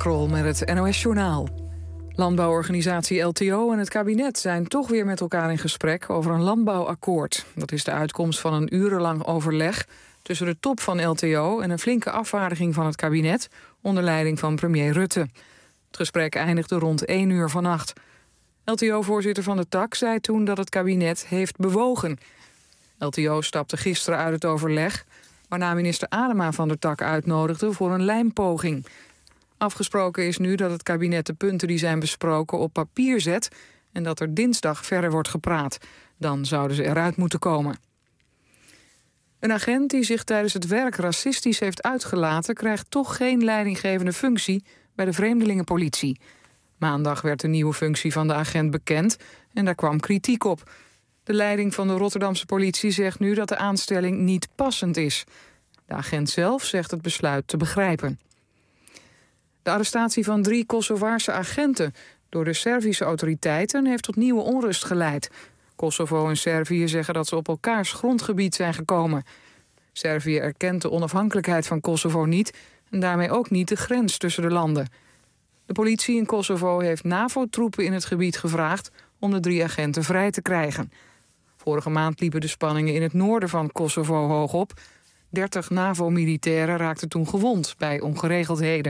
Krol met het NOS-journaal. Landbouworganisatie LTO en het kabinet zijn toch weer met elkaar in gesprek over een landbouwakkoord. Dat is de uitkomst van een urenlang overleg tussen de top van LTO en een flinke afvaardiging van het kabinet onder leiding van premier Rutte. Het gesprek eindigde rond 1 uur vannacht. LTO-voorzitter Van der Tak zei toen dat het kabinet heeft bewogen. LTO stapte gisteren uit het overleg, waarna minister Adema Van der Tak uitnodigde voor een lijmpoging. Afgesproken is nu dat het kabinet de punten die zijn besproken op papier zet en dat er dinsdag verder wordt gepraat. Dan zouden ze eruit moeten komen. Een agent die zich tijdens het werk racistisch heeft uitgelaten krijgt toch geen leidinggevende functie bij de vreemdelingenpolitie. Maandag werd de nieuwe functie van de agent bekend en daar kwam kritiek op. De leiding van de Rotterdamse politie zegt nu dat de aanstelling niet passend is. De agent zelf zegt het besluit te begrijpen. De arrestatie van 3 Kosovaarse agenten door de Servische autoriteiten heeft tot nieuwe onrust geleid. Kosovo en Servië zeggen dat ze op elkaars grondgebied zijn gekomen. Servië erkent de onafhankelijkheid van Kosovo niet en daarmee ook niet de grens tussen de landen. De politie in Kosovo heeft NAVO-troepen in het gebied gevraagd om de 3 agenten vrij te krijgen. Vorige maand liepen de spanningen in het noorden van Kosovo hoog op. 30 NAVO-militairen raakten toen gewond bij ongeregeldheden.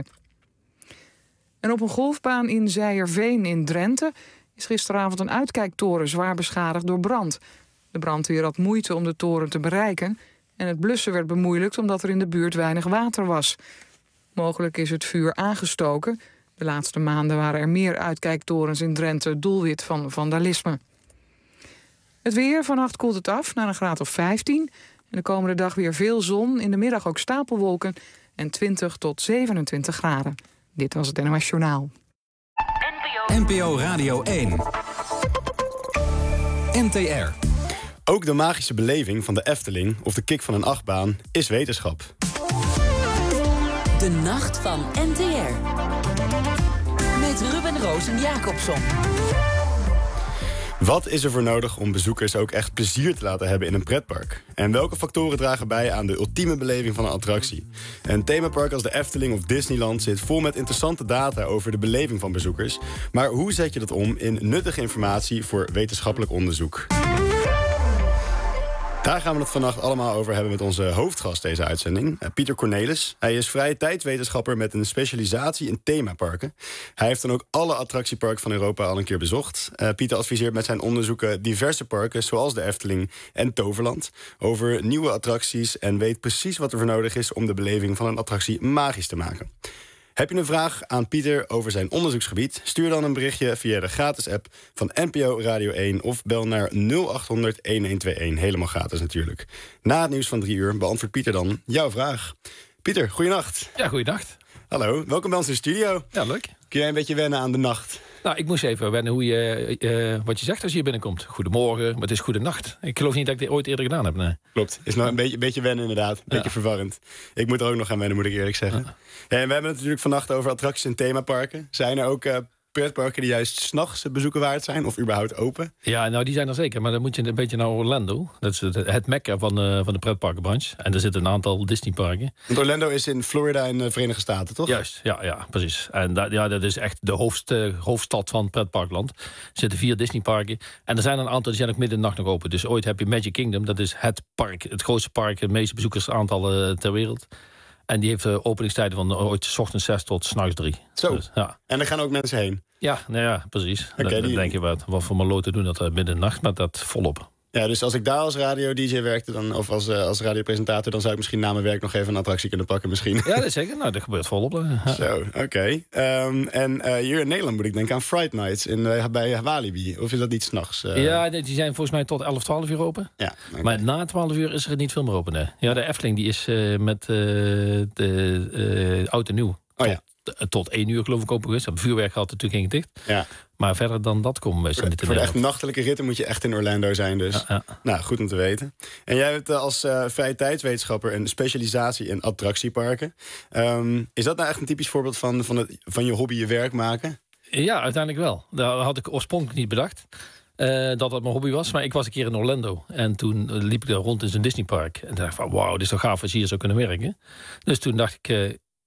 En op een golfbaan in Zeierveen in Drenthe is gisteravond een uitkijktoren zwaar beschadigd door brand. De brandweer had moeite om de toren te bereiken en het blussen werd bemoeilijkt omdat er in de buurt weinig water was. Mogelijk is het vuur aangestoken. De laatste maanden waren er meer uitkijktorens in Drenthe doelwit van vandalisme. Het weer, vannacht koelt het af naar een graad of 15. En de komende dag weer veel zon, in de middag ook stapelwolken en 20 tot 27 graden. Dit was het NOS Journaal. NPO Radio 1. NTR. Ook de magische beleving van de Efteling of de kick van een achtbaan is wetenschap. De nacht van NTR. Met Ruben Roos en Jacobson. Wat is er voor nodig om bezoekers ook echt plezier te laten hebben in een pretpark? En welke factoren dragen bij aan de ultieme beleving van een attractie? Een themapark als de Efteling of Disneyland zit vol met interessante data over de beleving van bezoekers. Maar hoe zet je dat om in nuttige informatie voor wetenschappelijk onderzoek? Daar gaan we het vannacht allemaal over hebben met onze hoofdgast deze uitzending, Pieter Cornelis. Hij is vrije tijdswetenschapper met een specialisatie in themaparken. Hij heeft dan ook alle attractieparken van Europa al een keer bezocht. Pieter adviseert met zijn onderzoeken diverse parken, zoals de Efteling en Toverland, over nieuwe attracties en weet precies wat er voor nodig is om de beleving van een attractie magisch te maken. Heb je een vraag aan Pieter over zijn onderzoeksgebied? Stuur dan een berichtje via de gratis app van NPO Radio 1 of bel naar 0800 1121. Helemaal gratis natuurlijk. Na het nieuws van 3 uur beantwoordt Pieter dan jouw vraag. Pieter, goeienacht. Ja, goeienacht. Hallo, welkom bij ons in de studio. Ja, leuk. Kun jij een beetje wennen aan de nacht? Nou, ik moest even wennen hoe je, wat je zegt als je hier binnenkomt. Goedemorgen, maar het is goedenacht. Ik geloof niet dat ik dit ooit eerder gedaan heb. Nee. Klopt, is nog een beetje wennen inderdaad. Een beetje verwarrend. Ik moet er ook nog aan wennen, moet ik eerlijk zeggen. Ja. Ja, en we hebben het natuurlijk vannacht over attracties en themaparken. Zijn er ook pretparken die juist 's nachts het bezoeken waard zijn of überhaupt open? Ja, nou die zijn er zeker. Maar dan moet je een beetje naar Orlando. Dat is het mekka van de pretparkenbranche. En er zitten een aantal Disneyparken. Want Orlando is in Florida in de Verenigde Staten, toch? Juist, ja precies. En dat is echt de hoofdstad van pretparkland. Er zitten 4 Disneyparken. En er zijn een aantal die zijn ook midden in de nacht nog open. Dus ooit heb je Magic Kingdom. Dat is het grootste park, het meeste bezoekersaantal ter wereld. En die heeft openingstijden van ooit 's ochtends 6 tot 's nachts 3. Zo, dus, ja. En er gaan ook mensen heen? Ja, nou ja, precies. Okay, dan denk je, wat voor maloten doen dat midden in de nacht, maar dat volop. Ja, dus als ik daar als radio-dj werkte, dan, of als radiopresentator, dan zou ik misschien na mijn werk nog even een attractie kunnen pakken misschien. Ja, dat is zeker. Nou, dat gebeurt volop. Ja. Zo, oké. Hier in Nederland moet ik denken aan Fright Nights bij Walibi. Of is dat niet 's nachts? Ja, die zijn volgens mij tot 11, 12 uur open. Ja, okay. Maar na 12 uur is er niet veel meer open. Nee. Ja, de Efteling die is met de oud en nieuw. Oh ja. Tot 1 uur geloof ik open geweest. Het vuurwerk had natuurlijk geen dicht. Ja. Maar verder dan dat komen we meestal niet in. Voor de echt nachtelijke ritten moet je echt in Orlando zijn dus. Ja. Nou, goed om te weten. En jij hebt als vrije tijdswetenschapper een specialisatie in attractieparken. Is dat nou echt een typisch voorbeeld van je hobby je werk maken? Ja, uiteindelijk wel. Dat had ik oorspronkelijk niet bedacht. Dat mijn hobby was. Maar ik was een keer in Orlando. En toen liep ik daar rond in zo'n Disneypark. En dacht ik van, wauw, dit is toch gaaf als je hier zou kunnen werken. Dus toen dacht ik,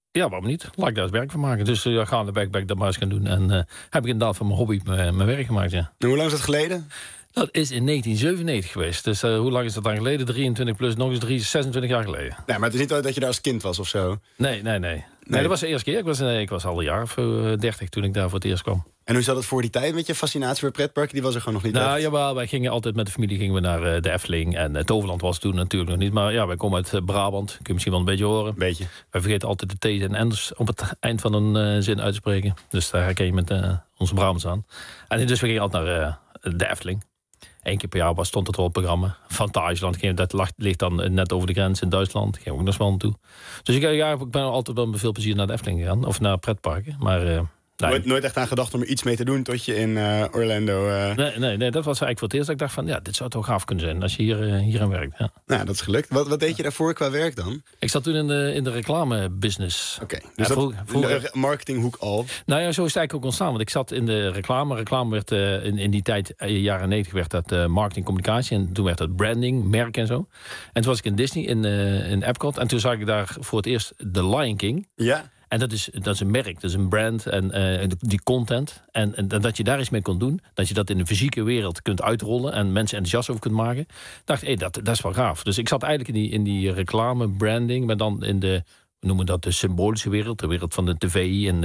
Ja, waarom niet? Laat ik daar eens werk van maken. Dus gaan de backpack dat maar eens gaan doen. En heb ik inderdaad van mijn hobby mijn werk gemaakt, ja. En hoe lang is dat geleden? Dat is in 1997 geweest. Dus hoe lang is dat dan geleden? 23 plus nog eens 26 jaar geleden. Nee, maar het is niet dat je daar als kind was of zo. Nee, dat was de eerste keer. Ik was al een jaar of 30 toen ik daar voor het eerst kwam. En hoe zat het voor die tijd met je fascinatie voor pretparken? Die was er gewoon nog niet echt. Jawel, wij gingen altijd met de familie naar de Efteling. En Toverland was toen natuurlijk nog niet. Maar ja, wij komen uit Brabant. Kun je misschien wel een beetje horen. Beetje. Wij vergeten altijd de T's en N's op het eind van een zin uit te spreken. Dus daar herken je met onze Brabants aan. En dus we gingen altijd naar de Efteling. 1 keer per jaar stond het wel op het programma. Fantasieland, dat ligt dan net over de grens in Duitsland. Daar ging ook nog eens wel naartoe. Dus ik ben altijd wel met veel plezier naar de Efteling gegaan. Of naar pretparken. Maar nooit echt aan gedacht om er iets mee te doen tot je in Orlando... Nee, dat was eigenlijk voor het eerst dat ik dacht van... dit zou toch gaaf kunnen zijn als je hier aan werkt. Ja. Nou, dat is gelukt. Wat deed je daarvoor qua werk dan? Ik zat toen in de reclamebusiness. Oké, dus de marketinghoek al? Nou ja, zo is het eigenlijk ook ontstaan. Want ik zat in de reclame. Reclame werd in die tijd, jaren 90, werd dat marketing, communicatie. En toen werd dat branding, merk en zo. En toen was ik in Disney, in Epcot. En toen zag ik daar voor het eerst The Lion King. Ja. En dat is een merk, dat is een brand en die content. En dat je daar iets mee kon doen. Dat je dat in de fysieke wereld kunt uitrollen. En mensen enthousiast over kunt maken. Dacht ik, dat is wel gaaf. Dus ik zat eigenlijk in die reclame, branding. Maar dan in de, we noemen dat de symbolische wereld. De wereld van de tv en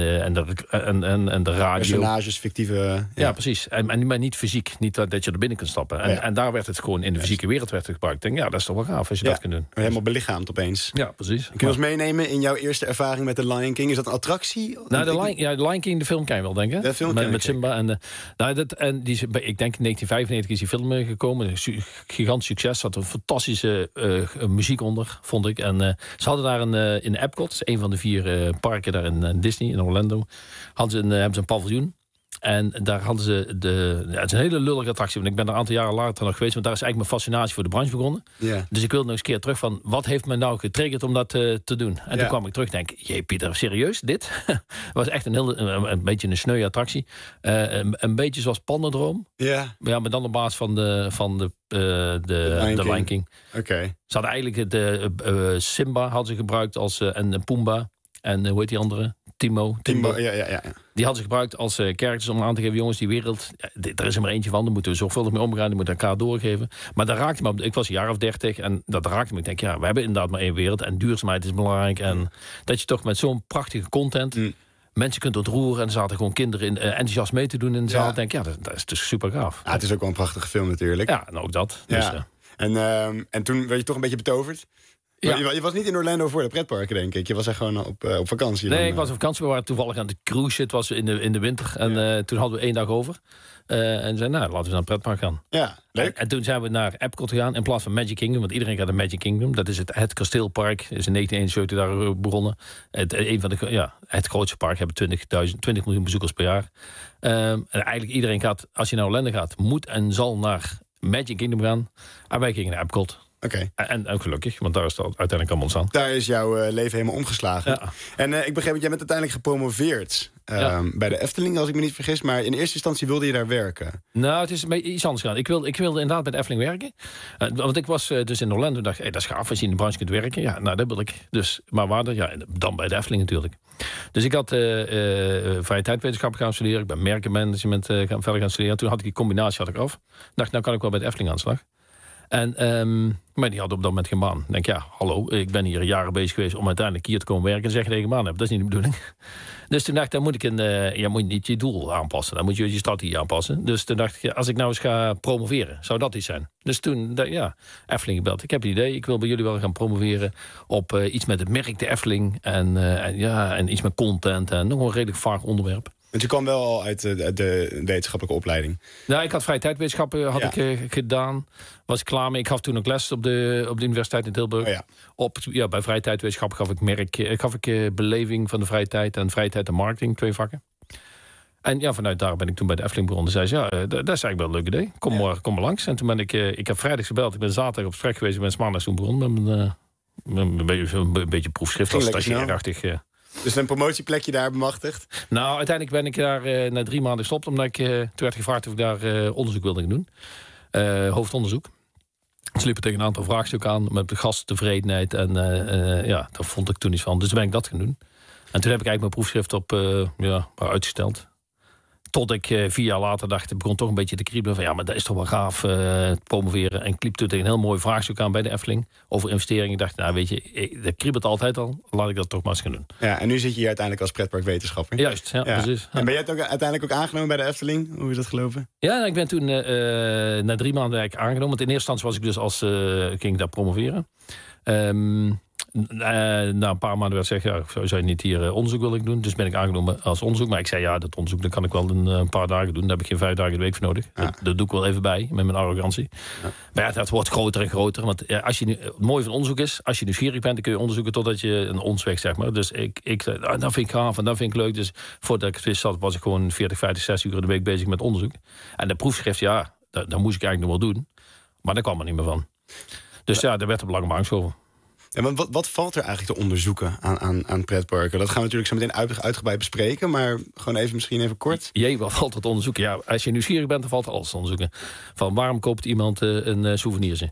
de radio. Personages, fictieve... Ja, precies. Maar niet fysiek. Niet dat je er binnen kunt stappen. En daar werd het gewoon in de fysieke wereld werd het gebruikt. Ik denk, dat is toch wel gaaf als je dat kunt doen. Helemaal belichaamd opeens. Ja, precies. Kun je ons meenemen in jouw eerste ervaring met The Lion King? Is dat een attractie? Nou, The Lion King, de film ken je wel, denk ik. De film met Simba. Ik denk in 1995 is die film gekomen. Een gigantisch succes. Zat een fantastische muziek onder, vond ik. En ze hadden daar in Epcot, dat is een van de 4 parken daar in Disney, in Orlando, hebben ze een paviljoen. En daar hadden ze het is een hele lullige attractie. Want ik ben er een aantal jaren later nog geweest. Want daar is eigenlijk mijn fascinatie voor de branche begonnen. Yeah. Dus ik wilde nog eens een keer terug van... wat heeft me nou getriggerd om dat te doen? En toen kwam ik terug en denk... jee Pieter, serieus, dit? Het was echt een beetje een sneu attractie. Een beetje zoals Pandadroom. Yeah. Ja, maar dan op basis van de Lion King. Okay. Ze hadden eigenlijk Simba hadden ze gebruikt als en Pumbaa. En hoe heet die andere? Timbo. Ja. Die hadden ze gebruikt als characters om aan te geven... jongens, die wereld, er is er maar eentje van... daar moeten we zorgvuldig mee omgaan, die moeten elkaar doorgeven. Maar daar raakte me op. Ik was een jaar of 30 en dat raakte me. Ik denk, we hebben inderdaad maar 1 wereld... en duurzaamheid is belangrijk. En dat je toch met zo'n prachtige content... mensen kunt ontroeren en er zaten gewoon kinderen enthousiast mee te doen in de zaal. Ik denk, dat is dus super gaaf. Ja, het is ook wel een prachtige film natuurlijk. Ja, en ook dat. Ja. Dus, en toen werd je toch een beetje betoverd... Ja. Je was niet in Orlando voor de pretparken, denk ik. Je was echt gewoon op vakantie. Nee, ik was op vakantie. We waren toevallig aan de cruise. Het was in de winter. En toen hadden we 1 dag over. En zeiden, laten we naar een pretpark gaan. Ja, leuk. En toen zijn we naar Epcot gegaan in plaats van Magic Kingdom. Want iedereen gaat naar Magic Kingdom. Dat is het kasteelpark. Dat is in 1971 daar begonnen. Het grootste park. Hebben 20 miljoen bezoekers per jaar. En eigenlijk iedereen gaat, als je naar Orlando gaat... moet en zal naar Magic Kingdom gaan. En wij gingen naar Epcot. Okay. En ook gelukkig, want daar is het uiteindelijk allemaal ontstaan. Daar is jouw leven helemaal omgeslagen. Ja. En ik begreep dat jij bent uiteindelijk gepromoveerd bij de Efteling, als ik me niet vergis. Maar in eerste instantie wilde je daar werken? Nou, het is een beetje iets anders gaan. Ik wilde inderdaad bij de Efteling werken. Want ik was dus in Orlando en dacht, dat is gaaf als je in de branche kunt werken. Ja, nou, dat wil ik. Dus, maar waar dan? Ja, dan bij de Efteling natuurlijk. Dus ik had vrije tijdwetenschap gaan studeren. Ik ben merkenmanagement verder gaan studeren. Toen had ik die combinatie af. Dacht, nou kan ik wel bij de Efteling aan de slag. Maar die had op dat moment geen baan. Ik denk, hallo, ik ben hier jaren bezig geweest om uiteindelijk hier te komen werken en zeggen dat ik een baan heb. Dat is niet de bedoeling. Dus toen dacht ik, dan moet ik moet je niet je doel aanpassen. Dan moet je je strategie aanpassen. Dus toen dacht ik, als ik nou eens ga promoveren, zou dat iets zijn? Dus toen, Efteling gebeld. Ik heb een idee, ik wil bij jullie wel gaan promoveren op iets met het merk de Efteling. En iets met content en nog een redelijk vaag onderwerp. Want je kwam wel al uit de wetenschappelijke opleiding. Nou, ik had vrije tijdwetenschappen ik gedaan. Was ik klaar mee. Ik gaf toen ook les op de Universiteit in Tilburg. Oh ja. Bij vrije tijdwetenschappen gaf ik beleving van de vrije tijd en vrije tijd en marketing, 2 vakken. En vanuit daar ben ik toen bij de Efteling begonnen. Zei ze, dat is eigenlijk wel een leuk idee. Kom maar langs. En toen ben ik heb vrijdag gebeld. Ik ben zaterdag op gesprek geweest. Ik ben maandag toen begonnen met een beetje proefschrift als stagiairachtig. Dus een promotieplekje daar bemachtigd? Nou, uiteindelijk ben ik daar na 3 maanden gestopt. Omdat toen werd gevraagd of ik daar onderzoek wilde gaan doen. Hoofdonderzoek. Ze liepen tegen een aantal vraagstukken aan met de gasttevredenheid. En daar vond ik toen iets van. Dus ben ik dat gaan doen. En toen heb ik eigenlijk mijn proefschrift op uitgesteld. Tot ik 4 jaar later dacht, het begon toch een beetje te kriebelen van ja, maar dat is toch wel gaaf promoveren. En ik liep toen tegen een heel mooi vraagstuk aan bij de Efteling over investeringen. Ik dacht, nou weet je, dat kriebelt altijd al, laat ik dat toch maar eens gaan doen. Ja, en nu zit je hier uiteindelijk als pretparkwetenschapper. Juist, ja. Precies. Ja. En ben jij het ook uiteindelijk ook aangenomen bij de Efteling? Hoe is dat gelopen? Ja, ik ben toen na 3 maanden eigenlijk aangenomen. Want in eerste instantie was ik dus ging ik daar promoveren. Na een paar maanden werd gezegd, ja, zou je niet hier onderzoek willen doen? Dus ben ik aangenomen als onderzoek. Maar ik zei, ja, dat onderzoek dat kan ik wel een paar dagen doen. Daar heb ik geen 5 dagen de week voor nodig. Ja. Dat doe ik wel even bij, met mijn arrogantie. Ja. Maar ja, dat wordt groter en groter. Want als je het mooie van onderzoek is, als je nieuwsgierig bent, dan kun je onderzoeken totdat je een ons weg, zeg maar. Dus ik zei, dat vind ik gaaf en dat vind ik leuk. Dus voordat ik het wist zat, was ik gewoon 40, 50, 60 uur in de week bezig met onderzoek. En de proefschrift, ja, dat moest ik eigenlijk nog wel doen. Maar daar kwam er niet meer van. Dus ja, daar werd op lange baan geschoven. Ja, maar wat valt er eigenlijk te onderzoeken aan pretparken? Dat gaan we natuurlijk zo meteen uitgebreid bespreken, maar gewoon misschien even kort. Wat valt er te onderzoeken? Ja, als je nieuwsgierig bent, dan valt er alles te onderzoeken. Van waarom koopt iemand een souvenirje?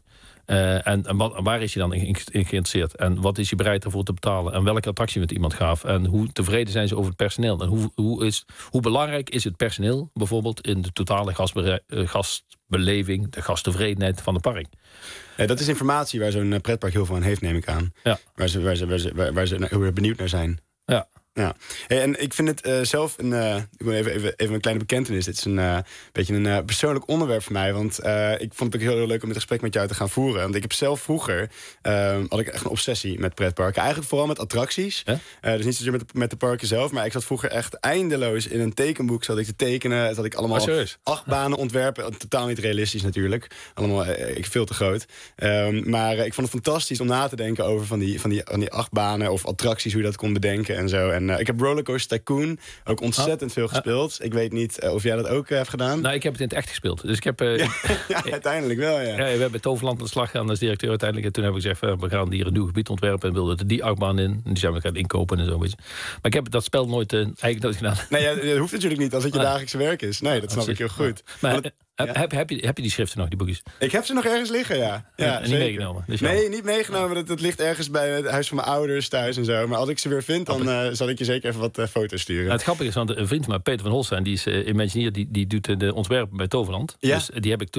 En waar is je dan in geïnteresseerd? En wat is je bereid ervoor te betalen? En welke attractie vindt iemand gaaf? En hoe tevreden zijn ze over het personeel? En hoe belangrijk is het personeel bijvoorbeeld in de totale gastbeleving, de gasttevredenheid van het park? Ja, dat is informatie waar zo'n pretpark heel veel aan heeft, neem ik aan. Ja. Waar ze heel erg benieuwd naar zijn. Ja. Ja. Hey, en ik vind het zelf ik wil even een kleine bekentenis. Dit is een beetje een persoonlijk onderwerp voor mij. Want ik vond het ook heel leuk om dit gesprek met jou te gaan voeren. Want ik heb zelf vroeger had ik echt een obsessie met pretparken. Eigenlijk vooral met attracties. Dus niet zozeer met de parken zelf. Maar ik zat vroeger echt eindeloos in een tekenboek zat ik te tekenen. Zat ik allemaal 8 banen ontwerpen. Totaal niet realistisch natuurlijk. Allemaal veel te groot. Maar ik vond het fantastisch om na te denken over van die 8 banen of attracties, hoe je dat kon bedenken en zo. En ik heb Rollercoaster Tycoon ook ontzettend veel gespeeld. Ik weet niet of jij dat ook hebt gedaan. Nou, ik heb het in het echt gespeeld. Dus ik heb... uiteindelijk wel, ja. We hebben Toverland aan de slag gegaan als directeur uiteindelijk. En toen heb ik gezegd, we gaan hier een nieuw gebied ontwerpen. En wilden er die achtbaan in. En die zijn we gaan inkopen en zo. Maar ik heb dat spel eigenlijk nooit gedaan. Nee, dat hoeft natuurlijk niet als het je dagelijkse werk is. Nee, dat snap ik heel goed. Maar heb je die schriften nog, die boekjes? Ik heb ze nog ergens liggen, ja. En niet meegenomen? Dus nee, niet meegenomen. Dat ligt ergens bij het huis van mijn ouders thuis en zo. Maar als ik ze weer vind, dan zal ik je zeker even wat foto's sturen. Nou, het grappige is, want een vriend van mij, Peter van Holstein, die is Imagineer, die doet de ontwerpen bij Toverland. Ja? Dus die heb ik toen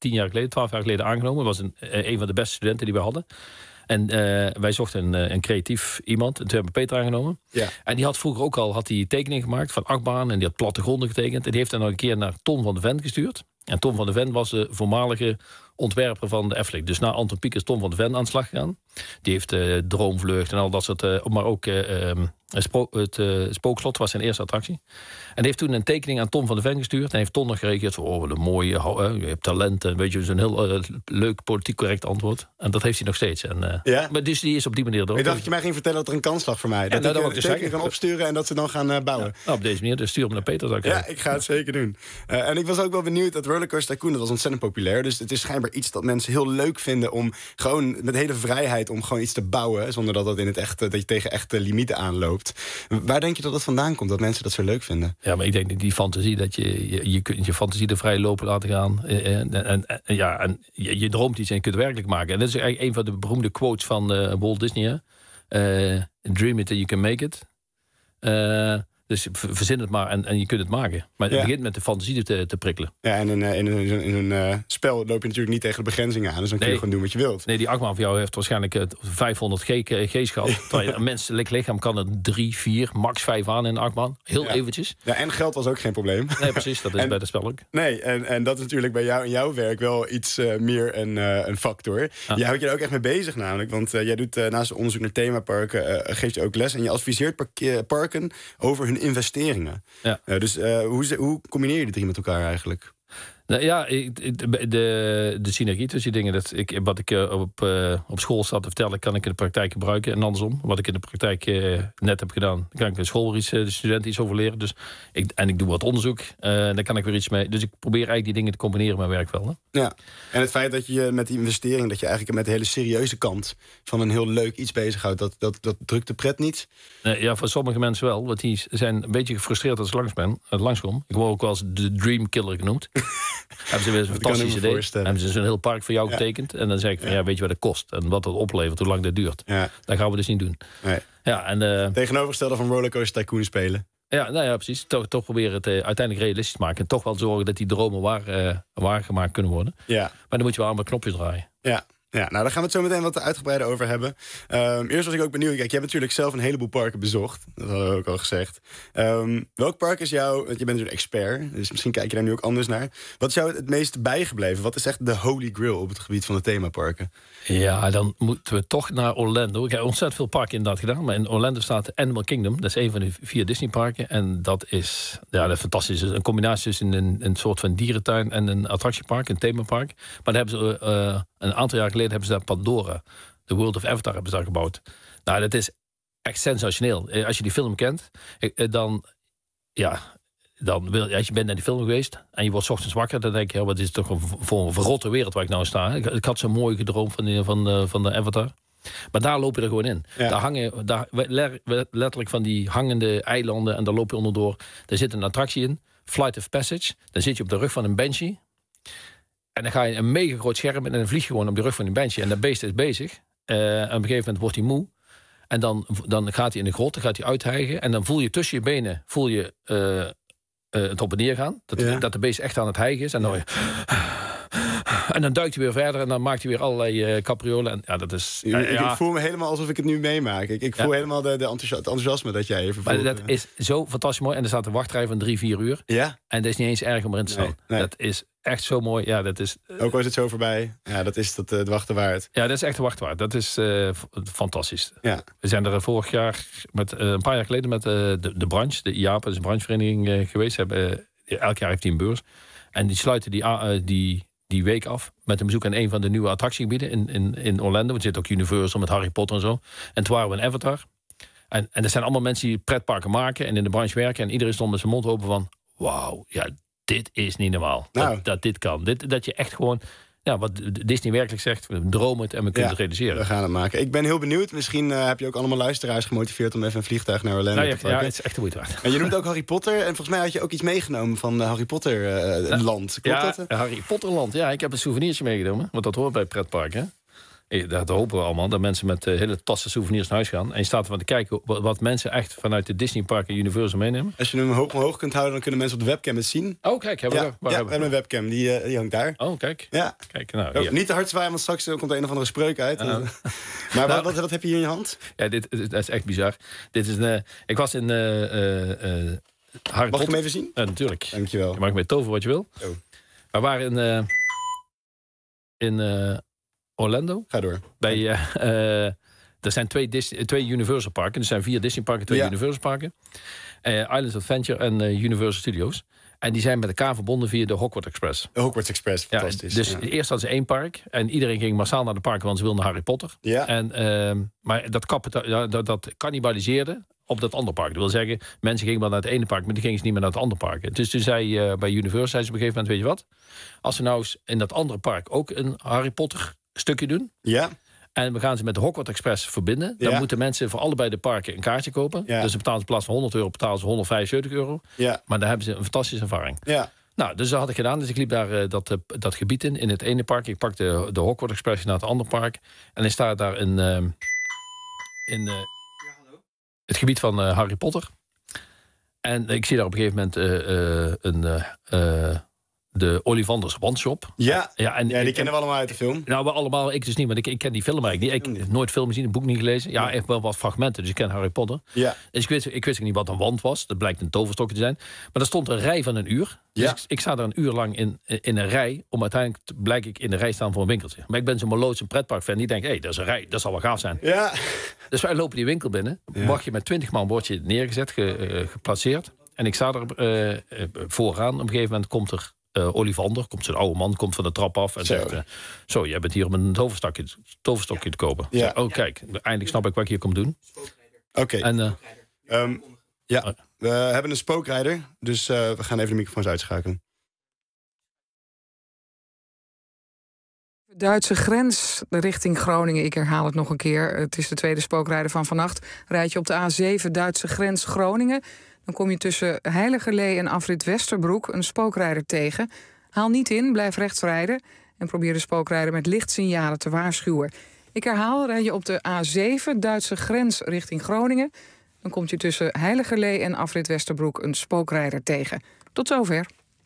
12 jaar geleden aangenomen. Dat was een van de beste studenten die we hadden. En wij zochten een creatief iemand. En toen hebben we Peter aangenomen. Ja. En die had vroeger ook al tekeningen gemaakt van 8 banen. En die had plattegronden getekend. En die heeft dan nog een keer naar Ton van de Ven gestuurd. En Tom van de Ven was de voormalige ontwerper van de Efteling. Dus na Anton Pieck is Tom van de Ven aan de slag gegaan. Die heeft Droomvlucht en al dat soort... maar ook het Spookslot was zijn eerste attractie. En heeft toen een tekening aan Tom van de Ven gestuurd. En heeft Tom nog gereageerd van... wat een mooie... je hebt talent. En weet je, zo'n heel leuk politiek correct antwoord. En dat heeft hij nog steeds. En, maar dus die is op die manier erop. Ik dacht dat je mij ging vertellen dat er een kans lag voor mij. Dat ik een tekening kan opsturen en dat ze dan gaan bouwen. Ja, op deze manier. Dus stuur hem naar Peter. Ja, ik ga het zeker doen. En ik was ook wel benieuwd dat Rollercoaster Tycoon, dat was ontzettend populair. Dus het is schijnbaar iets dat mensen heel leuk vinden om gewoon met hele vrijheid om gewoon iets te bouwen, zonder dat in het echt, dat je tegen echte limieten aanloopt. Waar denk je dat vandaan komt, dat mensen dat zo leuk vinden? Ja, maar ik denk dat die fantasie, dat je kunt je fantasie er vrij lopen laten gaan. En je droomt iets en je kunt het werkelijk maken. En dat is eigenlijk een van de beroemde quotes van Walt Disney. Dream it and you can make it. Dus verzin het maar en je kunt het maken. Maar het begint met de fantasie te prikkelen. Ja, en in een spel loop je natuurlijk niet tegen de begrenzingen aan. Dus dan kun je gewoon doen wat je wilt. Nee, die achtbaan van jou heeft waarschijnlijk 500 G's gehad. Terwijl een menselijk lichaam kan er 3, 4, max 5 aan in een achtbaan. Heel eventjes. Ja, en geld was ook geen probleem. Nee, precies. Dat is bij het spel ook. Nee, en dat is natuurlijk bij jou in jouw werk wel iets meer een factor. Je houdt je er ook echt mee bezig namelijk. Want jij doet naast onderzoek naar themaparken, geeft je ook les. En je adviseert parken over hun investeringen. Ja. Dus hoe combineer je die 3 met elkaar eigenlijk? Nou ja, de synergie tussen die dingen. Wat ik op school zat te vertellen, kan ik in de praktijk gebruiken. En andersom, wat ik in de praktijk net heb gedaan, kan ik in school de studenten iets over leren. Dus ik doe wat onderzoek, daar kan ik weer iets mee. Dus ik probeer eigenlijk die dingen te combineren in mijn werk wel. Hè? Ja, en het feit dat je met die investering, dat je eigenlijk met de hele serieuze kant van een heel leuk iets bezighoudt, dat drukt de pret niet? Ja, voor sommige mensen wel. Want die zijn een beetje gefrustreerd als ik langskom. Ik word ook wel eens de dream killer genoemd. Hebben ze weer zo'n fantastisch idee. Hebben ze zo'n heel park voor jou getekend. En dan zeg ik van, weet je wat het kost? En wat het oplevert, hoe lang dat duurt. Ja. Dat gaan we dus niet doen. Nee. Ja, en, tegenovergestelde van Rollercoaster Tycoon spelen. Ja, nou ja, precies. Toch proberen het uiteindelijk realistisch te maken. En toch wel zorgen dat die dromen waargemaakt kunnen worden. Ja. Maar dan moet je wel allemaal knopjes draaien. Ja. Ja, nou, daar gaan we het zo meteen wat uitgebreider over hebben. Eerst was ik ook benieuwd. Kijk, je hebt natuurlijk zelf een heleboel parken bezocht. Dat hadden we ook al gezegd. Welk park is jou... Want je bent natuurlijk expert, dus misschien kijk je daar nu ook anders naar. Wat is jou het meest bijgebleven? Wat is echt de holy grail op het gebied van de themaparken? Ja, dan moeten we toch naar Orlando. Ik heb ontzettend veel parken inderdaad gedaan. Maar in Orlando staat Animal Kingdom. Dat is een van de 4 Disneyparken. En dat is fantastisch. Een combinatie tussen een soort van dierentuin en een attractiepark, een themapark. Maar daar hebben ze... een aantal jaar geleden hebben ze daar Pandora, The World of Avatar, hebben ze daar gebouwd. Nou, dat is echt sensationeel. Als je die film kent, als je bent naar die film geweest en je wordt 's ochtends wakker, dan denk je, wat is het toch voor een verrotte wereld waar ik nou sta. Ik had zo mooi gedroomd van de Avatar. Maar daar loop je er gewoon in. Ja. Daar hangen letterlijk van die hangende eilanden en daar loop je onderdoor. Daar zit een attractie in, Flight of Passage. Dan zit je op de rug van een Banshee. En dan ga je een mega groot scherm en dan vlieg je gewoon op de rug van die Banshee. En dat beest is bezig. En op een gegeven moment wordt hij moe. En dan gaat hij in de grot, dan gaat hij uithijgen. En dan voel je tussen je benen het op en neer gaan. Dat de beest echt aan het hijgen is. En dan, en dan duikt hij weer verder en dan maakt hij weer allerlei capriolen. En, ja, dat is, ik voel me helemaal alsof ik het nu meemaak. Ik voel helemaal het enthousiasme dat jij even voelt. Maar dat is zo fantastisch mooi. En er staat een wachtrij van 3-4 uur. Ja? En dat is niet eens erg om erin te staan. Nee. Dat is echt zo mooi. Ja, dat is, ook al is het zo voorbij. Ja, dat is het wachten waard. Ja, dat is echt de wacht waard. Dat is fantastisch. Ja. We zijn er vorig jaar, een paar jaar geleden, met de branche, de IAPA, dat is een branchevereniging geweest. Elk jaar heeft hij een beurs. En die sluiten die week af met een bezoek aan een van de nieuwe attractiegebieden in Orlando. Er zit ook Universal met Harry Potter en zo. En toen waren we in Avatar. En er zijn allemaal mensen die pretparken maken en in de branche werken. En iedereen stond met zijn mond open van, wauw, ja, dit is niet normaal. Nou. Dat dit kan. Dat je echt gewoon, wat Disney werkelijk zegt, we dromen het en we kunnen het realiseren. We gaan het maken. Ik ben heel benieuwd. Misschien heb je ook allemaal luisteraars gemotiveerd om even een vliegtuig naar Orlando te pakken. Ja, het is echt de moeite waard. En je noemt ook Harry Potter. En volgens mij had je ook iets meegenomen van Harry Potter land. Klopt dat? Harry Potterland. Ja, ik heb een souvenirtje meegenomen. Want dat hoort bij pretpark, hè? Dat hopen we allemaal, dat mensen met hele tassen souvenirs naar huis gaan. En je staat ervan te kijken wat mensen echt vanuit de Disneypark en Universal meenemen. Als je hem omhoog kunt houden, dan kunnen mensen op de webcam het zien. Oh, kijk, hebben we hebben een webcam, die hangt daar. Oh, kijk. Ja. Kijk, nou, niet te hard zwaaien, want straks komt er een of andere spreuk uit. Maar wat heb je hier in je hand? Ja, dat is echt bizar. Dit is ik was in Harry Potter. Mag ik hem even zien? Ja, natuurlijk. Dankjewel. Je mag mee toveren wat je wil. Oh. We waren in Orlando. Ga door. Er zijn twee Universal parken. Er zijn 4 Disney parken, 2 Universal parken. Islands of Adventure en Universal Studios. En die zijn met elkaar verbonden via de Hogwarts Express. De Hogwarts Express, fantastisch. Dus eerst hadden ze 1 park. En iedereen ging massaal naar de parken, want ze wilden Harry Potter. Ja. Maar dat cannibaliseerde op dat andere park. Dat wil zeggen, mensen gingen wel naar het ene park, maar die gingen niet meer naar het andere park. Dus toen zei bij Universal, zei ze op een gegeven moment, weet je wat? Als we nou eens in dat andere park ook een Harry Potter stukje doen. Ja. En we gaan ze met de Hogwarts Express verbinden. Dan moeten mensen voor allebei de parken een kaartje kopen. Ja. Dus ze betalen in plaats van €100 betalen ze €175. Ja. Maar daar hebben ze een fantastische ervaring. Ja. Nou, dus dat had ik gedaan. Dus ik liep daar dat gebied in het ene park. Ik pakte de Hogwarts Express naar het andere park. En ik sta daar in het gebied van Harry Potter. En ik zie daar op een gegeven moment de Ollivanders Wandshop. Ja, die kennen we allemaal uit de film. Nou, we allemaal, ik dus niet, want ik ken die film eigenlijk niet. Ik heb nooit film gezien, een boek niet gelezen. Ja, echt wel wat fragmenten, dus ik ken Harry Potter. Ja. Dus ik wist niet wat een wand was. Dat blijkt een toverstokje te zijn. Maar er stond een rij van een uur. Dus ik sta daar een uur lang in een rij. Om uiteindelijk blijk ik in de rij staan voor een winkeltje. Maar ik ben zo'n maloots pretparkfan. Die denkt, dat is een rij, dat zal wel gaaf zijn. Ja. Dus wij lopen die winkel binnen. Mag je met 20 man word je neergezet, geplaceerd. En ik sta er vooraan. Op een gegeven moment komt er Ollivander, komt zo'n oude man, komt van de trap af en zegt, jij bent hier om een toverstokje te kopen. Ja. Zeg, kijk, eindelijk snap ik wat ik hier kom doen. Oké. We hebben een spookrijder, dus we gaan even de microfoons uitschakelen. Duitse grens richting Groningen. Ik herhaal het nog een keer. Het is de tweede spookrijder van vannacht. Rijd je op de A7 Duitse grens Groningen. Dan kom je tussen Heiligerlee en afrit Westerbroek een spookrijder tegen. Haal niet in, blijf rechts rijden en probeer de spookrijder met lichtsignalen te waarschuwen. Ik herhaal, rij je op de A7 Duitse grens richting Groningen, dan komt je tussen Heiligerlee en afrit Westerbroek een spookrijder tegen. Tot zover.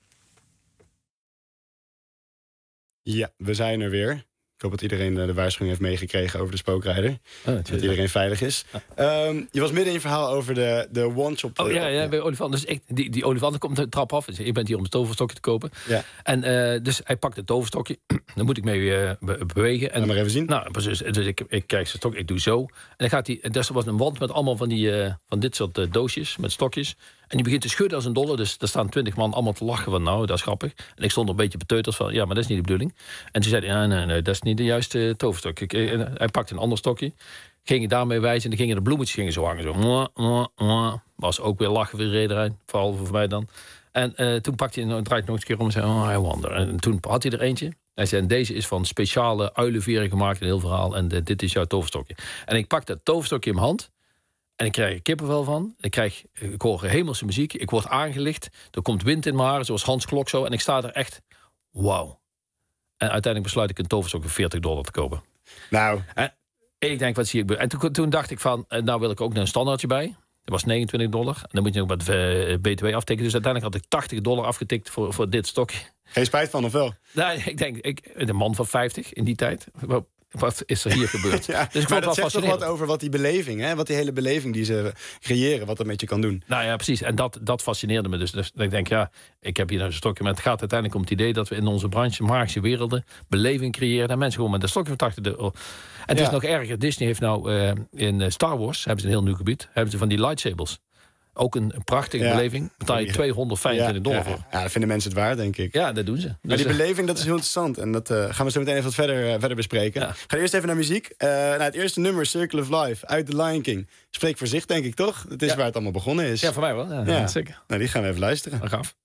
Ja, we zijn er weer. Ik hoop dat iedereen de waarschuwing heeft meegekregen over de spookrijder. Dat iedereen veilig is. Je was midden in je verhaal over de one-shop. Bij olifanten. Dus die olifant komt de trap af. Dus ik ben hier om het toverstokje te kopen. Ja. En dus hij pakt het toverstokje. Dan moet ik mee bewegen. En maar even zien. Nou, precies. Dus ik krijg zijn stok, ik doe zo. En dan gaat hij. Dus er was een wand met allemaal van dit soort doosjes met stokjes. En die begint te schudden als een dolle. Dus er staan 20 man allemaal te lachen van, nou, dat is grappig. En ik stond er een beetje beteuterd van, ja, maar dat is niet de bedoeling. En toen zei hij, nee, dat is niet de juiste toverstok. Hij pakte een ander stokje. Ging je daarmee wijzen en dan gingen de bloemetjes zo hangen. Zo. Was ook weer lachen voor iedereen. Vooral voor mij dan. En toen pakte hij, draaide nog eens een keer om en zei, I wonder. En toen had hij er eentje. Hij zei, deze is van speciale uilenveren gemaakt, een heel verhaal. En dit is jouw toverstokje. En ik pak dat toverstokje in mijn hand. En ik krijg er kippenvel van. Ik hoor hemelse muziek. Ik word aangelicht. Er komt wind in mijn haren, zoals Hans Klok zo. En ik sta er echt, wauw. En uiteindelijk besluit ik een toverstok voor $40 te kopen. Nou. En ik denk, wat zie ik? En toen dacht ik van, nou wil ik ook een standaardje bij. Dat was $29. En dan moet je nog wat BTW aftikken. Dus uiteindelijk had ik $80 afgetikt voor dit stokje. Geen spijt van, of wel? Nou, ik denk, de man van 50 in die tijd. Wat is er hier gebeurd? Ja, dus ik maar dat zegt toch wat over wat die beleving, hè? Wat die hele beleving die ze creëren, wat dat met je kan doen. Nou ja, precies. En dat fascineerde me. Dus ik denk, ja, ik heb hier een stokje. Maar het gaat uiteindelijk om het idee dat we in onze branche, magische werelden, beleving creëren. En mensen gewoon met een stokje van €80. En het is nog erger. Disney heeft nou in Star Wars, hebben ze een heel nieuw gebied, hebben ze van die lightsabers. Ook een prachtige beleving. Betaal je $225 voor. Ja, dat vinden mensen het waard, denk ik. Ja, dat doen ze. Maar die beleving, dat is heel interessant. En dat gaan we zo meteen even wat verder bespreken. Ja. Ga eerst even naar muziek. Het eerste nummer, Circle of Life, uit The Lion King. Spreekt voor zich, denk ik, toch? Het is waar het allemaal begonnen is. Ja, voor mij wel. Ja. Zeker. Nou, die gaan we even luisteren. Dat gaaf.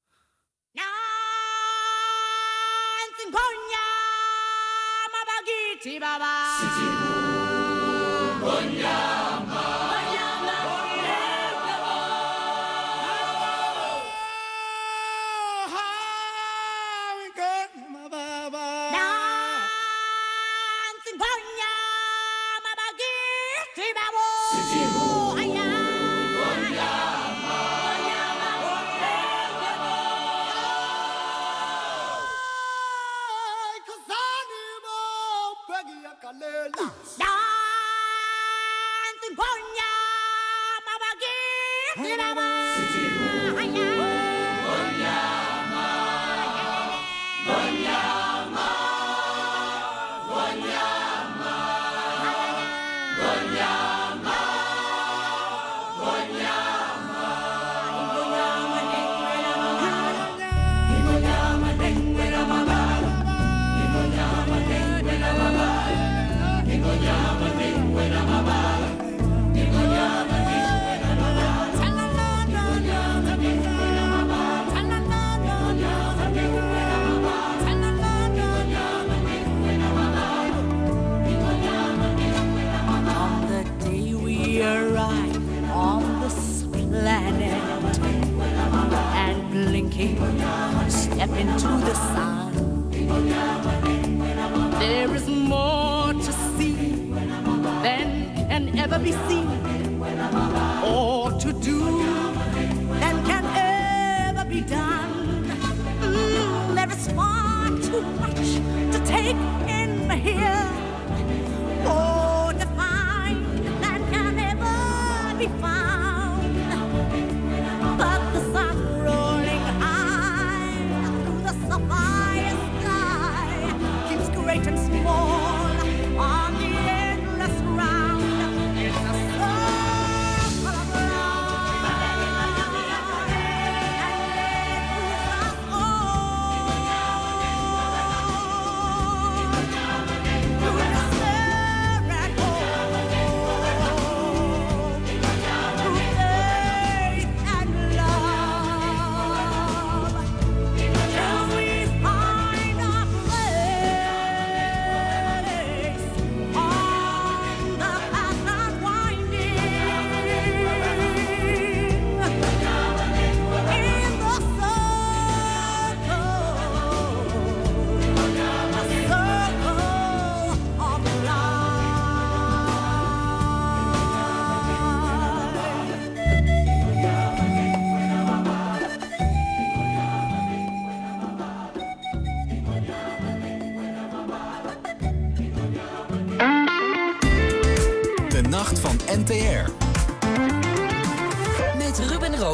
Step into the sun. There is more to see than can ever be seen, or to do than can ever be done. There is far too much to take in here, more to find than can ever be found. But the sun rolling high through the sapphire sky keeps great and small on the endless round. It's the sun.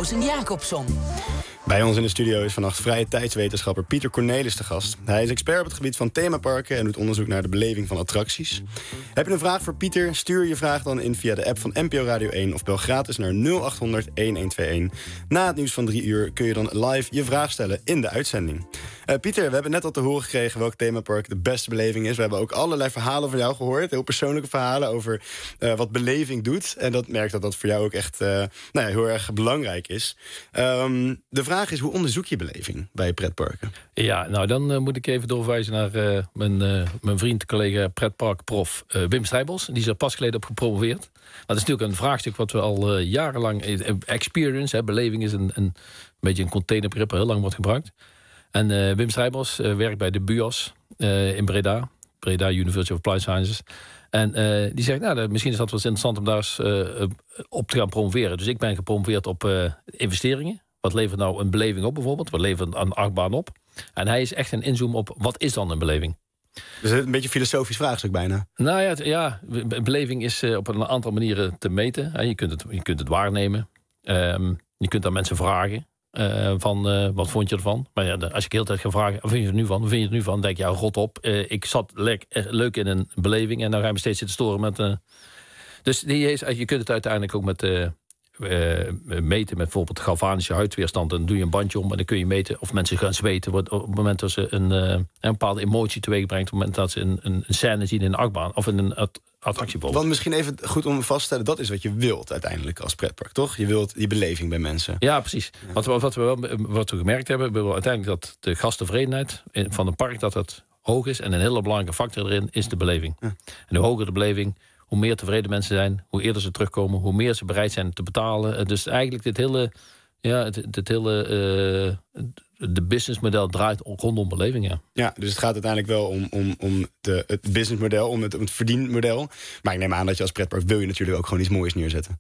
Roos en Jacobson. Bij ons in de studio is vannacht vrije tijdswetenschapper Pieter Cornelis te gast. Hij is expert op het gebied van themaparken en doet onderzoek naar de beleving van attracties. Heb je een vraag voor Pieter? Stuur je vraag dan in via de app van NPO Radio 1 of bel gratis naar 0800 1121. Na het nieuws van 3 uur kun je dan live je vraag stellen in de uitzending. Pieter, we hebben net al te horen gekregen welk themapark de beste beleving is. We hebben ook allerlei verhalen van jou gehoord. Heel persoonlijke verhalen over wat beleving doet. En dat merkt dat voor jou ook echt heel erg belangrijk is. De vraag is, hoe onderzoek je beleving bij pretparken? Ja, nou dan moet ik even doorwijzen naar mijn vriend, collega pretparkprof Wim Strijbos. Die is er pas geleden op gepromoveerd. Dat is natuurlijk een vraagstuk wat we al jarenlang... Experience, beleving is een beetje een containerbegrip dat heel lang wordt gebruikt. En Wim Strijbos werkt bij de BUAS in Breda. Breda University of Applied Sciences. En die zegt, misschien is dat wel interessant om daar eens op te gaan promoveren. Dus ik ben gepromoveerd op investeringen. Wat levert nou een beleving op bijvoorbeeld? Wat levert een achtbaan op? En hij is echt een inzoom op, wat is dan een beleving? Dus een beetje een filosofisch vraagstuk bijna. Nou ja, beleving is op een aantal manieren te meten. Je kunt het waarnemen. Je kunt aan mensen vragen. Wat vond je ervan? Maar ja, als ik de hele tijd ga vragen, wat vind je er nu van? Wat vind je er nu van? Dan denk je, ja, rot op. Ik zat leuk in een beleving en dan ga je me steeds zitten storen met... Dus je kunt het uiteindelijk ook met... meten met bijvoorbeeld galvanische huidweerstand. Dan doe je een bandje om en dan kun je meten of mensen gaan zweten op het moment dat ze een bepaalde emotie teweeg brengt, op het moment dat ze een scène zien in een achtbaan of in een attractie. Want misschien even goed om vast te stellen, dat is wat je wilt uiteindelijk als pretpark, toch? Je wilt die beleving bij mensen. Ja, precies. Ja. Wat we gemerkt hebben, we willen uiteindelijk dat de gasttevredenheid van een park dat hoog is en een hele belangrijke factor erin is de beleving. Ja. En hoe hoger de beleving, hoe meer tevreden mensen zijn, hoe eerder ze terugkomen, hoe meer ze bereid zijn te betalen. Dus eigenlijk de businessmodel draait rondom beleving. Ja. Ja, dus het gaat uiteindelijk wel om het businessmodel, om het verdienmodel. Maar ik neem aan dat je als pretpark wil je natuurlijk ook gewoon iets moois neerzetten.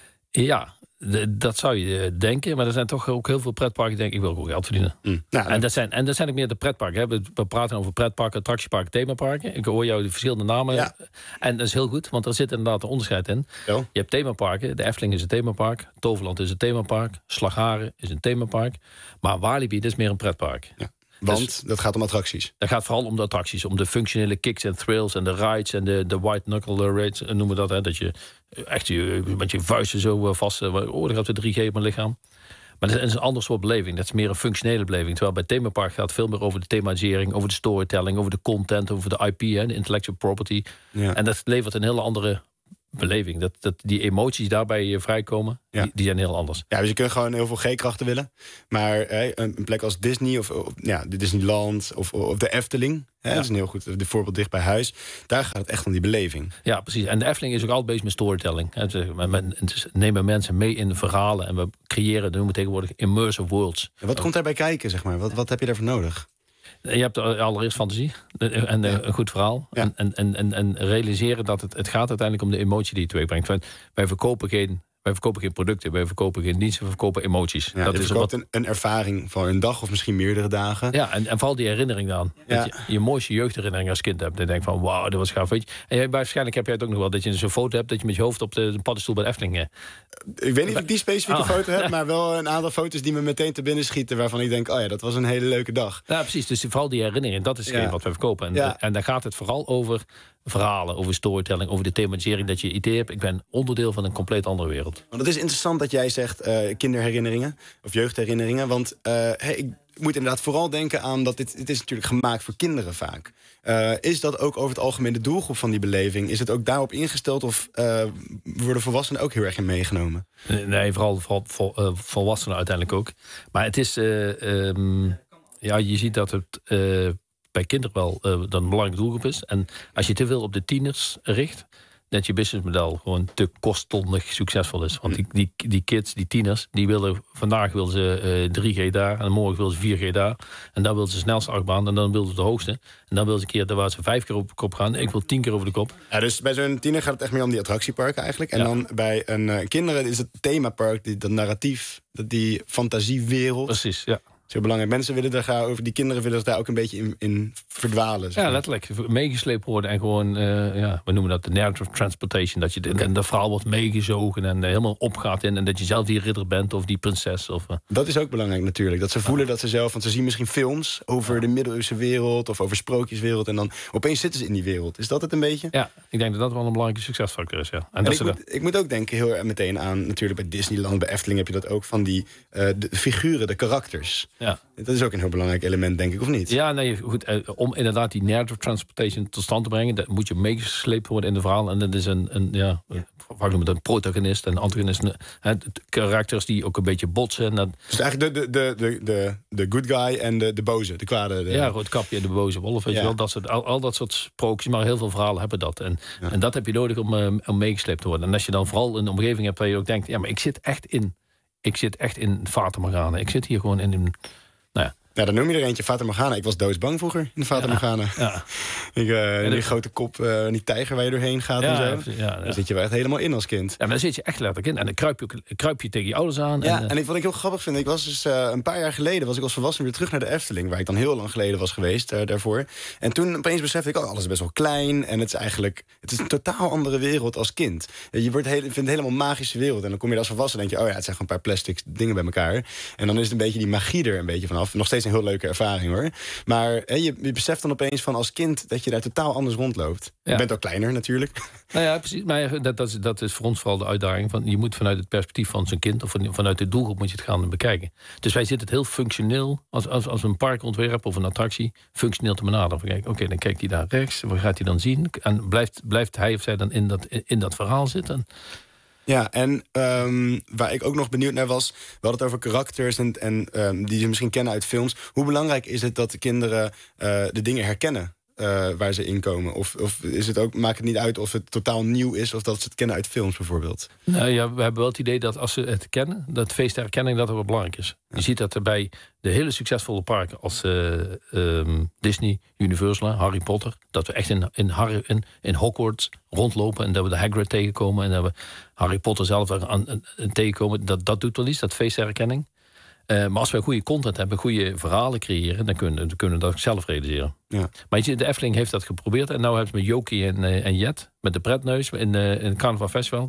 Ja, dat zou je denken. Maar er zijn toch ook heel veel pretparken die denken, ik wil ook geld verdienen. Nou, en dat zijn ook meer de pretparken. We praten over pretparken, attractieparken, themaparken. Ik hoor jou de verschillende namen. Ja. En dat is heel goed, want er zit inderdaad een onderscheid in. Ja. Je hebt themaparken. De Efteling is een themapark. Toverland is een themapark. Slagharen is een themapark. Maar Walibi, dat is meer een pretpark. Ja. Want dat gaat om attracties. Dat gaat vooral om de attracties. Om de functionele kicks en thrills en de rides en de white knuckle raids noemen we dat. Hè, dat je echt met je vuisten zo vast... dan gaat de 3G op mijn lichaam. Maar dat is een ander soort beleving. Dat is meer een functionele beleving. Terwijl bij themapark gaat het veel meer over de thematisering, over de storytelling, over de content, over de IP, de intellectual property. Ja. En dat levert een hele andere beleving. Die emoties daarbij vrijkomen, die zijn heel anders. Ja, dus je kunt gewoon heel veel G-krachten willen. Maar een plek als Disney of de Disneyland of de Efteling, dat is een heel goed voorbeeld dicht bij huis. Daar gaat het echt om die beleving. Ja, precies. En de Efteling is ook altijd bezig met storytelling. Dus nemen mensen mee in de verhalen en we creëren, dat noemen we tegenwoordig immersive worlds. En wat komt daarbij kijken, zeg maar? Wat heb je daarvoor nodig? Je hebt allereerst fantasie en een goed verhaal. Ja. En realiseren dat het gaat uiteindelijk om de emotie die je teweeg brengt. Wij verkopen geen producten, wij verkopen geen diensten, we verkopen emoties. Ja, dat is verkoopt een ervaring van een dag of misschien meerdere dagen. Ja, en vooral die herinnering dan. Ja. Dat je mooiste jeugdherinnering als kind hebt. Dan denk je van, wauw, dat was gaaf. Weet je? En waarschijnlijk heb jij het ook nog wel, dat je zo'n foto hebt dat je met je hoofd op de paddenstoel bij de Efteling. Ik weet niet of ik die specifieke foto heb, maar wel een aantal foto's die me meteen te binnen schieten, waarvan ik denk, dat was een hele leuke dag. Ja, precies. Dus vooral die herinnering, dat is wat we verkopen. En daar gaat het vooral over verhalen, over storytelling, over de thematisering, dat je idee hebt, ik ben onderdeel van een compleet andere wereld. Want het is interessant dat jij zegt kinderherinneringen of jeugdherinneringen, want ik moet inderdaad vooral denken aan dat dit is natuurlijk gemaakt voor kinderen vaak. Is dat ook over het algemeen de doelgroep van die beleving? Is het ook daarop ingesteld of worden volwassenen ook heel erg in meegenomen? Nee, vooral volwassenen uiteindelijk ook. Maar het is, je ziet dat het bij kinderen wel dat een belangrijke doelgroep is. En als je te veel op de tieners richt, dat je businessmodel gewoon te kosttondig succesvol is. Want die kids, die tieners, vandaag willen ze 3G daar en morgen willen ze 4G daar. En dan willen ze de snelste achtbaan en dan willen ze de hoogste. En dan willen ze een keer waar ze 5 keer op de kop gaan. Ik wil 10 keer over de kop. Ja, dus bij zo'n tiener gaat het echt meer om die attractieparken eigenlijk. En dan bij een kinderen is het themapark, dat narratief, die fantasiewereld. Precies, ja. is heel belangrijk. Mensen willen die kinderen willen daar ook een beetje in verdwalen. Zeg maar. Ja, letterlijk. Meegesleept worden en gewoon, we noemen dat de narrative transportation. Dat je en de verhaal wordt meegezogen en helemaal opgaat in. En dat je zelf die ridder bent of die prinses. Dat is ook belangrijk natuurlijk. Dat ze voelen dat ze zelf, want ze zien misschien films over de middeleeuwse wereld of over sprookjeswereld. En dan opeens zitten ze in die wereld. Is dat het een beetje? Ja, ik denk dat dat wel een belangrijke succesfactor is. Ja. En ik moet ook denken heel meteen aan, natuurlijk bij Disneyland, bij Efteling heb je dat ook van die de figuren, de karakters. Ja. Dat is ook een heel belangrijk element, denk ik, of niet? Ja, nee, goed. Om inderdaad die narrative transportation tot stand te brengen, dat moet je meegesleept worden in de verhaal. En dat is vaak noemen we een protagonist en antagonist. Karakters die ook een beetje botsen. Dus eigenlijk de good guy en de boze, de kwade. Ja, Roodkapje en de boze wolf, weet je wel. Al dat soort sprookjes, maar heel veel verhalen hebben dat. En dat heb je nodig om meegesleept te worden. En als je dan vooral een omgeving hebt waar je ook denkt, ja, maar ik zit echt in Fata Morgana. Ik zit hier gewoon in een... Ja, dan noem je er eentje, Fata Morgana. Ik was doodsbang vroeger in de Fata Morgana. Ja. Die grote kop, die tijger waar je doorheen gaat en zo. Daar zit je wel echt helemaal in als kind. Ja, maar daar zit je echt letterlijk in. En dan kruip je tegen je ouders aan. Ja, en wat ik heel grappig vind, ik was dus een paar jaar geleden, was ik als volwassen weer terug naar de Efteling, waar ik dan heel lang geleden was geweest daarvoor. En toen opeens besefte ik, alles is best wel klein. En het is een totaal andere wereld als kind. Je vindt een helemaal magische wereld. En dan kom je als volwassen en denk je, het zijn gewoon een paar plastic dingen bij elkaar. En dan is het een beetje die magie er een beetje vanaf. Nog steeds een heel leuke ervaring hoor. Maar je beseft dan opeens van als kind dat je daar totaal anders rondloopt. Ja. Je bent ook kleiner natuurlijk. Nou ja, precies. Maar dat is voor ons vooral de uitdaging. Je moet vanuit het perspectief van zijn kind of vanuit de doelgroep moet je het gaan bekijken. Dus wij zitten het heel functioneel, als een parkontwerp of een attractie, functioneel te benaderen. Oké, dan kijkt hij daar rechts. Wat gaat hij dan zien? En blijft hij of zij dan in dat verhaal zitten? Ja, en waar ik ook nog benieuwd naar was, we hadden het over karakters en die ze misschien kennen uit films. Hoe belangrijk is het dat de kinderen de dingen herkennen waar ze in komen? Of is het ook, maakt het niet uit of het totaal nieuw is of dat ze het kennen uit films bijvoorbeeld? Nou ja, we hebben wel het idee dat als ze het kennen, dat feest der herkenning, dat het wel belangrijk is. Ja. Je ziet dat er bij de hele succesvolle parken als Disney, Universal, Harry Potter, dat we echt in Hogwarts rondlopen en dat we de Hagrid tegenkomen en dat we Harry Potter zelf aan tegenkomen. Dat doet wel iets, dat feest der herkenning. Maar als wij goede content hebben, goede verhalen creëren, dan kunnen we dat ook zelf realiseren. Ja. Maar je ziet, de Efteling heeft dat geprobeerd. En nu hebben ze met Jokie en Jet, met de pretneus in het Carnaval Festival.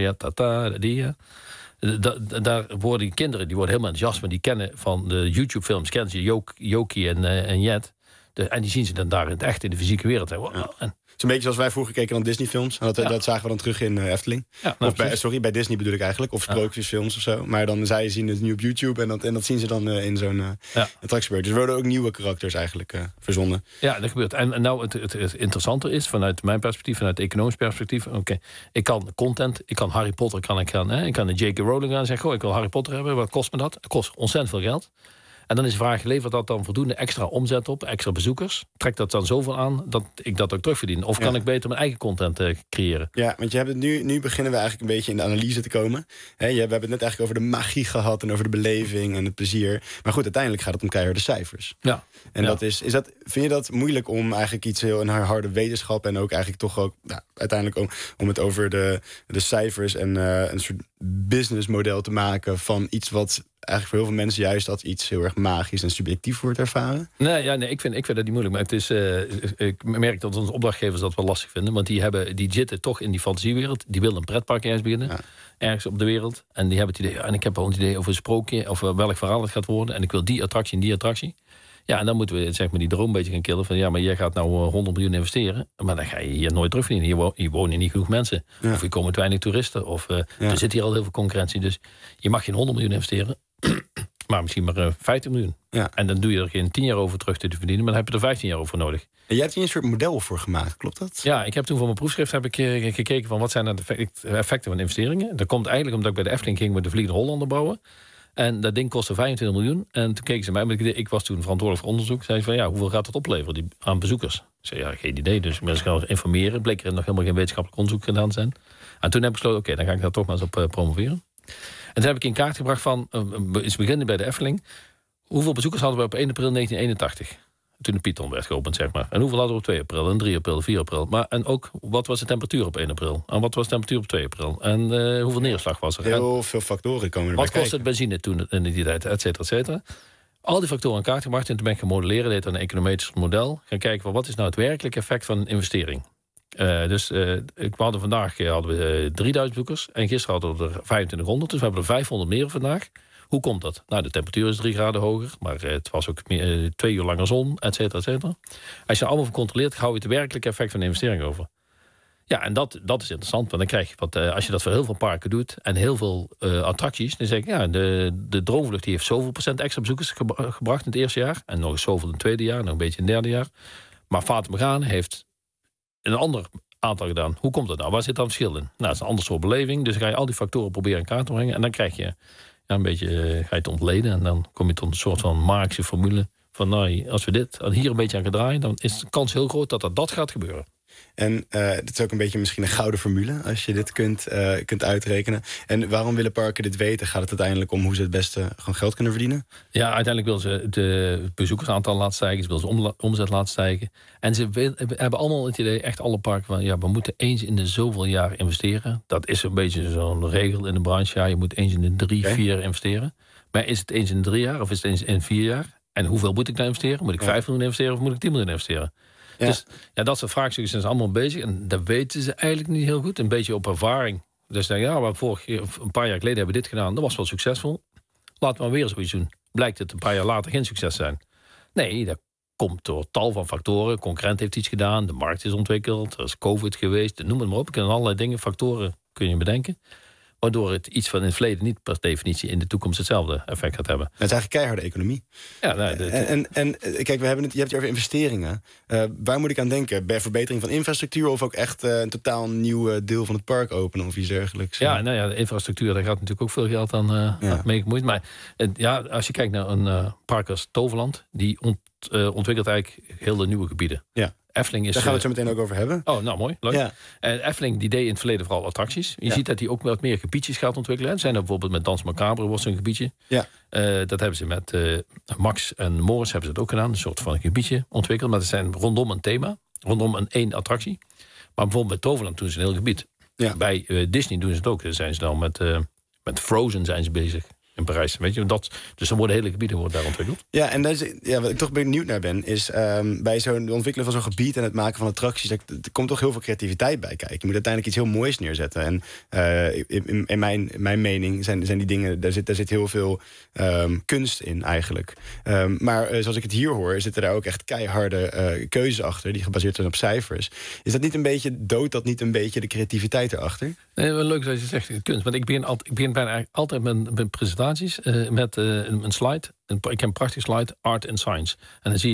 Daar worden die kinderen, die worden helemaal enthousiast. Maar die kennen van de YouTube-films, kennen ze Jokie en Jet. En die zien ze dan daar in het echt, in de fysieke wereld. Wow. Ja. Het is een beetje zoals wij vroeger keken naar Disney-films. Dat zagen we dan terug in Efteling. Ja, bij Disney bedoel ik eigenlijk. Of sprookjesfilms of zo. Maar dan zien het nu op YouTube. En dat zien ze dan in zo'n attractiebeurt. Dus er worden ook nieuwe karakters eigenlijk verzonnen. Ja, dat gebeurt. En nou, het interessante is, vanuit mijn perspectief, vanuit het economisch perspectief. Oké, ik kan content, ik kan Harry Potter, ik kan de J.K. Rowling gaan zeggen, ik wil Harry Potter hebben. Wat kost me dat? Het kost ontzettend veel geld. En dan is de vraag, levert dat dan voldoende extra omzet op, extra bezoekers? Trekt dat dan zoveel aan dat ik dat ook terugverdien? Of kan ik beter mijn eigen content creëren? Ja, want je hebt het nu beginnen we eigenlijk een beetje in de analyse te komen. We hebben het net eigenlijk over de magie gehad en over de beleving en het plezier. Maar goed, uiteindelijk gaat het om keiharde cijfers. Ja. En dat vind je dat moeilijk om eigenlijk iets heel in haar harde wetenschap en ook eigenlijk toch ook uiteindelijk om het over de cijfers en een soort businessmodel te maken van iets wat eigenlijk voor heel veel mensen juist dat iets heel erg magisch en subjectief wordt ervaren? Nee, ik vind dat niet moeilijk. Maar het is, ik merk dat onze opdrachtgevers dat wel lastig vinden. Want die zitten toch in die fantasiewereld. Die willen een pretpark ergens beginnen. Ja. Ergens op de wereld. En die hebben het idee, en ik heb al een idee over een sprookje, over welk verhaal het gaat worden. En ik wil die attractie en die attractie. Ja, en dan moeten we zeg maar die droom een beetje gaan killen. Van maar jij gaat nou 100 miljoen investeren. Maar dan ga je hier nooit terugverdienen. Hier wonen niet genoeg mensen. Ja. Of hier komen te weinig toeristen. Of er zit hier al heel veel concurrentie. Dus je mag geen 100 miljoen investeren. Maar misschien maar 50 miljoen. Ja. En dan doe je er geen 10 jaar over terug te verdienen. Maar dan heb je er 15 jaar over nodig. En jij hebt hier een soort model voor gemaakt, klopt dat? Ja, ik heb toen voor mijn proefschrift gekeken van wat zijn nou de effecten van investeringen. Dat komt eigenlijk omdat ik bij de Efteling ging met de Vliegende Hollander bouwen. En dat ding kostte 25 miljoen. En toen keken ze mij, ik was toen verantwoordelijk voor onderzoek. Zei ze van hoeveel gaat het opleveren aan bezoekers? Ik zei geen idee. Dus mensen gaan informeren. Bleek er nog helemaal geen wetenschappelijk onderzoek gedaan te zijn. En toen heb ik besloten, dan ga ik daar toch maar eens op promoveren. En toen heb ik in kaart gebracht van, is beginnen bij de Efteling. Hoeveel bezoekers hadden we op 1 april 1981? Toen de Python werd geopend, zeg maar. En hoeveel hadden we op 2 april, en 3 april, 4 april? En ook, wat was de temperatuur op 1 april? En wat was de temperatuur op 2 april? En hoeveel neerslag was er? Heel veel factoren komen erbij. Wat kostte het benzine toen in die tijd, et cetera, et cetera? Al die factoren in kaart gebracht en toen ben ik gaan modelleren. Dat heet een econometrisch model. Gaan kijken van wat is nou het werkelijke effect van een investering. We hadden vandaag 3000 bezoekers. En gisteren hadden we er 2500. Dus we hebben er 500 meer vandaag. Hoe komt dat? Nou, de temperatuur is 3 graden hoger. Maar het was ook 2 uur langer zon, et cetera, et cetera. Als je allemaal controleert, hou je het werkelijke effect van de investering over. Ja, en dat is interessant. Want dan krijg je als je dat voor heel veel parken doet en heel veel attracties, dan zeg ik, ja, de Droomvlucht die heeft zoveel procent extra bezoekers gebracht in het eerste jaar. En nog eens zoveel in het tweede jaar, nog een beetje in het derde jaar. Maar Fata Morgana heeft een ander aantal gedaan. Hoe komt dat nou? Waar zit dan verschil in? Nou, dat is een ander soort beleving. Dus dan ga je al die factoren proberen in kaart te brengen. En dan krijg je een beetje, ga je het ontleden. En dan kom je tot een soort van magische formule. Van nou, als we dit hier een beetje aan gaan draaien, dan is de kans heel groot dat gaat gebeuren. En dit is ook een beetje misschien een gouden formule, als je dit kunt uitrekenen. En waarom willen parken dit weten? Gaat het uiteindelijk om hoe ze het beste gewoon geld kunnen verdienen? Ja, uiteindelijk willen ze het bezoekersaantal laten stijgen. Ze willen ze omzet laten stijgen. En ze hebben allemaal het idee, echt alle parken, van ja, we moeten eens in de zoveel jaar investeren. Dat is een beetje zo'n regel in de branche. Ja, je moet eens in de 3-4 jaar Maar is het eens in de 3 jaar of is het eens in 4 jaar? En hoeveel moet ik nou investeren? Moet ik 5 miljoen investeren of moet ik 10 miljoen investeren? Ja. Dus ja, dat soort vraagstukken zijn ze allemaal bezig. En dat weten ze eigenlijk niet heel goed. Een beetje op ervaring. Dus dan ja, een paar jaar geleden hebben we dit gedaan. Dat was wel succesvol. Laten we maar weer zoiets doen. Blijkt het een paar jaar later geen succes zijn. Nee, dat komt door tal van factoren. Concurrent heeft iets gedaan. De markt is ontwikkeld. Er is COVID geweest. Noem het maar op. Er kunnen allerlei dingen, factoren kun je bedenken. Waardoor het iets van in het verleden niet per definitie in de toekomst hetzelfde effect gaat hebben. Het is eigenlijk keiharde economie. Ja, nou, en kijk, je hebt het over investeringen. Waar moet ik aan denken? Bij verbetering van infrastructuur of ook echt een totaal nieuw deel van het park openen of iets dergelijks? Ja, nou ja, de infrastructuur, daar gaat natuurlijk ook veel geld aan mee gemoeid. Maar als je kijkt naar een park als Toverland, die ontwikkelt eigenlijk heel de nieuwe gebieden. Ja. Efteling is, daar gaan we het zo meteen ook over hebben. Oh, nou mooi, leuk. Ja. Efteling die deed in het verleden vooral attracties. Je ziet dat hij ook wat meer gebiedjes gaat ontwikkelen. Er zijn er bijvoorbeeld met Dans Macabre was een gebiedje. Ja. Dat hebben ze met Max en Morris hebben ze het ook gedaan. Een soort van gebiedje ontwikkeld. Maar dat zijn rondom een thema. Rondom één attractie. Maar bijvoorbeeld bij Toverland doen ze een heel gebied. Ja. Bij Disney doen ze het ook. Daar zijn ze dan met Frozen zijn ze bezig. In Parijs, weet je, dus dan worden hele gebieden daar ontwikkeld. Ja, en wat ik toch benieuwd naar ben, is bij zo'n ontwikkelen van zo'n gebied en het maken van attracties, er komt toch heel veel creativiteit bij kijken. Je moet uiteindelijk iets heel moois neerzetten. En in mijn mening zijn die dingen, daar zit heel veel kunst in eigenlijk. Maar zoals ik het hier hoor, zitten daar ook echt keiharde keuzes achter, die gebaseerd zijn op cijfers. Is dat niet een beetje, doodt dat niet een beetje de creativiteit erachter? Nee, wel leuk dat je zegt kunst. Want ik begin bijna altijd met presentaties. Met een slide. Ik heb een prachtige slide, Art and Science. En dan zie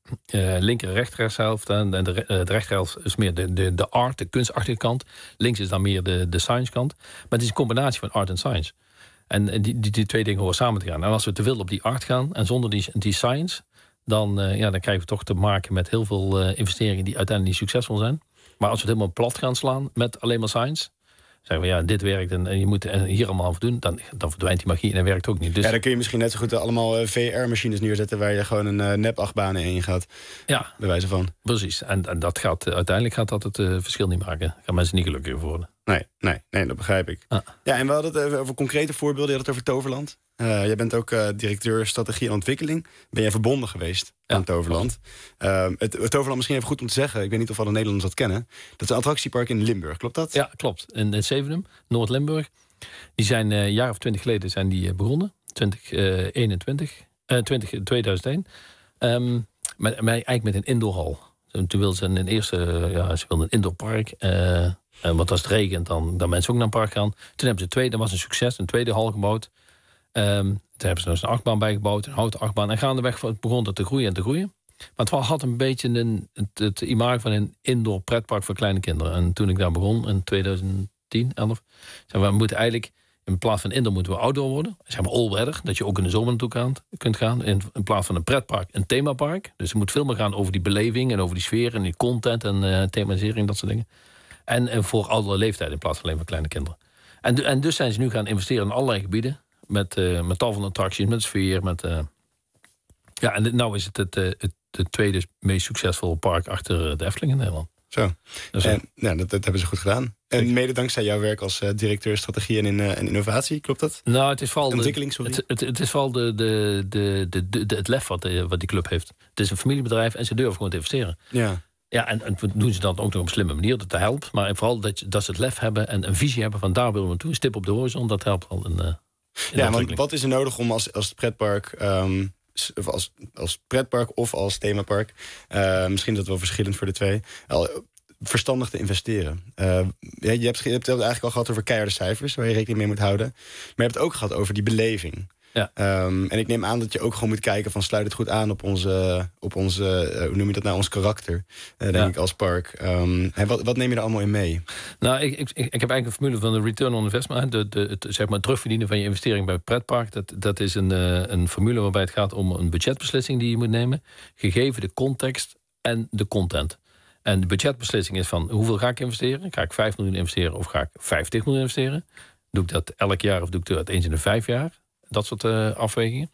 je linker en rechtshelft. En de rechterhelft is meer de art, de kunstachtige kant. Links is dan meer de science kant. Maar het is een combinatie van art en science. En die twee dingen horen samen te gaan. En als we te veel op die art gaan en zonder die science, dan krijgen we toch te maken met heel veel investeringen die uiteindelijk niet succesvol zijn. Maar als we het helemaal plat gaan slaan met alleen maar science, zeggen we, ja, dit werkt en je moet hier allemaal aan doen, dan verdwijnt die magie en dat werkt ook niet. Dus ja, dan kun je misschien net zo goed allemaal VR-machines neerzetten waar je gewoon een nep-achtbanen in gaat. Ja. Bij wijze van. Precies. En dat uiteindelijk gaat dat het verschil niet maken. Daar gaan mensen niet gelukkiger worden. Nee, dat begrijp ik. Ah. Ja, en we hadden het over concrete voorbeelden. Je had het over Toverland. Jij bent ook directeur strategie en ontwikkeling. Ben jij verbonden geweest aan Toverland? Het Toverland misschien even goed om te zeggen. Ik weet niet of alle Nederlanders dat kennen. Dat is een attractiepark in Limburg, klopt dat? Ja, klopt. In Zevenum, Noord-Limburg. Die zijn een jaar of 20 geleden zijn die begonnen. 2001. Eigenlijk met een indoorhal. Toen wilden ze een indoorpark. Want als het regent, dan mensen ook naar een park gaan. Toen hebben ze dat was een succes, een tweede hal gebouwd. Toen hebben ze dus een achtbaan bijgebouwd, een houten achtbaan. En gaandeweg begon het te groeien. Maar het had een beetje het imago van een indoor pretpark voor kleine kinderen. En toen ik daar begon, in 2010, 11, we moeten eigenlijk, in plaats van indoor moeten we outdoor worden. Zeg maar all-weather, dat je ook in de zomer naartoe kunt gaan. In plaats van een pretpark, een themapark. Dus het moet veel meer gaan over die beleving en over die sfeer en die content en thematisering, dat soort dingen. En voor oudere leeftijd in plaats van alleen voor kleine kinderen. En dus zijn ze nu gaan investeren in allerlei gebieden. Met tal van attracties, met sfeer. En nou is het tweede meest succesvolle park achter de Efteling in Nederland. Zo. Dus, En dat hebben ze goed gedaan. En mede dankzij jouw werk als directeur strategie en innovatie, klopt dat? Nou, het is vooral ontwikkeling, sorry. Het is vooral het lef wat die club heeft. Het is een familiebedrijf en ze durven gewoon te investeren. Ja. Ja, en doen ze dat ook nog op een slimme manier, dat helpt. Maar vooral dat ze het lef hebben en een visie hebben van daar willen we naartoe. Stip op de horizon, dat helpt al in want wat is er nodig om als pretpark... als pretpark of als themapark... misschien is dat wel verschillend voor de twee... verstandig te investeren. Je hebt het eigenlijk al gehad over keiharde cijfers... waar je rekening mee moet houden. Maar je hebt het ook gehad over die beleving. Ja. En ik neem aan dat je ook gewoon moet kijken... van sluit het goed aan op onze hoe noem je dat nou, ons karakter... denk ik, als park. Wat neem je er allemaal in mee? Nou, ik heb eigenlijk een formule van de return on investment. Het zeg maar terugverdienen van je investering bij het pretpark. Dat is een formule waarbij het gaat om een budgetbeslissing die je moet nemen... gegeven de context en de content. En de budgetbeslissing is van hoeveel ga ik investeren? Ga ik 5 miljoen investeren of ga ik 50 miljoen investeren? Doe ik dat elk jaar of doe ik dat eens in de 5 jaar? Dat soort afwegingen.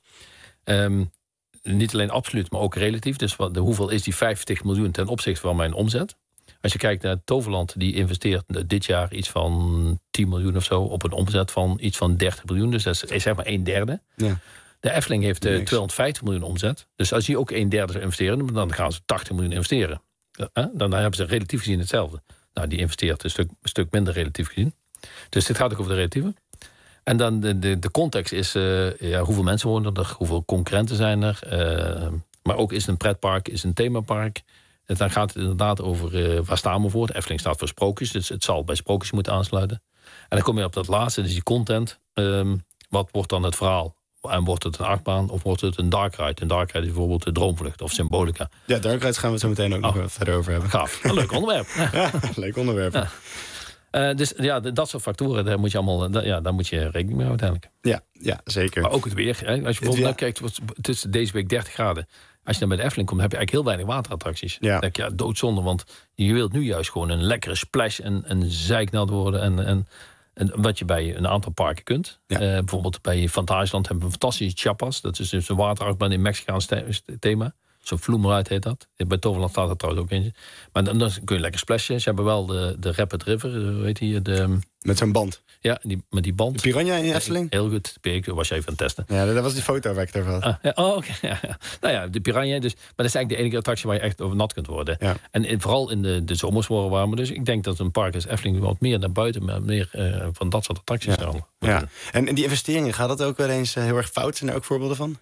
Niet alleen absoluut, maar ook relatief. Dus hoeveel is die 50 miljoen ten opzichte van mijn omzet? Als je kijkt naar Toverland, die investeert dit jaar iets van 10 miljoen of zo... op een omzet van iets van 30 miljoen. Dus dat is zeg maar 1/3. Ja. De Efteling heeft 250 miljoen omzet. Dus als die ook 1/3 zou investeren, dan gaan ze 80 miljoen investeren. Dan hebben ze relatief gezien hetzelfde. Nou, die investeert een stuk minder relatief gezien. Dus dit gaat ook over de relatieve. En dan de context is hoeveel mensen wonen er, hoeveel concurrenten zijn er. Maar ook is het een pretpark, is het een themapark. En dan gaat het inderdaad over waar staan we voor. De Efteling staat voor sprookjes, dus het zal bij sprookjes moeten aansluiten. En dan kom je op dat laatste, dus die content. Wat wordt dan het verhaal? En wordt het een achtbaan of wordt het een dark ride? Een dark ride is bijvoorbeeld de Droomvlucht of Symbolica. Ja, dark rides gaan we het zo meteen ook nog verder over hebben. Gaaf, een leuk onderwerp. Ja, leuk onderwerp. Ja. Dus ja, dat soort factoren, daar moet je allemaal, daar moet je rekening mee houden uiteindelijk. Ja, zeker. Maar ook het weer. Hè? Als je bijvoorbeeld kijkt, het is deze week 30 graden. Als je dan bij de Efteling komt, heb je eigenlijk heel weinig waterattracties. Ja. Dan denk je, doodzonde, want je wilt nu juist gewoon een lekkere splash en zeiknat worden en wat je bij een aantal parken kunt. Ja. Bijvoorbeeld bij Fantasieland hebben we een fantastische Chiapas. Dat is dus een waterachtbaan in Mexicaans thema. Zo'n Vloemeruit heet dat. Bij Toverland staat er trouwens ook eentje. Maar dan kun je lekker splashen. Ze hebben wel de Rapid River, weet je. Met zo'n band. Ja, met die band. De Piranha in Efteling? Heel goed. Ik was je even aan het testen. Ja, dat was die foto waar ik het over had. Oké. Ja. Nou ja, de Piranha. Dus, maar dat is eigenlijk de enige attractie waar je echt over nat kunt worden. Ja. En vooral in de zomers worden warmer. Dus ik denk dat een park als Efteling wat meer naar buiten, maar meer van dat soort attracties zal. Ja. En die investeringen, gaat dat ook wel eens heel erg fout? Zijn er ook voorbeelden van?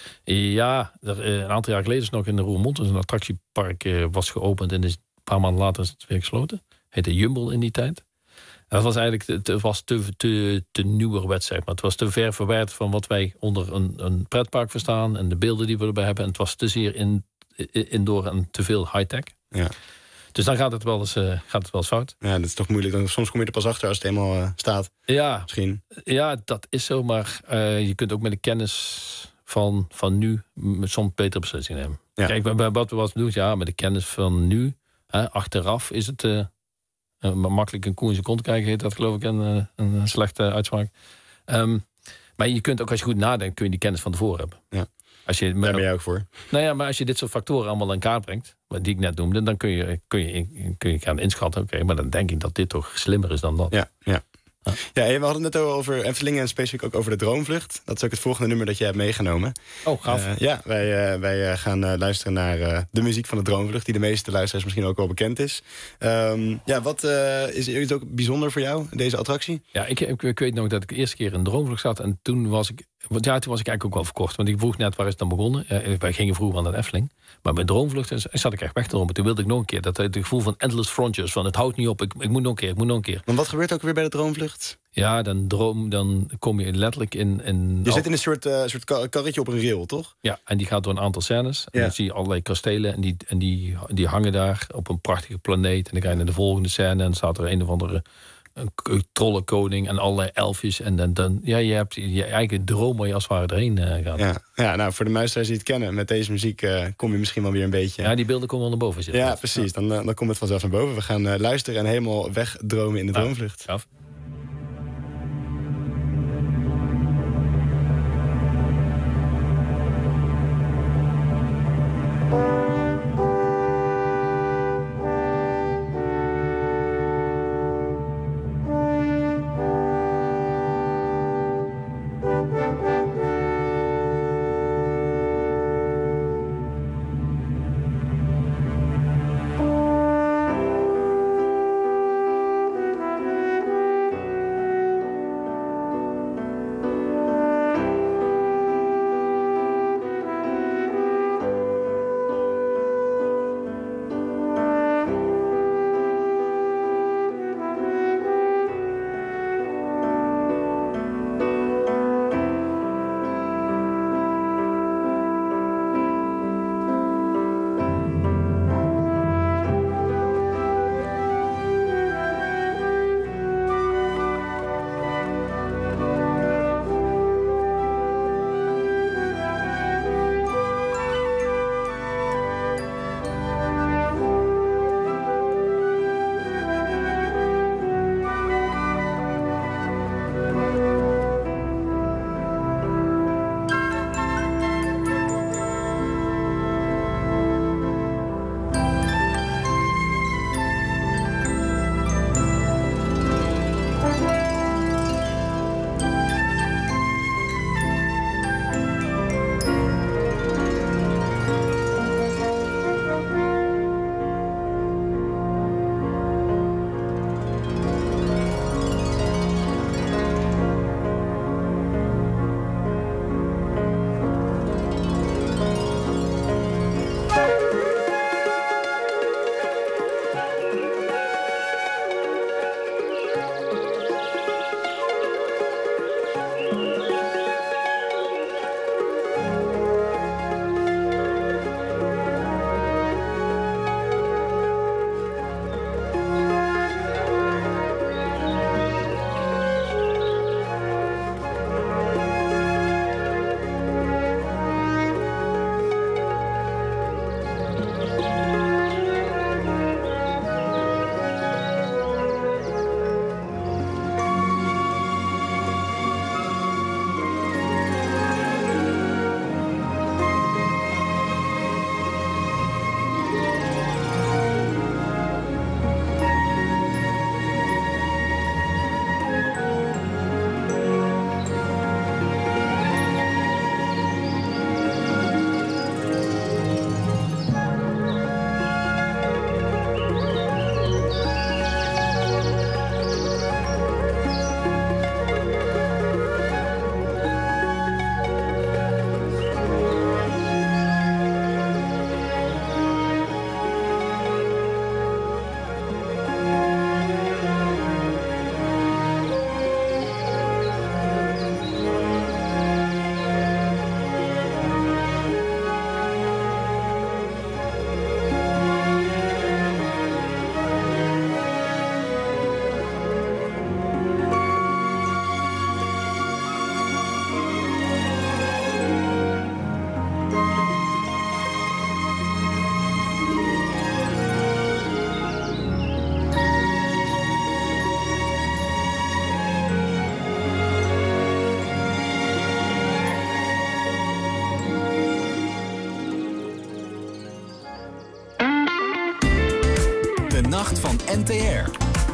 Ja, een aantal jaar geleden is nog in de Roermond een attractiepark was geopend en is een paar maanden later is het weer gesloten. Heette Jumble in die tijd. En dat was eigenlijk het was te nieuwerwets, zeg maar. Het was te ver verwijderd van wat wij onder een pretpark verstaan en de beelden die we erbij hebben. En het was te zeer indoor en te veel high-tech. Ja. Dus dan gaat het wel eens fout. Ja, dat is toch moeilijk. Soms kom je er pas achter als het eenmaal staat. Ja, misschien. Ja, dat is zo. Maar je kunt ook met de kennis van nu soms betere beslissingen nemen. Ja. Kijk, wat we doen, ja, met de kennis van nu, achteraf is het makkelijk een koe in zijn kont kijken, heet dat geloof ik een slechte uitspraak. Maar je kunt ook, als je goed nadenkt, kun je die kennis van tevoren hebben. Ja. Daar ben jij ook voor. Nou ja, maar als je dit soort factoren allemaal in kaart brengt, die ik net noemde, dan kun je gaan inschatten, oké, maar dan denk ik dat dit toch slimmer is dan dat. Ja. Ja, we hadden het net over Efteling en specifiek ook over de Droomvlucht. Dat is ook het volgende nummer dat jij hebt meegenomen. Oh, gaaf. Wij gaan luisteren naar de muziek van de Droomvlucht, die de meeste luisteraars misschien ook wel bekend is. Wat is het ook bijzonder voor jou, deze attractie? Ja, ik weet nog dat ik de eerste keer in de Droomvlucht zat en toen was ik eigenlijk ook wel verkocht. Want ik vroeg net, waar is het dan begonnen? Wij gingen vroeger aan de Efteling. Maar bij Droomvlucht zat ik echt weg te dromen. Toen wilde ik nog een keer. Dat het gevoel van endless frontiers. Van het houdt niet op. Ik moet nog een keer. Maar wat gebeurt ook weer bij de Droomvlucht? Ja, dan kom je letterlijk in... Je zit in een soort karretje op een rail, toch? Ja, en die gaat door een aantal scènes. En dan zie je allerlei kastelen. En die hangen daar op een prachtige planeet. En dan ga je naar de volgende scène. En dan staat er een of andere... een trollenkoning en allerlei elfjes. En dan je hebt je eigen droom waar je als het ware erheen gaat. Ja, nou, voor de luisteraars die het kennen, met deze muziek kom je misschien wel weer een beetje... Ja, die beelden komen wel naar boven zitten. Ja, precies. Dan komt het vanzelf naar boven. We gaan luisteren en helemaal wegdromen in de Droomvlucht. Gaaf. Nacht van NTR.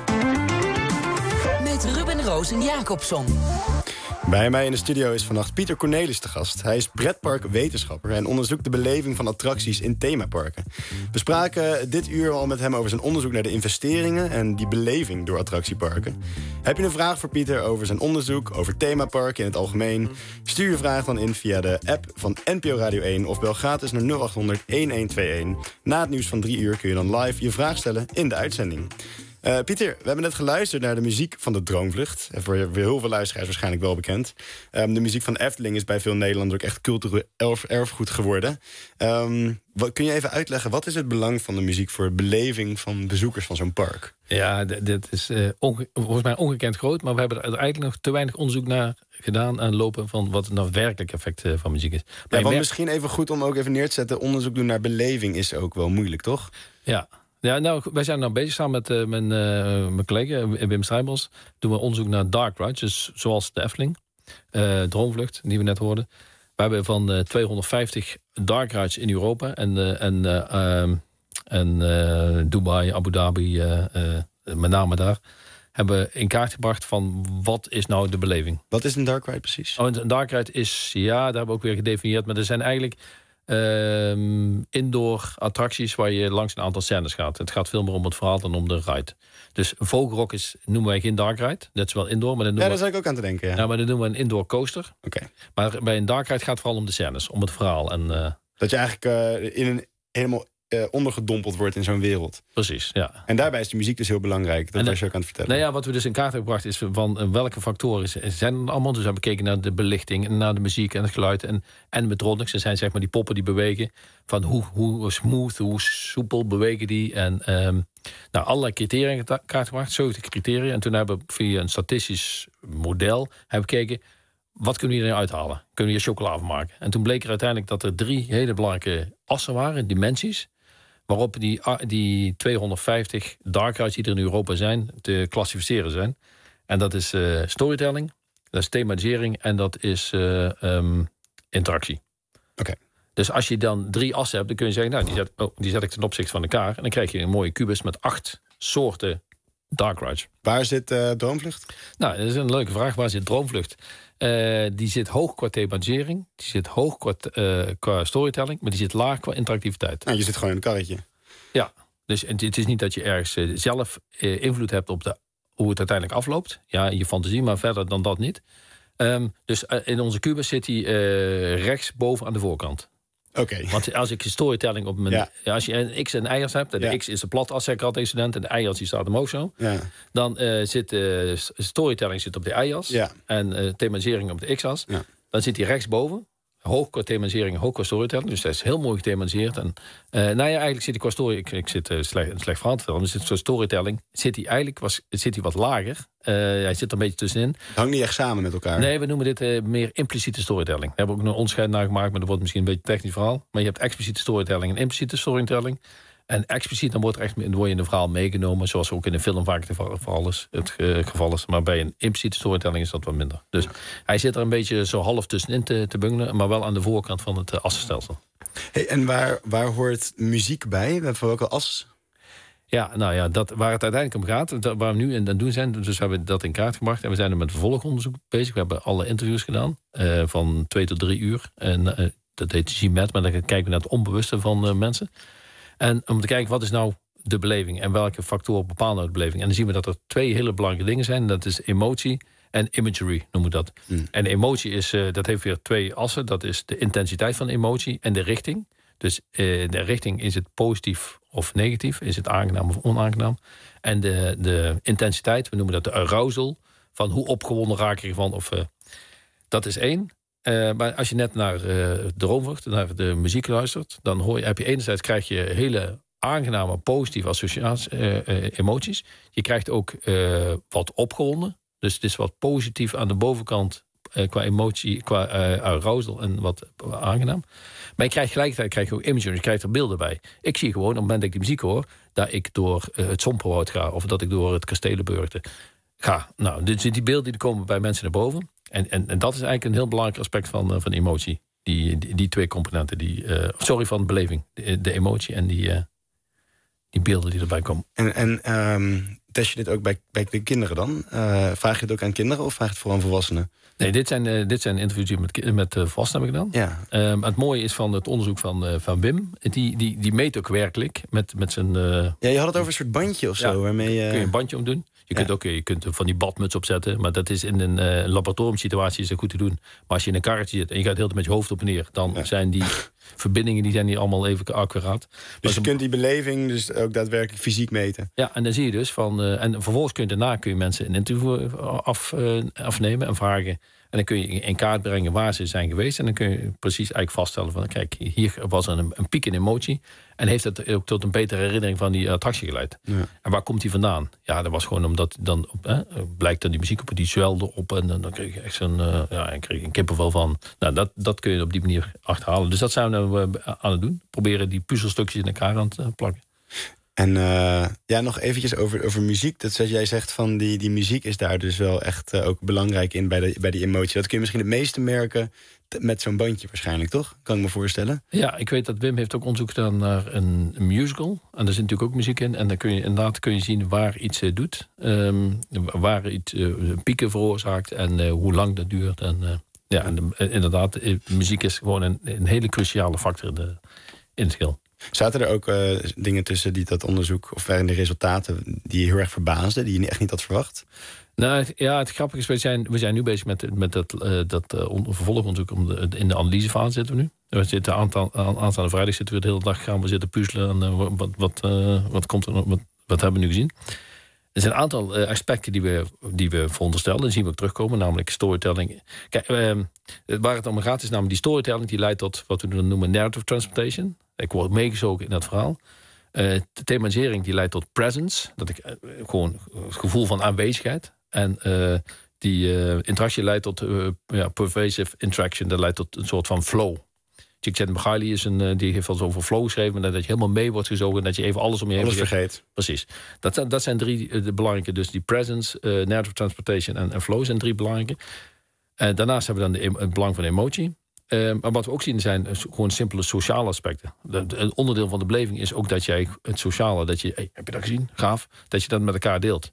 Met Ruben Roos en Jacobson. Bij mij in de studio is vannacht Pieter Cornelis te gast. Hij is pretparkwetenschapper en onderzoekt de beleving van attracties in themaparken. We spraken dit uur al met hem over zijn onderzoek naar de investeringen en die beleving door attractieparken. Heb je een vraag voor Pieter over zijn onderzoek, over themaparken in het algemeen? Stuur je vraag dan in via de app van NPO Radio 1 of bel gratis naar 0800 1121. Na het nieuws van 3 uur kun je dan live je vraag stellen in de uitzending. Pieter, we hebben net geluisterd naar de muziek van de Droomvlucht. Voor heel veel luisteraars waarschijnlijk wel bekend. De muziek van Efteling is bij veel Nederlanders ook echt cultureel erfgoed geworden. Kun je even uitleggen, wat is het belang van de muziek voor de beleving van bezoekers van zo'n park? Ja, dit is volgens mij ongekend groot. Maar we hebben er eigenlijk nog te weinig onderzoek naar gedaan en lopen van wat het nou werkelijk effect van muziek is. Maar want misschien even goed om ook even neer te zetten, onderzoek doen naar beleving is ook wel moeilijk, toch? Ja, nou, wij zijn nou bezig samen met mijn collega Wim Strijbos. Doen we onderzoek naar dark rides, dus zoals de Efteling, Droomvlucht, die we net hoorden. We hebben van 250 dark rides in Europa en Dubai, Abu Dhabi, met name daar, hebben in kaart gebracht van wat is nou de beleving. Wat is een dark ride precies? Een dark ride is, daar hebben we ook weer gedefinieerd, maar er zijn eigenlijk indoor attracties waar je langs een aantal scènes gaat. Het gaat veel meer om het verhaal dan om de ride. Dus een Vogelrok noemen wij geen dark ride. Dat is wel indoor. Maar daar zou ik ook aan te denken. Ja, maar dat noemen we een indoor coaster. Okay. Maar bij een dark ride gaat het vooral om de scènes, om het verhaal. En, dat je eigenlijk helemaal ondergedompeld wordt in zo'n wereld. Precies, ja. En daarbij is de muziek dus heel belangrijk. Dat was je ook aan het vertellen. Nou ja, wat we dus in kaart hebben gebracht is van welke factoren zijn er allemaal. Dus we hebben gekeken naar de belichting en naar de muziek en het geluid en animatronics. Dat zijn zeg maar die poppen die bewegen. Van hoe smooth, hoe soepel bewegen die. En allerlei criteria in kaart gebracht, 70 criteria. En toen hebben we via een statistisch model gekeken, wat kunnen we eruit uithalen? Kunnen we hier chocola van maken? En toen bleek er uiteindelijk dat er 3 hele belangrijke assen waren, dimensies, waarop die 250 dark rides die er in Europa zijn, te klassificeren zijn. En dat is storytelling, dat is thematisering en dat is interactie. Okay. Dus als je dan 3 assen hebt, dan kun je zeggen, nou, die zet ik ten opzichte van elkaar. En dan krijg je een mooie kubus met 8 soorten dark rides. Waar zit Droomvlucht? Nou, dat is een leuke vraag. Waar zit Droomvlucht? Die zit hoog qua thematisering, die zit hoog qua storytelling, maar die zit laag qua interactiviteit. Nou, je zit gewoon in een karretje. Ja, dus het is niet dat je ergens zelf invloed hebt op hoe het uiteindelijk afloopt. Ja, je fantasie, maar verder dan dat niet. Dus in onze kubus zit hij rechts boven aan de voorkant. Okay. Want als ik storytelling op mijn... Ja. Als je een x en y hebt, en de x is de plat as, zeg ik altijd student, en de y-as die staat omhoog zo. Ja. Dan zit storytelling zit op de y-as. Ja. En thematisering op de x-as. Ja. Dan zit hij rechtsboven. Hoog qua thematisering, hoog qua storytelling. Dus dat is heel mooi gethematiseerd. En eigenlijk zit hij qua story... Ik zit een slecht verhaal te vertellen. Dus qua storytelling zit hij eigenlijk wat lager. Hij zit er een beetje tussenin. Het hangt niet echt samen met elkaar. Nee, we noemen dit meer impliciete storytelling. Daar hebben we ook een onderscheid naar gemaakt, maar dat wordt misschien een beetje een technisch verhaal. Maar je hebt expliciete storytelling en impliciete storytelling. En expliciet, dan word je in een verhaal meegenomen, zoals ook in een film vaak het geval is. Maar bij een impliciete storytelling is dat wat minder. Dus hij zit er een beetje zo half tussenin te bungelen, maar wel aan de voorkant van het assenstelsel. Hey, en waar hoort muziek bij? Voor welke as? Ja, nou ja, waar het uiteindelijk om gaat, waar we nu in aan doen zijn, dus hebben we dat in kaart gebracht. En we zijn er met vervolgonderzoek bezig. We hebben alle interviews gedaan, van 2 tot 3 uur. En dat heet GMAT, maar dan kijken we naar het onbewuste van mensen. En om te kijken, wat is nou de beleving en welke factoren bepalen nou de beleving. En dan zien we dat er 2 hele belangrijke dingen zijn. Dat is emotie en imagery, noemen we dat. En de emotie dat heeft weer 2 assen. Dat is de intensiteit van de emotie en de richting. Dus de richting, is het positief of negatief? Is het aangenaam of onaangenaam? En de intensiteit, we noemen dat de arousal. Van hoe opgewonden raak je ervan? Dat is 1. Maar als je net naar Droomvlucht, naar de muziek luistert, dan enerzijds krijg je hele aangename, positieve emoties. Je krijgt ook wat opgewonden. Dus het is wat positief aan de bovenkant qua emotie, qua arousal en wat aangenaam. Maar je krijgt gelijkertijd ook imagery, je krijgt er beelden bij. Ik zie gewoon, op het moment dat ik die muziek hoor, dat ik door het Somperwoud ga of dat ik door het Kastelenburgte ga. Nou, die beelden die komen bij mensen naar boven. En dat is eigenlijk een heel belangrijk aspect van emotie. Die 2 componenten. Van beleving. De emotie en die beelden die erbij komen. En test je dit ook bij de kinderen dan? Vraag je het ook aan kinderen of vraag je het vooral aan volwassenen? Nee, dit zijn interviews die met volwassenen heb ik dan. Ja. Het mooie is van het onderzoek van Wim. Die meet ook werkelijk met zijn... Je had het over een soort bandje of zo. Waarmee kun je een bandje omdoen. Je kunt van die badmuts opzetten. Maar dat is in een laboratoriumsituatie is dat goed te doen. Maar als je in een karretje zit en je gaat heel met je hoofd op en neer... dan zijn die verbindingen die zijn niet allemaal even accuraat. Dus je kunt die beleving dus ook daadwerkelijk fysiek meten. Ja, en dan zie je dus van... en vervolgens kun je mensen een interview afnemen en vragen... En dan kun je in kaart brengen waar ze zijn geweest. En dan kun je precies eigenlijk vaststellen van... kijk, hier was een piek in emotie. En heeft het ook tot een betere herinnering van die attractie geleid. Ja. En waar komt die vandaan? Ja, dat was gewoon omdat dan blijkt dan die muziek op, die zwelde op. En dan kreeg je echt een kippenvel van. Nou, dat kun je op die manier achterhalen. Dus dat zijn we aan het doen. Proberen die puzzelstukjes in elkaar aan te plakken. En nog eventjes over muziek. Dat zoals jij zegt, van die muziek is daar dus wel echt ook belangrijk in bij die emotie. Dat kun je misschien het meeste merken met zo'n bandje waarschijnlijk, toch? Kan ik me voorstellen. Ja, ik weet dat Wim heeft ook onderzoek gedaan naar een musical. En daar zit natuurlijk ook muziek in. En dan kun je zien waar iets doet. Waar iets pieken veroorzaakt en hoe lang dat duurt. Inderdaad, muziek is gewoon een hele cruciale factor in het geheel. Zaten er ook dingen tussen dat onderzoek... of waren de resultaten die je heel erg verbaasden... die je echt niet had verwacht? Nou, het grappige is, we zijn nu bezig met dat vervolgonderzoek. In de analysefase zitten we nu. We zitten aanstaande vrijdag zitten we de hele dag gaan we zitten puzzelen. En wat komt er nog? Wat hebben we nu gezien? Er zijn een aantal aspecten die we veronderstellen. Die zien we ook terugkomen, namelijk storytelling. Kijk, waar het om gaat is namelijk die storytelling... die leidt tot wat we dan noemen narrative transportation. Ik word meegezogen in dat verhaal. De thematisering die leidt tot presence. Dat ik gewoon het gevoel van aanwezigheid. En die interactie leidt tot pervasive interaction. Dat leidt tot een soort van flow. Csikszentmihalyi die heeft wel eens over flow geschreven. Dat je helemaal mee wordt gezogen. En dat je even alles om je heen vergeet. Precies. Dat zijn drie belangrijke. Dus die presence, narrative transportation en flow zijn drie belangrijke. Daarnaast hebben we dan het belang van emotie. Maar wat we ook zien zijn gewoon simpele sociale aspecten. Een onderdeel van de beleving is ook dat jij het sociale... dat je, heb je dat gezien? Gaaf. Dat je dat met elkaar deelt.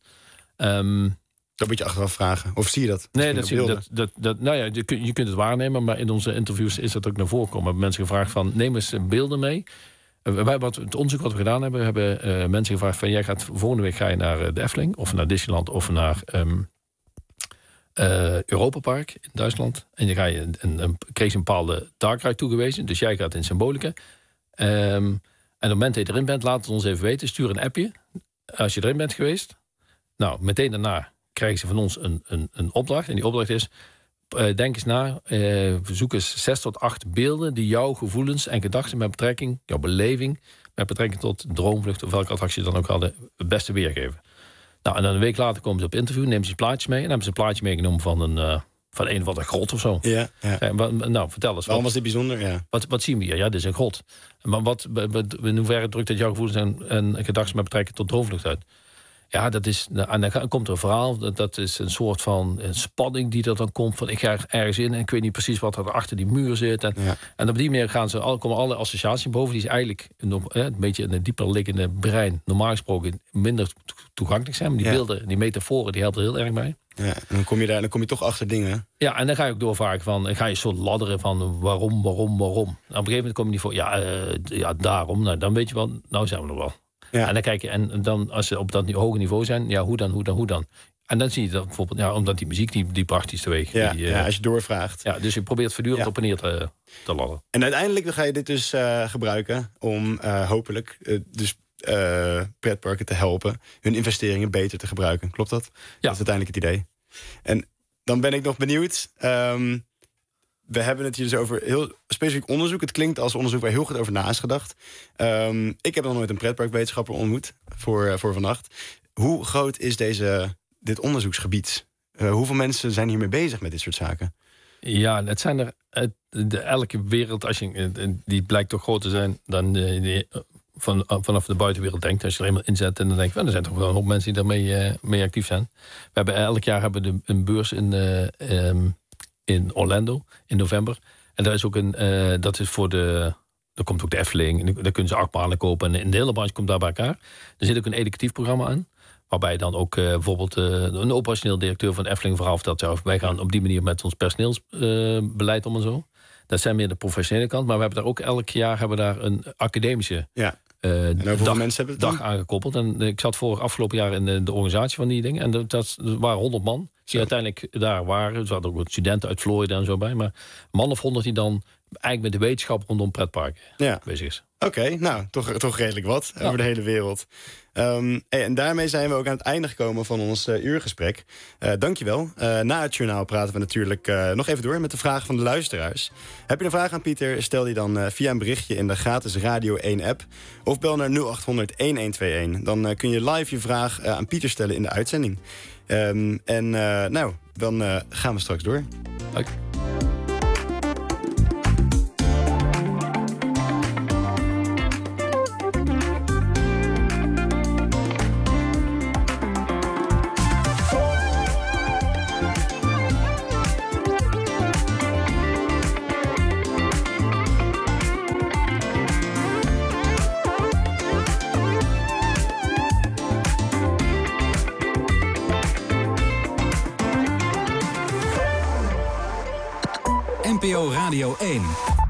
Dat moet je achteraf vragen. Of zie je dat? Nee, dat zie je. Je kunt het waarnemen, maar in onze interviews is dat ook naar voren gekomen. We hebben mensen gevraagd van, neem eens beelden mee. Het onderzoek wat we gedaan hebben, we hebben mensen gevraagd van... volgende week ga je naar de Efteling, of naar Disneyland, of naar Europa Park in Duitsland. En dan kreeg je een bepaalde dark ride toegewezen. Dus jij gaat in symbolica. En op het moment dat je erin bent, laat het ons even weten. Stuur een appje als je erin bent geweest. Nou, meteen daarna krijgen ze van ons een opdracht. En die opdracht is, denk eens na, zoek eens 6 tot 8 beelden... die jouw gevoelens en gedachten met betrekking, jouw beleving... met betrekking tot droomvlucht of welke attractie dan ook hadden, het beste weergeven. Nou, en dan een week later komen ze op interview, nemen ze plaatjes mee... en hebben ze een plaatje meegenomen van een of andere grot of zo. Ja. Nou, vertel eens. Waarom was dit bijzonder? Ja. Wat zien we hier? Ja, dit is een grot. Maar in hoeverre drukt dat jouw gevoelens en gedachten met betrekking tot droomvlucht uit? Ja, en dan komt er een verhaal. Dat is een soort van spanning die er dan komt. Van ik ga ergens in en ik weet niet precies wat er achter die muur zit. En op die manier komen alle associaties boven. Die is eigenlijk een beetje in een dieper liggende brein. Normaal gesproken minder toegankelijk zijn. Maar die beelden, die metaforen, die helpen er heel erg bij. Ja, en dan kom je toch achter dingen. Ja, en dan ga je ook doorvragen van... ga je soort ladderen van waarom. En op een gegeven moment kom je niet voor... daarom. Nou, dan weet je wel, nou zijn we er wel. Ja. En dan kijk je, en dan als ze op dat hoge niveau zijn... ja, hoe dan? En dan zie je dat bijvoorbeeld... omdat die muziek, die bracht iets teweeg. Ja, als je doorvraagt. Ja, dus je probeert voortdurend op en neer te ladderen. En uiteindelijk ga je dit dus gebruiken... om hopelijk pretparken te helpen... hun investeringen beter te gebruiken. Klopt dat? Ja. Dat is uiteindelijk het idee. En dan ben ik nog benieuwd... we hebben het hier dus over heel specifiek onderzoek. Het klinkt als onderzoek waar heel goed over na is gedacht. Ik heb nog nooit een pretparkwetenschapper ontmoet voor vannacht. Hoe groot is dit onderzoeksgebied? Hoeveel mensen zijn hiermee bezig met dit soort zaken? Ja, het zijn er... elke wereld, die blijkt toch groter te zijn... dan vanaf de buitenwereld denkt. Als je er eenmaal inzet en dan denk je... er zijn toch wel een hoop mensen die daarmee actief zijn. Elk jaar hebben we een beurs in Orlando in november. En daar is ook dat is voor de Er komt ook de Efteling, en daar kunnen ze achtbanen kopen. En de hele branche komt daar bij elkaar. Er zit ook een educatief programma aan. Waarbij dan ook bijvoorbeeld een operationeel directeur van de Efteling verhaal vertelt... wij gaan op die manier met ons personeelsbeleid om en zo. Dat zijn meer de professionele kant. Maar we hebben daar ook elk jaar een academische dag aangekoppeld. En ik zat afgelopen jaar in de organisatie van die dingen. En dat waren 100 man die uiteindelijk daar waren. Er zaten ook wat studenten uit Florida en zo bij. Maar man of 100 die dan eigenlijk met de wetenschap rondom pretparken bezig is. Oké, nou, toch redelijk wat over de hele wereld. En daarmee zijn we ook aan het einde gekomen van ons uurgesprek. Dankjewel. Na het journaal praten we natuurlijk nog even door met de vragen van de luisteraars. Heb je een vraag aan Pieter, stel die dan via een berichtje in de gratis Radio 1-app. Of bel naar 0800-1121. Dan kun je live je vraag aan Pieter stellen in de uitzending. Dan gaan we straks door. Leuk. NPO Radio 1.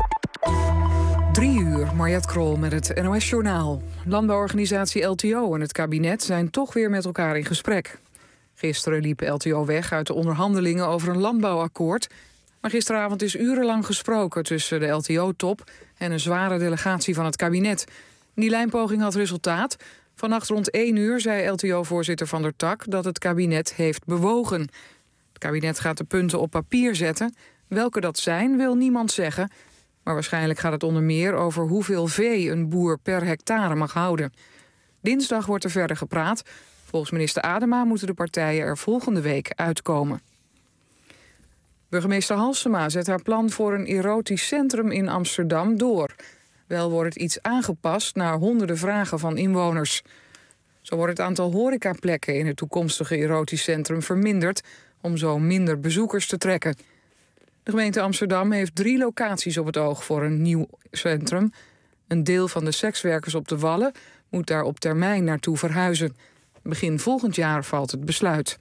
3 uur, Mariette Krol met het NOS-journaal. Landbouworganisatie LTO en het kabinet zijn toch weer met elkaar in gesprek. Gisteren liep LTO weg uit de onderhandelingen over een landbouwakkoord. Maar gisteravond is urenlang gesproken tussen de LTO-top en een zware delegatie van het kabinet. Die lijnpoging had resultaat. Vannacht rond 1 uur zei LTO-voorzitter Van der Tak dat het kabinet heeft bewogen. Het kabinet gaat de punten op papier zetten. Welke dat zijn, wil niemand zeggen. Maar waarschijnlijk gaat het onder meer over hoeveel vee een boer per hectare mag houden. Dinsdag wordt er verder gepraat. Volgens minister Adema moeten de partijen er volgende week uitkomen. Burgemeester Halsema zet haar plan voor een erotisch centrum in Amsterdam door. Wel wordt het iets aangepast naar honderden vragen van inwoners. Zo wordt het aantal horecaplekken in het toekomstige erotisch centrum verminderd om zo minder bezoekers te trekken. De gemeente Amsterdam heeft 3 locaties op het oog voor een nieuw centrum. Een deel van de sekswerkers op de Wallen moet daar op termijn naartoe verhuizen. Begin volgend jaar valt het besluit.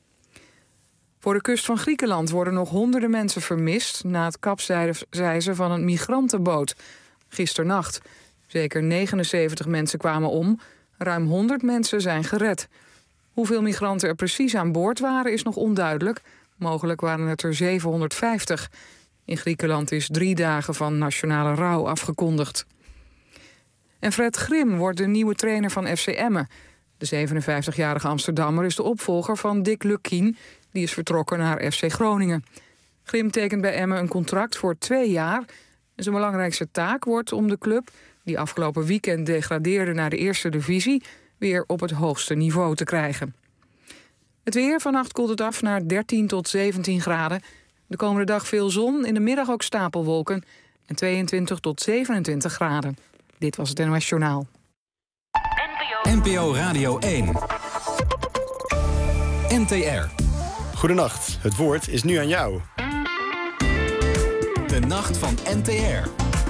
Voor de kust van Griekenland worden nog honderden mensen vermist na het kapseizen van een migrantenboot. Gisternacht. Zeker 79 mensen kwamen om. Ruim 100 mensen zijn gered. Hoeveel migranten er precies aan boord waren is nog onduidelijk. Mogelijk waren het er 750. In Griekenland is 3 dagen van nationale rouw afgekondigd. En Fred Grim wordt de nieuwe trainer van FC Emmen. De 57-jarige Amsterdammer is de opvolger van Dick Lukkien. Die is vertrokken naar FC Groningen. Grim tekent bij Emmen een contract voor 2 jaar. En zijn belangrijkste taak wordt om de club, die afgelopen weekend degradeerde naar de eerste divisie, weer op het hoogste niveau te krijgen. Het weer, vannacht koelt het af naar 13 tot 17 graden. De komende dag veel zon, in de middag ook stapelwolken. En 22 tot 27 graden. Dit was het NOS Journaal. NPO Radio 1. NTR. Goedenacht, het woord is nu aan jou. De nacht van NTR.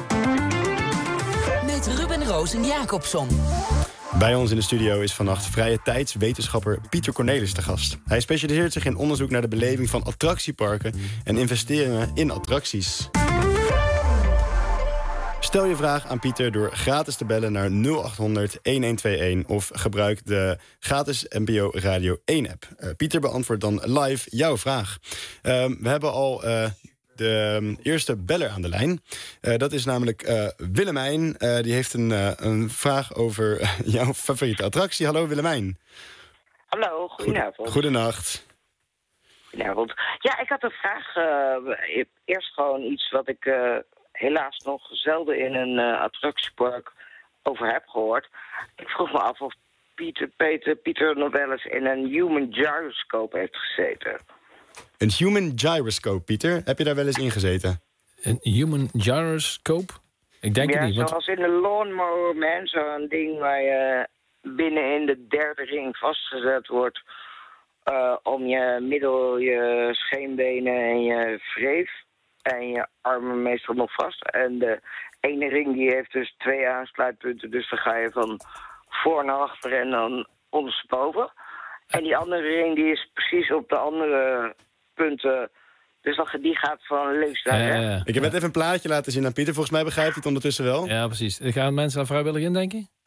Met Ruben Roos en Jacobson. Bij ons in de studio is vannacht vrije tijdswetenschapper Pieter Cornelis te gast. Hij specialiseert zich in onderzoek naar de beleving van attractieparken en investeringen in attracties. Stel je vraag aan Pieter door gratis te bellen naar 0800-1121 of gebruik de gratis NPO Radio 1-app. Pieter beantwoordt dan live jouw vraag. We hebben al de eerste beller aan de lijn. Dat is namelijk Willemijn. Die heeft een vraag over jouw favoriete attractie. Hallo Willemijn. Hallo, goedenavond. Goedenacht. Goedenavond. Ja, ik had een vraag. Eerst gewoon iets wat ik helaas nog zelden in een attractiepark over heb gehoord. Ik vroeg me af of Pieter nog wel eens in een human gyroscope heeft gezeten. Een human gyroscope, Pieter. Heb je daar wel eens in gezeten? Een human gyroscope? Ik denk het niet. Zoals in de Lawnmower Man, zo'n ding waar je binnen in de derde ring vastgezet wordt om je middel, je scheenbenen en je wreef en je armen meestal nog vast. En de ene ring die heeft dus 2 aansluitpunten. Dus dan ga je van voor naar achter en dan ondersteboven. En die andere ring die is precies op de andere punten. Dus die gaat van links naar rechts. Ja. Ik heb net even een plaatje laten zien aan Pieter. Volgens mij begrijpt hij het ondertussen wel. Ja, precies. Gaan mensen daar vrijwillig in, denk je?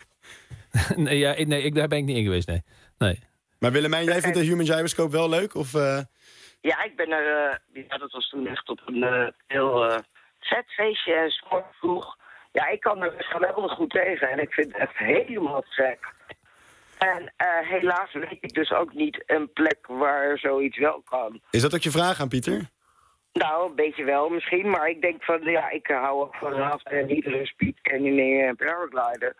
Nee, daar ben ik niet in geweest, nee. Maar Willemijn, jij vindt de Human Gyroscope wel leuk? Of, Ja, ik ben er... dat was toen echt op een heel vet feestje en sport vroeg. Ja, ik kan er geweldig goed tegen en ik vind het echt helemaal gek. En helaas weet ik dus ook niet een plek waar zoiets wel kan. Is dat ook je vraag aan Pieter? Nou, een beetje wel misschien, maar ik denk van... Ja, ik hou ook van raft en iedere speedcanyoning en paraglider.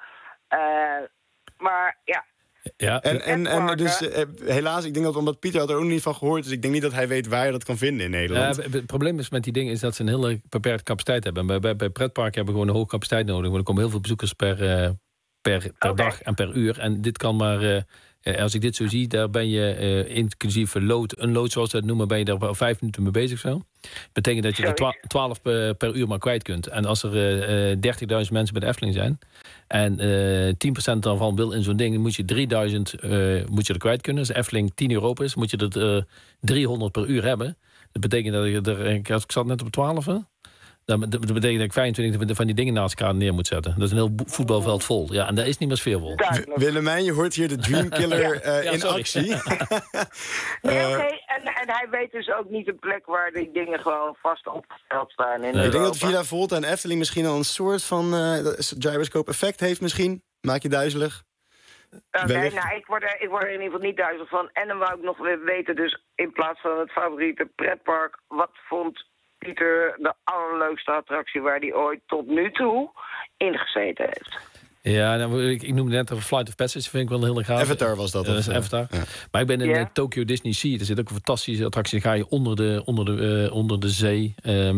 Maar ja... Ja. En dus helaas, ik denk dat omdat Pieter had er ook niet van gehoord... dus ik denk niet dat hij weet waar je dat kan vinden in Nederland. Het probleem is met die dingen is dat ze een hele beperkte capaciteit hebben. Bij pretparken hebben we gewoon een hoge capaciteit nodig. Want er komen heel veel bezoekers per dag en per uur. En dit kan maar... als ik dit zo zie, daar ben je inclusief een load zoals we het noemen... ben je daar wel 5 minuten mee bezig zo. Betekent dat je er 12 per uur maar kwijt kunt. En als er 30.000 mensen bij de Efteling zijn... en 10% daarvan wil in zo'n ding... moet je 3.000 moet je er kwijt kunnen. Als de Efteling 10 euro is, moet je er 300 per uur hebben. Dat betekent dat je er... Ik zat net op 12, hè? Dat betekent dat ik 25 van die dingen naast elkaar neer moet zetten. Dat is een heel voetbalveld vol. Ja, en daar is niet meer sfeervol. Willemijn, je hoort hier de Dreamkiller in actie. Nee, oké. En hij weet dus ook niet een plek waar die dingen gewoon vast opgesteld staan. Ik denk dat Villa Volta en Efteling misschien al een soort van gyroscope effect heeft misschien. Maak je duizelig. Oké, nou, ik word er in ieder geval niet duizelig van. En dan wou ik nog weten, dus in plaats van het favoriete pretpark... wat vond Pieter de allerleukste attractie waar hij ooit tot nu toe ingezeten heeft? Ja, nou, ik noemde net Flight of Passage, vind ik wel een hele gaaf. Avatar was dat. Dat is Avatar. Ja. Maar ik ben in Tokyo Disney Sea. Er zit ook een fantastische attractie. Dan ga je onder de zee.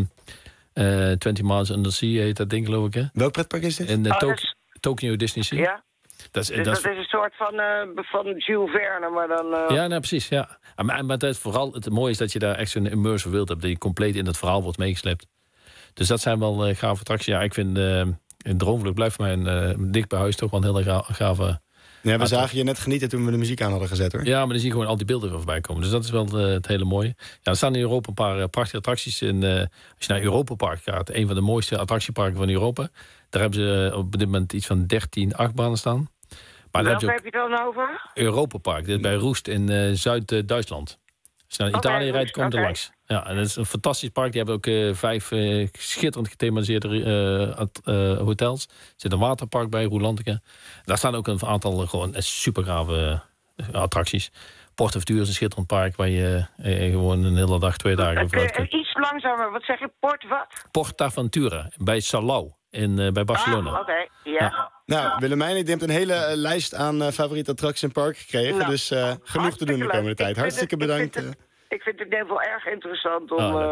20 Miles Under Sea heet dat ding, geloof ik. Hè? Welk pretpark is dit? In Tokyo Disney Sea. Ja. Dat is een soort van Jules Verne, maar dan... Ja, nou, precies, ja. Maar het mooie is dat je daar echt zo'n immersive wereld hebt... die compleet in het verhaal wordt meegeslept. Dus dat zijn wel gave attracties. Ja, ik vind een Droomvlucht blijft voor mij dicht bij huis toch wel een hele gave... Ja, we zagen je net genieten toen we de muziek aan hadden gezet, hoor. Ja, maar dan zie je gewoon al die beelden weer voorbij komen. Dus dat is wel het hele mooie. Ja, er staan in Europa een paar prachtige attracties. Als je naar Europa Park gaat, een van de mooiste attractieparken van Europa... daar hebben ze op dit moment iets van 13 achtbanen staan. Maar welke heb je dan over? Europa Park, dit is bij Roest in Zuid-Duitsland. Als je naar Italië rijdt, komt er langs. Ja, en dat is een fantastisch park. Die hebben ook 5 schitterend gethematiseerde hotels. Er zit een waterpark bij, Roelantica. Daar staan ook een aantal gewoon super gave attracties. Port Aventura is een schitterend park waar je gewoon een hele dag, 2 dagen vooruit kunt. Iets langzamer, wat zeg je? Port Aventura, bij Salau, bij Barcelona. Oké, ja. Nou, Willemijn, ik denk een hele lijst aan favoriete attracties en parken gekregen. Nou, dus genoeg te doen de komende tijd. Hartstikke bedankt. Ik vind het in ieder geval erg interessant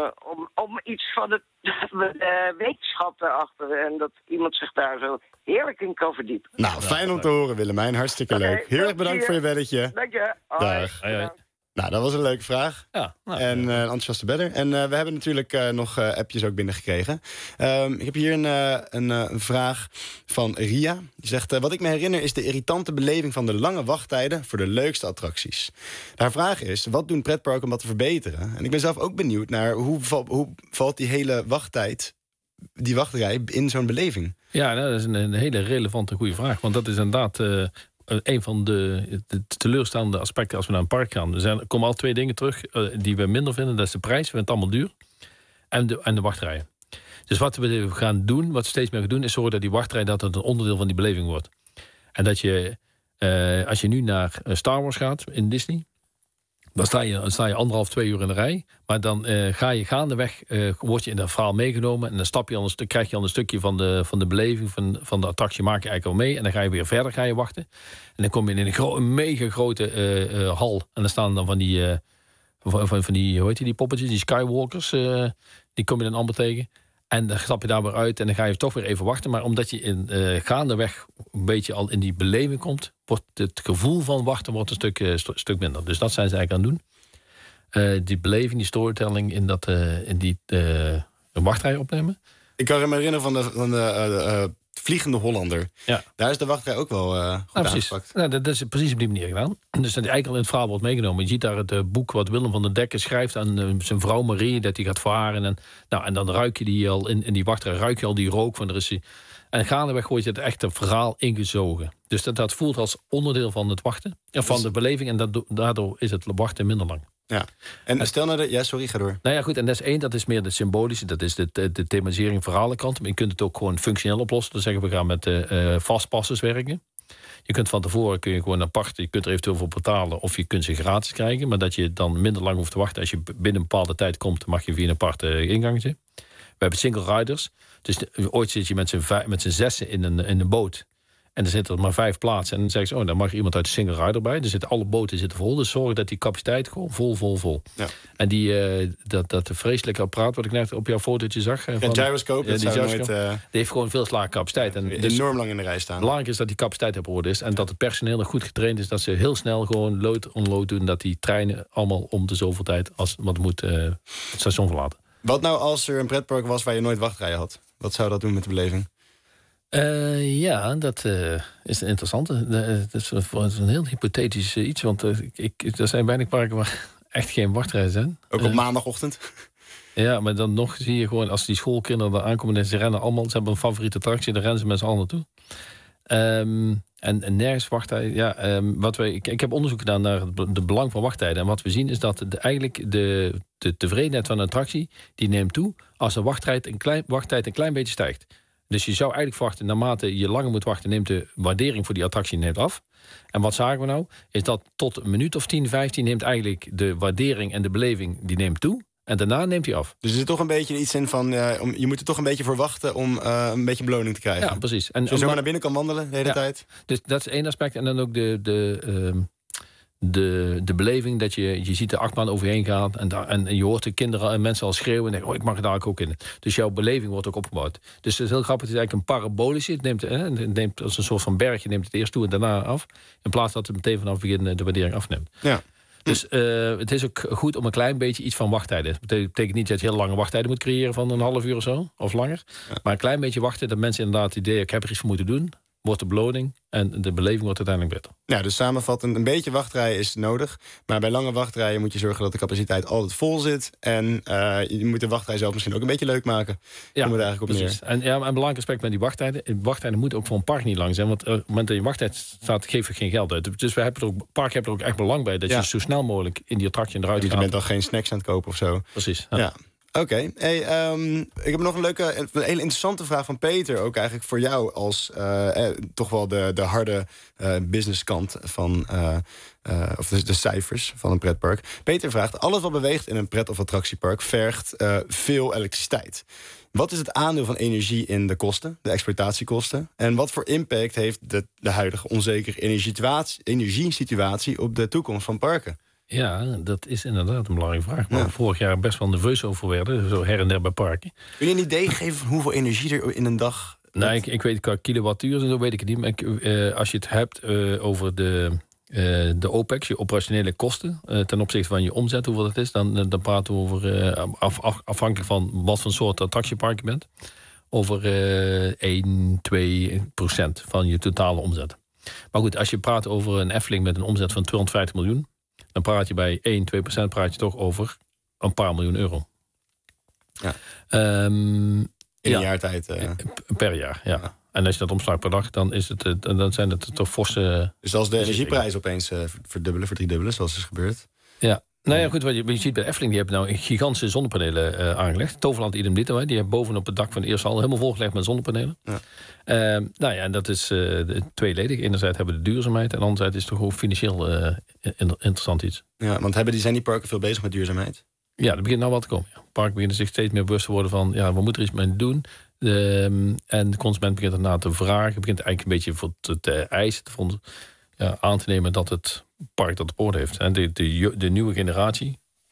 om iets van de wetenschap daarachter... en dat iemand zich daar zo heerlijk in kan verdiepen. Nou, fijn om te horen, Willemijn. Hartstikke leuk. Heel erg bedankt voor je belletje. Dank je. Dag. Hoi. Nou, dat was een leuke vraag. Ja, en een enthousiaste bedder. En we hebben natuurlijk nog appjes ook binnengekregen. Ik heb hier een vraag van Ria. Die zegt, wat ik me herinner is de irritante beleving van de lange wachttijden voor de leukste attracties. Haar vraag is, wat doen pretparken om dat te verbeteren? En ik ben zelf ook benieuwd naar hoe valt die hele die wachtrij in zo'n beleving? Ja, dat is een hele relevante goede vraag. Want dat is inderdaad... een van de teleurstaande aspecten als we naar een park gaan. Er komen al 2 dingen terug die we minder vinden. Dat is de prijs, we vinden het allemaal duur. En de wachtrijen. Dus wat we gaan doen, wat we steeds meer gaan doen... is zorgen dat die wachtrij dat het een onderdeel van die beleving wordt. En dat je, als je nu naar Star Wars gaat in Disney... dan sta je 1,5, 2 uur in de rij. Maar dan ga je gaandeweg, word je in dat verhaal meegenomen... en dan krijg je al een stukje van de beleving, van de attractie... maak je eigenlijk al mee. En dan ga je weer verder wachten. En dan kom je in een mega grote hal. En dan staan dan van die hoe heet die poppetjes, die Skywalkers... die kom je dan allemaal tegen. En dan stap je daar weer uit en dan ga je toch weer even wachten. Maar omdat je gaandeweg een beetje al in die beleving komt... wordt het gevoel van wachten een stuk minder. Dus dat zijn ze eigenlijk aan het die beleving, die storytelling in die wachtrij opnemen. Ik kan me herinneren van de Vliegende Hollander. Ja. Daar is de wachtrij ook wel goed aangepakt. Nou, dat is precies op die manier gedaan. Dus dat eigenlijk al in het verhaal wordt meegenomen. Je ziet daar het boek wat Willem van der Dekker schrijft aan zijn vrouw Marie, dat hij gaat varen. En dan ruik je die al in die wachtrij, ruik je al die rook van de regie. En gaandeweg wordt je het echte verhaal ingezogen. Dus dat voelt als onderdeel van het wachten. Van de beleving. En daardoor is het wachten minder lang. Ja. En stel nou ja, sorry, ga door. Nou ja, goed, en dat is één, dat is meer de symbolische, dat is de thematisering verhalenkant. Maar je kunt het ook gewoon functioneel oplossen. Dan zeggen we gaan met fastpassers werken. Je kunt van tevoren gewoon apart, je kunt er eventueel voor betalen of je kunt ze gratis krijgen. Maar dat je dan minder lang hoeft te wachten. Als je binnen een bepaalde tijd komt, dan mag je via een aparte ingangetje. We hebben single riders. Dus ooit zit je met z'n zessen in een boot. En er zitten er maar 5 plaatsen. En dan zeggen ze, dan mag er iemand uit de single rider bij. Alle boten zitten vol. Dus zorg dat die capaciteit gewoon vol. Ja. En dat vreselijke apparaat wat ik net op jouw fotootje zag. Een gyroscope, die heeft gewoon veel te lage capaciteit. En dus enorm lang in de rij staan. Belangrijk is dat die capaciteit op orde is. En dat het personeel nog goed getraind is. Dat ze heel snel gewoon load-on-load doen. Dat die treinen allemaal om de zoveel tijd wat moet het station verlaten. Wat nou als er een pretpark was waar je nooit wachtrijen had? Wat zou dat doen met de beleving? Dat is een interessante. Dat is een heel hypothetisch iets. Want er zijn weinig parken waar echt geen wachtrijen zijn. Ook op maandagochtend? Ja, maar dan nog zie je gewoon als die schoolkinderen daar aankomen en ze rennen allemaal. Ze hebben een favoriete attractie, daar rennen ze met z'n allen naartoe. En nergens wachttijden. Ja, ik heb onderzoek gedaan naar het belang van wachttijden. En wat we zien is dat eigenlijk de tevredenheid van een attractie die neemt toe als de wachttijd een klein beetje stijgt. Dus je zou eigenlijk verwachten, naarmate je langer moet wachten, neemt de waardering voor die attractie neemt af. En wat zagen we nou? Is dat tot een minuut of 10, 15 neemt eigenlijk de waardering en de beleving die neemt toe. En daarna neemt hij af. Dus er zit toch een beetje iets in van, je moet er toch een beetje voor wachten om een beetje beloning te krijgen. Ja, precies. En je zo maar naar binnen kan wandelen de hele tijd. Dus dat is één aspect. En dan ook de beleving dat je ziet de achtbaan over je heen gaan. En je hoort de kinderen en mensen al schreeuwen. En denken, ik mag er daar ook in. Dus jouw beleving wordt ook opgebouwd. Dus het is heel grappig. Het is eigenlijk een parabolische. Het neemt als een soort van bergje, neemt het eerst toe en daarna af. In plaats dat het meteen vanaf het begin de waardering afneemt. Ja. Dus het is ook goed om een klein beetje iets van wachttijden. Dat betekent niet dat je heel lange wachttijden moet creëren van een half uur of zo, of langer. Ja. Maar een klein beetje wachten, dat mensen inderdaad het idee, ik heb er iets voor moeten doen, wordt de beloning en de beleving wordt uiteindelijk beter. Ja, dus samenvattend, een beetje wachtrij is nodig. Maar bij lange wachtrijen moet je zorgen dat de capaciteit altijd vol zit. En je moet de wachtrij zelf misschien ook een beetje leuk maken. Ja, moet eigenlijk op precies. En een belangrijk aspect met die wachttijden. Wachttijden moeten ook voor een park niet lang zijn. Want op het moment dat je wachttijd staat, geef je geen geld uit. Dus park hebben er ook echt belang bij. Dat je zo snel mogelijk in die attractie en eruit gaat. Je bent dan geen snacks aan het kopen of zo. Precies. Ja. Oké. Ik heb nog een hele interessante vraag van Peter. Ook eigenlijk voor jou als toch wel de harde businesskant van of de cijfers van een pretpark. Peter vraagt, alles wat beweegt in een pret- of attractiepark vergt veel elektriciteit. Wat is het aandeel van energie in de kosten, de exploitatiekosten? En wat voor impact heeft de huidige onzekere energiesituatie op de toekomst van parken? Ja, dat is inderdaad een belangrijke vraag. Waar we vorig jaar best wel nerveus over werden. Zo her en der bij parken. Kun je een idee geven van hoeveel energie er in een dag... Nou, ik weet qua kilowattuur en zo weet ik het niet. Maar als je het hebt over de OPEX, je operationele kosten... ten opzichte van je omzet, hoeveel dat is... dan praten we over, afhankelijk van wat voor soort attractiepark je bent... over 1-2% van je totale omzet. Maar goed, als je praat over een Efteling met een omzet van 250 miljoen... dan praat je bij 1-2% praat je toch over een paar miljoen euro. Ja. In een jaar tijd. Per jaar, ja. En als je dat omslaat per dag, dan zijn het toch forse... Dus als de energieprijs opeens verdriedubbelen, zoals is gebeurd... Ja. Nou ja, goed, wat je ziet bij Efteling, die hebben nou gigantische zonnepanelen aangelegd. Toverland idem dito, die hebben bovenop het dak van de eerste hal helemaal volgelegd met zonnepanelen. Ja. Nou ja, en dat is tweeledig. Enerzijds hebben we de duurzaamheid en anderzijds is het toch ook financieel interessant iets. Ja, want zijn die parken veel bezig met duurzaamheid? Ja, dat begint nou wel te komen. Ja. Parken beginnen zich steeds meer bewust te worden van, ja, we moeten er iets mee doen. En de consument begint ernaar te vragen, begint eigenlijk een beetje voor te eisen, aan te nemen dat het park dat op orde heeft. En de nieuwe generatie,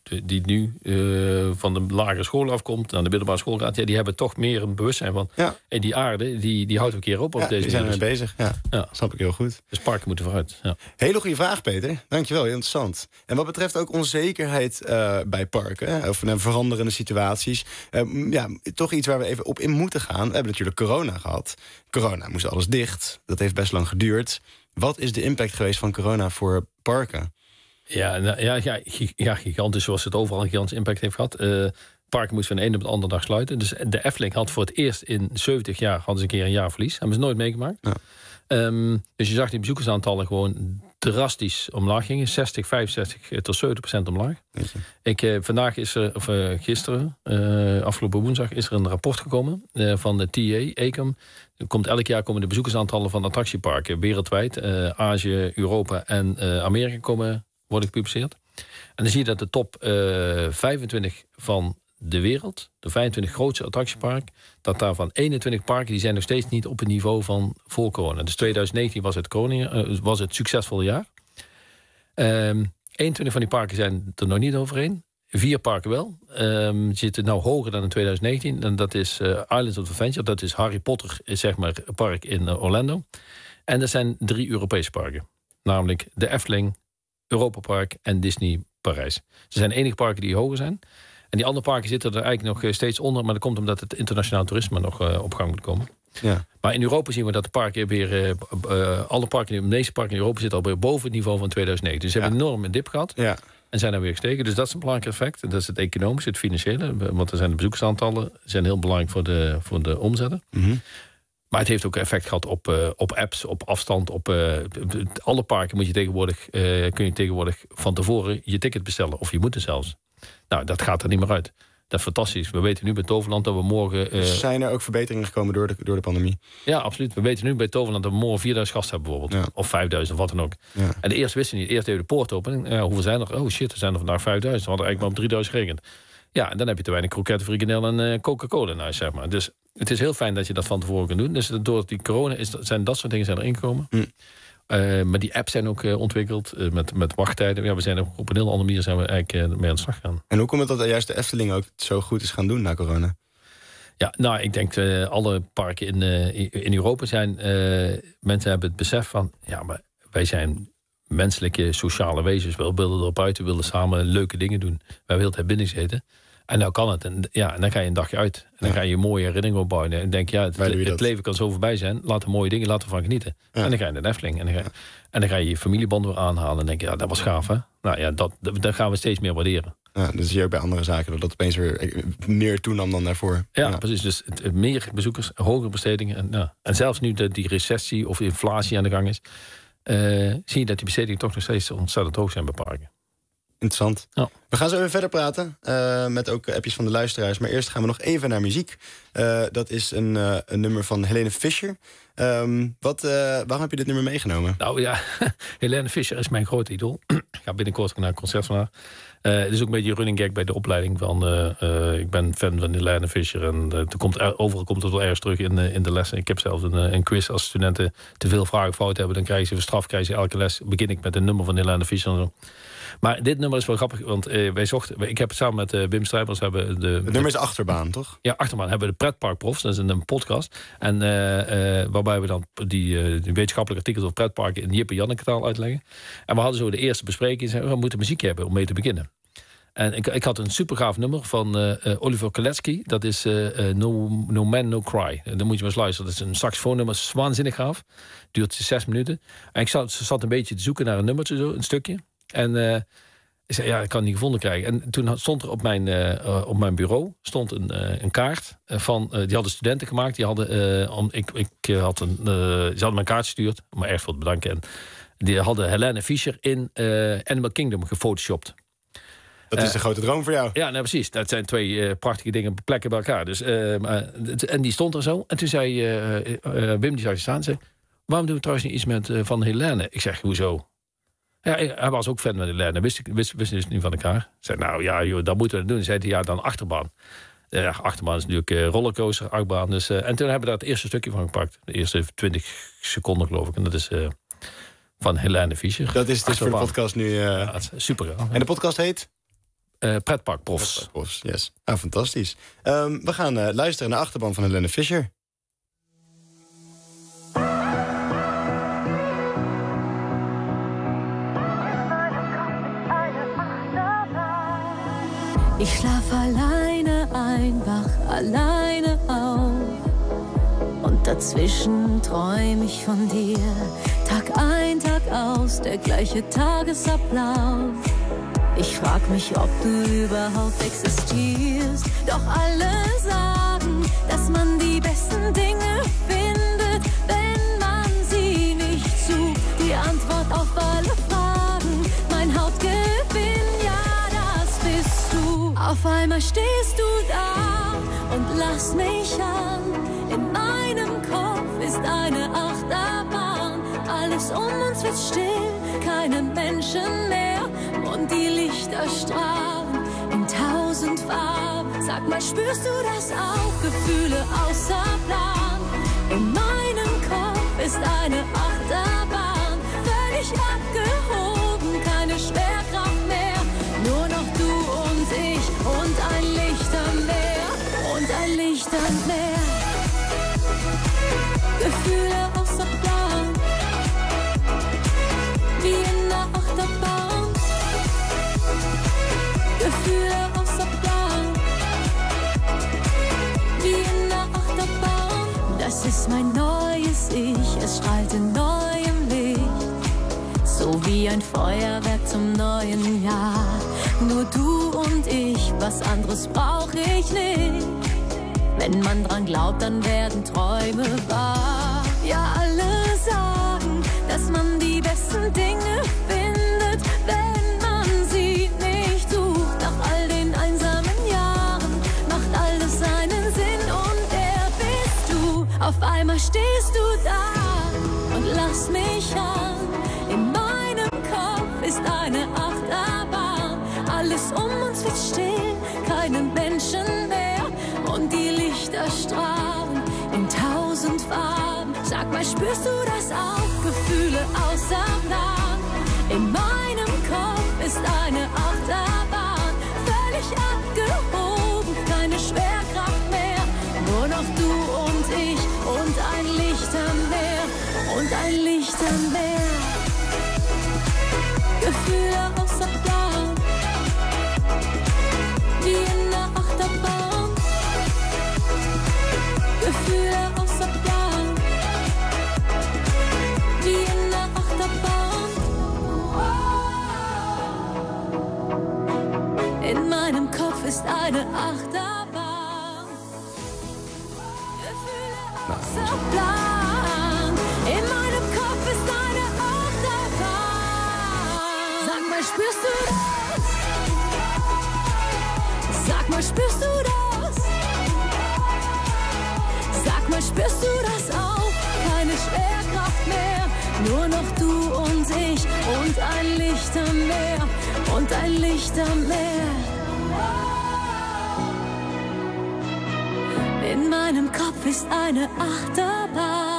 die nu van de lagere school afkomt... naar de middelbare school gaat... die hebben toch meer een bewustzijn van... en die aarde, die houdt een keer op. Op deze die zijn ermee bezig. Ja. Snap ik heel goed. Dus parken moeten vooruit. Ja. Hele goede vraag, Peter. Dankjewel, heel interessant. En wat betreft ook onzekerheid bij parken... of veranderende situaties... toch iets waar we even op in moeten gaan. We hebben natuurlijk corona gehad. Corona moest alles dicht. Dat heeft best lang geduurd. Wat is de impact geweest van corona voor parken? Ja, gigantisch, zoals het overal een gigantische impact heeft gehad. Parken moesten van de ene op de andere dag sluiten. Dus de Efteling had voor het eerst in 70 jaar... hadden ze een keer een jaar verlies. Hebben ze nooit meegemaakt. Ja. Dus je zag die bezoekersaantallen gewoon drastisch omlaag gingen. 60, 65 tot 70% omlaag. Vandaag is er, of gisteren, afgelopen woensdag... is er een rapport gekomen van de TA, ECAM. Elk jaar komen de bezoekersaantallen van attractieparken wereldwijd. Azië, Europa en Amerika worden gepubliceerd. En dan zie je dat de top 25 van de wereld, de 25 grootste attractieparken... dat daarvan 21 parken die zijn nog steeds niet op het niveau van voor corona. Dus 2019 was het succesvolle jaar. 21 van die parken zijn er nog niet overheen. 4 parken wel. Zitten nou hoger dan in 2019. En dat is Islands of Adventure. Dat is Harry Potter, zeg maar, park in Orlando. En er zijn 3 Europese parken. Namelijk de Efteling, Europa Park en Disney Parijs. Ze zijn de enige parken die hoger zijn. En die andere parken zitten er eigenlijk nog steeds onder. Maar dat komt omdat het internationaal toerisme nog op gang moet komen. Ja. Maar in Europa zien we dat de parken weer... alle parken, de meeste parken in Europa zitten al weer boven het niveau van 2009. Dus ze hebben een enorme dip gehad. Ja. En zijn daar weer gestegen. Dus dat is een belangrijk effect. Dat is het economische, het financiële. Want er zijn de bezoekersaantallen. zijn heel belangrijk voor de omzetten. Mm-hmm. Maar het heeft ook effect gehad op apps, op afstand. Op alle parken kun je tegenwoordig van tevoren je ticket bestellen. Of je moet er zelfs. Nou, dat gaat er niet meer uit. Dat is fantastisch. We weten nu bij Toverland dat we morgen... Zijn er ook verbeteringen gekomen door de pandemie? Ja, absoluut. We weten nu bij Toverland dat we morgen 4000 gasten hebben bijvoorbeeld. Ja. Of 5000, of wat dan ook. Ja. En eerst wisten we niet. Eerst even de poort open. Hoeveel zijn er? Oh shit, er zijn er vandaag 5000. We hadden eigenlijk maar op 3000 gerekend. Ja, en dan heb je te weinig kroketten, frikandel en Coca-Cola in huis, zeg maar. Dus het is heel fijn dat je dat van tevoren kunt doen. Dus door die corona zijn dat soort dingen erin gekomen. Maar die apps zijn ook ontwikkeld met wachttijden. Ja, we zijn op een heel andere manier zijn we eigenlijk mee aan de slag gaan. En hoe komt het dat juist de Efteling ook zo goed is gaan doen na corona? Ja, nou, ik denk alle parken in Europa zijn... mensen hebben het besef van... ja, maar wij zijn menselijke, sociale wezens. We willen erop uit, we willen samen leuke dingen doen. Wij willen het binnen zitten. En nou kan het. En dan ga je een dagje uit. En dan ga je mooie herinneringen opbouwen. En denk het leven kan zo voorbij zijn. Laten we mooie dingen, laten we van genieten. Ja. En dan ga je naar de Efteling. En dan ga je je familiebanden weer aanhalen. En denk je, dat was gaaf, hè? Nou ja, dat gaan we steeds meer waarderen. Ja, dus zie je ook bij andere zaken dat opeens weer meer toenam dan daarvoor. Ja, precies. Dus meer bezoekers, hogere bestedingen. En zelfs nu die recessie of inflatie aan de gang is... zie je dat die bestedingen toch nog steeds ontzettend hoog zijn bij parken. Interessant. Ja. We gaan zo even verder praten met ook appjes van de luisteraars. Maar eerst gaan we nog even naar muziek. Dat is een nummer van Helene Fischer. Waarom heb je dit nummer meegenomen? Nou ja, Helene Fischer is mijn grote idool. Ik ga binnenkort naar een concert van haar. Het is ook een beetje een running gag bij de opleiding. Ik ben fan van Helene Fischer. En overal komt het wel ergens terug in de lessen. Ik heb zelfs een quiz als studenten te veel vragen fout hebben. Dan krijgen ze straf. Elke les begin ik met een nummer van Helene Fischer. En zo. Maar dit nummer is wel grappig, want ik heb het samen met Wim Strijbers... Het nummer is Achterbaan, toch? Ja, Achterbaan hebben we de Pretparkprofs, dat is een podcast. En waarbij we dan die wetenschappelijke artikels over pretparken... in Jip en Janneke taal uitleggen. En we hadden zo de eerste bespreking en we moeten muziek hebben om mee te beginnen. En ik had een super gaaf nummer van Oliver Koletsky. Dat is No Man, No Cry. Dan moet je maar eens luisteren. Dat is een saxofoonnummer, is waanzinnig gaaf. Duurt 6 minuten. En ik zat een beetje te zoeken naar een nummertje, zo, een stukje. En ik zei, ik kan het niet gevonden krijgen. En toen stond er op mijn bureau stond een kaart van... die hadden studenten gemaakt. Die hadden, ze hadden mijn kaart gestuurd, om me erg voor te bedanken. En die hadden Helene Fischer in Animal Kingdom gefotoshopt. Dat is de grote droom voor jou. Ja, nou, precies. Dat zijn 2 prachtige dingen plekken bij elkaar. Dus, en die stond er zo. En toen zei Wim, die zag je staan, en zei... waarom doen we trouwens niet iets met van Helene? Ik zeg, hoezo? Ja, hij was ook fan van Helene. Wist dus niet van elkaar. Ik zei, nou ja, joh, dat moeten we doen. Zei hij, ja, dan Achterbaan. Achterbaan is natuurlijk rollercoaster, achtbaan. Dus, en toen hebben we daar het eerste stukje van gepakt. De eerste 20 seconden, geloof ik. En dat is van Helene Fischer. Dat is dus voor de podcast nu. Ja, super. En de podcast heet? pretparkprofs. Pretparkprofs, yes. Nou, fantastisch. We gaan luisteren naar de achterban van Helene Fischer. Ich schlaf alleine ein, wach alleine auf. Und dazwischen träum ich von dir. Tag ein, Tag aus, der gleiche Tagesablauf. Ich frag mich, ob du überhaupt existierst. Doch alle sagen, dass man die besten Dinge findet, wenn man sie nicht sucht. Die Antwort auf alle Fragen, mein Hauptgewinn, ja, das bist du. Auf einmal stehst du da und lass mich an. In meinem Kopf ist eine Achterbahn. Alles um uns wird still, keine Menschen mehr. Und die Lichter strahlen in 1000 Farben. Sag mal, spürst du das auch? Gefühle außer Plan. In meinem Kopf ist eine Achterbahn. Völlig abgehoben, keine Schwerkraft mehr. Nur noch du und ich und ein Licht am Meer. Und ein Licht am Meer. Gefühle außer Plan. Wie in der Achterbahn. Gefühle außer Plan. Wie in der Achterbahn. Das ist mein neues Ich, es strahlt in neuem Licht. So wie ein Feuerwerk zum neuen Jahr. Nur du und ich, was anderes brauch ich nicht. Wenn man dran glaubt, dann werden Träume wahr. Ja, alle sagen, dass man die besten Dinge findet, wenn man sie nicht sucht. Nach all den einsamen Jahren macht alles seinen Sinn und der bist du. Auf einmal stehst du da und lass mich an. In meinem Kopf ist eine Achterbahn. Alles um uns wird still, keine Menschen mehr. Und die Lichter strahlen in 1000 Farben. Sag mal, spürst du das auch? Gefühle außer Plan. In meinem Kopf ist eine Achterbahn. Völlig abgehoben, keine Schwerkraft mehr. Nur noch du und ich und ein Licht am Meer. Und ein Licht am Meer. Gefühle außer Plan. Wie in der Achterbahn. Gefühle außer Plan. Wie in der Achterbahn. In meinem Kopf ist eine Achterbahn. Gefühle außer Plan. In meinem Kopf ist eine Achterbahn. Sag mal, spürst du das? Sag mal, spürst du das? Sag mal, spürst du das auch? Keine Schwerkraft mehr. Nur noch du und ich und ein Licht am Meer. Und ein Licht am Meer. In meinem Kopf ist eine Achterbahn.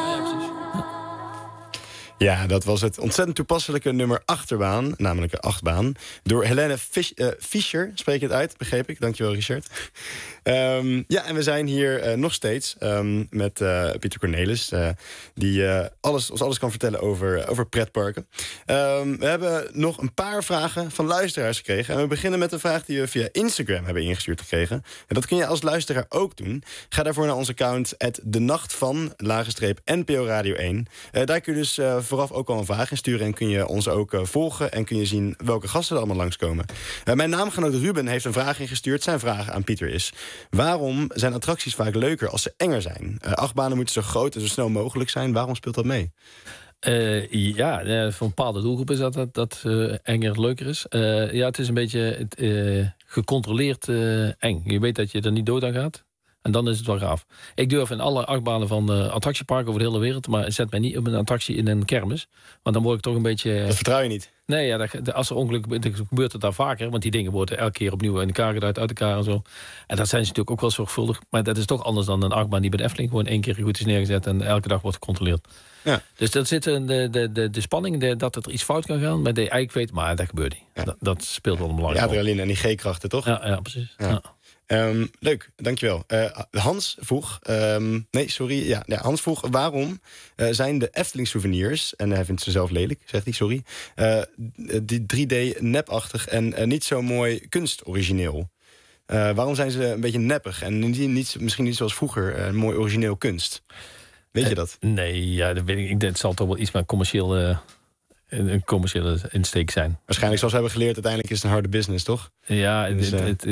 Ja, dat was het ontzettend toepasselijke nummer Achterbaan, namelijk de achtbaan, door Helene Fischer, spreek je het uit, begreep ik. Dankjewel, Richard. Ja, en we zijn hier nog steeds met Pieter Cornelis, die ons alles kan vertellen over pretparken. We hebben nog een paar vragen van luisteraars gekregen. En we beginnen met een vraag die we via Instagram hebben ingestuurd gekregen. En dat kun je als luisteraar ook doen. Ga daarvoor naar ons account @denachtvan_NPO Radio 1. Daar kun je dus vooraf ook al een vraag insturen en kun je ons ook volgen en kun je zien welke gasten er allemaal langskomen. Mijn naamgenoot Ruben heeft een vraag ingestuurd. Zijn vraag aan Pieter is: waarom zijn attracties vaak leuker als ze enger zijn? Achtbanen moeten zo groot en zo snel mogelijk zijn. Waarom speelt dat mee? Ja, voor een bepaalde doelgroep is dat enger leuker is. Ja, het is een beetje gecontroleerd eng. Je weet dat je er niet dood aan gaat. En dan is het wel gaaf. Ik durf in alle achtbanen van attractieparken over de hele wereld, maar zet mij niet op een attractie in een kermis. Want dan word ik toch een beetje... Dat vertrouw je niet? Nee, ja, als er ongeluk gebeurt het daar vaker. Want die dingen worden elke keer opnieuw in elkaar geduid, uit elkaar en zo. En dat zijn ze natuurlijk ook wel zorgvuldig. Maar dat is toch anders dan een achtbaan die bij de Efteling gewoon 1 keer goed is neergezet en elke dag wordt gecontroleerd. Ja. Dus dat zit de spanning dat er iets fout kan gaan. Maar ik weet, maar dat gebeurt niet. Ja. Dat speelt wel een belangrijke rol. Ja, adrenaline en die G-krachten, toch? Ja, precies. Ja. Leuk, dankjewel. Hans vroeg... Hans vroeg waarom zijn de Efteling-souvenirs... en hij vindt ze zelf lelijk, zegt hij, sorry... die 3D-nepachtig en niet zo mooi kunstorigineel. Waarom zijn ze een beetje neppig... en misschien niet zoals vroeger mooi origineel kunst? Weet je dat? Nee, ja, dat weet ik. Ik denk het zal toch wel iets met een commerciële insteek zijn. Waarschijnlijk, zoals we hebben geleerd, uiteindelijk is het een harde business, toch? Ja, dus,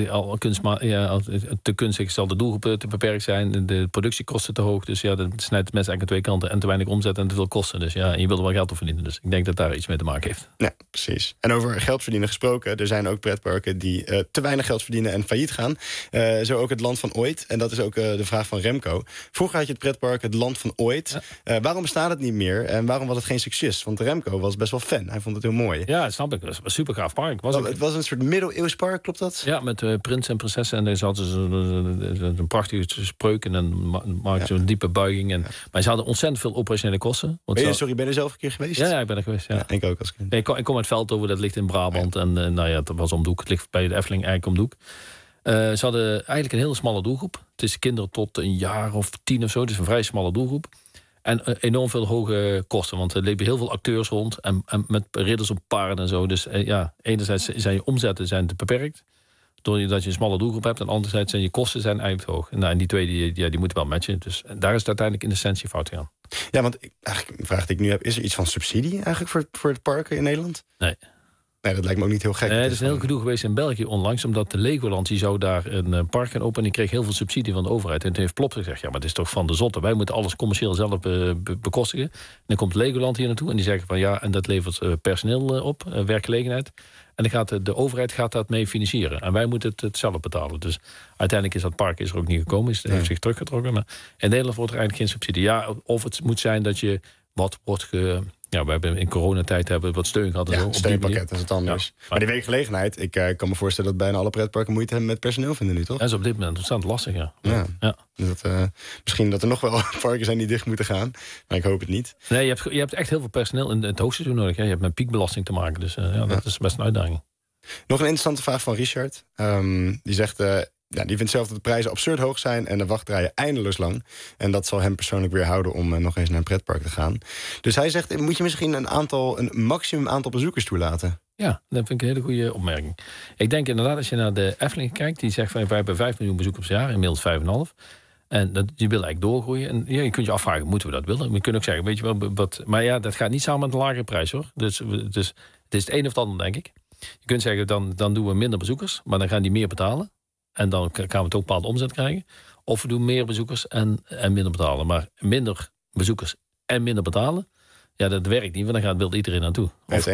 te kunstig zal de doelgroep te beperkt zijn. De productiekosten te hoog. Dus ja, dat snijdt mensen eigenlijk aan 2 kanten. En te weinig omzet en te veel kosten. Dus ja, en je wil er wel geld op verdienen. Dus ik denk dat daar iets mee te maken heeft. Ja, precies. En over geld verdienen gesproken. Er zijn ook pretparken die te weinig geld verdienen en failliet gaan. Zo ook het Land van Ooit. En dat is ook de vraag van Remco. Vroeger had je het pretpark het Land van Ooit. Ja. Waarom bestaat het niet meer? En waarom was het geen succes? Want Remco was best wel fan. Hij vond het heel mooi. Ja, dat snap ik. Het was een super gaaf park. Het was een soort middeleeuws park, klopt dat? Ja, met prins en prinsessen. En daar hadden ze een prachtige spreuk. En dan maakten ze een diepe buiging. Maar ze hadden ontzettend veel operationele kosten. Ben je er zelf een keer geweest? Ja, ik ben er geweest. Ja. Ik ook als kind. Ik kom uit Veldhoven, dat ligt in Brabant. Ja. En dat was om de hoek. Het ligt bij de Efteling eigenlijk om de hoek. Ze hadden eigenlijk een hele smalle doelgroep. Het is kinderen tot een jaar of 10 of zo. Het is een vrij smalle doelgroep. En enorm veel hoge kosten. Want er liepen heel veel acteurs rond. En met ridders op paarden en zo. Dus enerzijds zijn je omzetten zijn te beperkt. Doordat je een smalle doelgroep hebt. En anderzzijd zijn je kosten zijn eigenlijk hoog. En die twee die moeten wel matchen. Dus daar is het uiteindelijk in de essentie fout gegaan. Ja, want eigenlijk een vraag die ik nu heb. Is er iets van subsidie eigenlijk voor het parken in Nederland? Nee, dat lijkt me ook niet heel gek. Er is een heel gedoe geweest in België onlangs. Omdat de Legoland die zou daar een park gaan openen. En die kreeg heel veel subsidie van de overheid. En toen heeft Plop gezegd, ja, maar het is toch van de zotte. Wij moeten alles commercieel zelf bekostigen. En dan komt Legoland hier naartoe. En die zeggen van ja, en dat levert personeel op. Werkgelegenheid. En dan de overheid gaat dat mee financieren. En wij moeten het zelf betalen. Dus uiteindelijk is dat park er ook niet gekomen. Heeft zich teruggetrokken. Maar in Nederland wordt er eigenlijk geen subsidie. Ja, of het moet zijn dat je wat wordt Ja, we hebben in coronatijd wat steun gehad. Ja, steunpakket is het anders. Ja. Maar die werkgelegenheid, ik kan me voorstellen dat bijna alle pretparken moeite hebben met personeel vinden nu, toch? Dat is op dit moment ontzettend lastig, ja. Misschien dat er nog wel parken zijn die dicht moeten gaan. Maar ik hoop het niet. Nee, je hebt echt heel veel personeel in het hoogseizoen nodig. Hè. Je hebt met piekbelasting te maken, dus dat is best een uitdaging. Nog een interessante vraag van Richard. Die zegt... die vindt zelf dat de prijzen absurd hoog zijn en de wachtrijen eindeloos lang. En dat zal hem persoonlijk weerhouden om nog eens naar een pretpark te gaan. Dus hij zegt, moet je misschien een maximum aantal bezoekers toelaten? Ja, dat vind ik een hele goede opmerking. Ik denk inderdaad, als je naar de Efteling kijkt, die zegt van wij hebben 5 miljoen bezoekers per jaar, inmiddels 5,5. En die wil eigenlijk doorgroeien. En ja, je kunt je afvragen, moeten we dat willen? We kunnen ook zeggen, weet je wel, maar ja, dat gaat niet samen met een lagere prijs, hoor. Dus het is het een of het ander, denk ik. Je kunt zeggen, dan doen we minder bezoekers, maar dan gaan die meer betalen. En dan gaan we het ook een bepaalde omzet krijgen. Of we doen meer bezoekers en minder betalen. Maar minder bezoekers en minder betalen, ja, dat werkt niet. Want dan wil iedereen naartoe.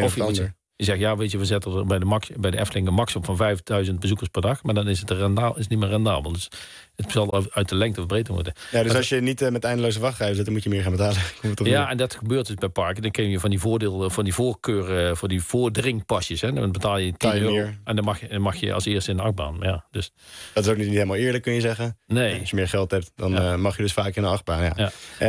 Je zegt, ja, weet je, we zetten er bij de Efteling een max op van 5000 bezoekers per dag. Maar dan is het niet meer rendabel. Dus het zal uit de lengte of breedte moeten. Ja, dus als je niet met eindeloze wachtrijen zit, dan moet je meer gaan betalen. Ja, en dat gebeurt dus bij parken. Dan kun je van die voordeel, van die voorkeur, voor die voordringpasjes. Hè, dan betaal je 10 euro. Meer. En dan mag je als eerste in de achtbaan. Ja, dus. Dat is ook niet helemaal eerlijk, kun je zeggen. Nee. Als je meer geld hebt, dan mag je dus vaak in de achtbaan. Ja.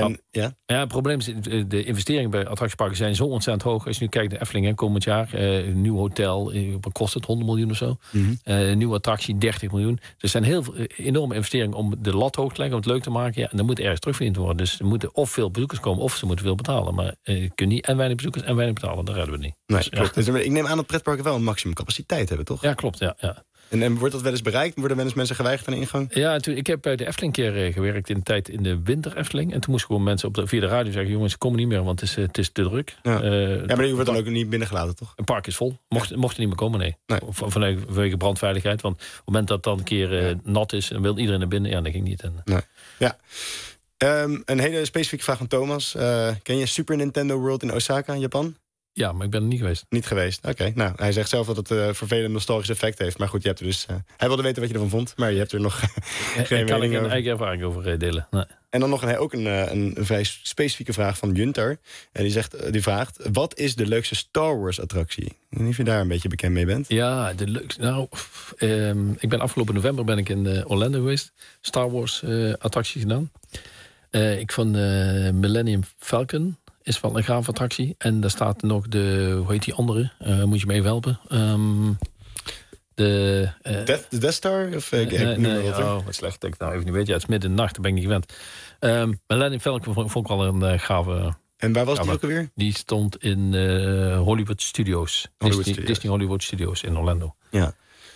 Het probleem is, de investeringen bij attractieparken zijn zo ontzettend hoog. Als je nu kijkt, de Efteling komend jaar, een nieuw hotel, wat kost het? 100 miljoen of zo. Mm-hmm. Een nieuwe attractie, 30 miljoen. Er zijn heel veel enorme investeringen om de lat hoog te leggen, om het leuk te maken. Ja, en dan moet ergens terugverdiend worden. Dus er moeten of veel bezoekers komen, of ze moeten veel betalen. Maar je kunt niet en weinig bezoekers en weinig betalen. Dat redden we niet. Nee, dus, klopt. Dus ik neem aan dat pretparken wel een maximum capaciteit hebben, toch? Ja, klopt. Ja. En wordt dat wel eens bereikt? Worden wel eens mensen geweigerd aan de ingang? Ja, ik heb bij de Efteling keer gewerkt in de tijd in de winter Efteling. En toen moesten gewoon mensen via de radio zeggen, jongens, kom niet meer, want het is te druk. Ja, maar die wordt dan ook niet binnengelaten, toch? Een park is vol. Mocht er niet meer komen, nee. Vanwege brandveiligheid. Want op het moment dat het dan een keer nat is en wil iedereen naar binnen, ja, dat ging niet. Nee. Ja. Een hele specifieke vraag van Thomas. Ken je Super Nintendo World in Osaka, in Japan? Ja, maar ik ben er niet geweest. Niet geweest, oké. Nou, hij zegt zelf dat het vervelend nostalgisch effect heeft. Maar goed, je hebt er dus... hij wilde weten wat je ervan vond, maar je hebt er nog geen Ik kan mening er over. geen eigen ervaring over delen. Nee. En dan nog een vrij specifieke vraag van Junter. En die vraagt, wat is de leukste Star Wars attractie? Ik weet niet of je daar een beetje bekend mee bent. Ja, de leukste. Nou, ik ben afgelopen november in Orlando geweest. Star Wars attractie gedaan. Ik vond Millennium Falcon is wel een gaaf attractie. En daar staat nog hoe heet die andere? Moet je me even helpen? De Death Star? Of, wat slecht dat ik nou even niet weet. Ja, het is midden in de nacht, dat ben ik niet gewend. Millennium Falcon vond ik wel een gave... En waar was die ook alweer? Die stond in Hollywood Studios. Disney Hollywood Studios in Orlando. Ja.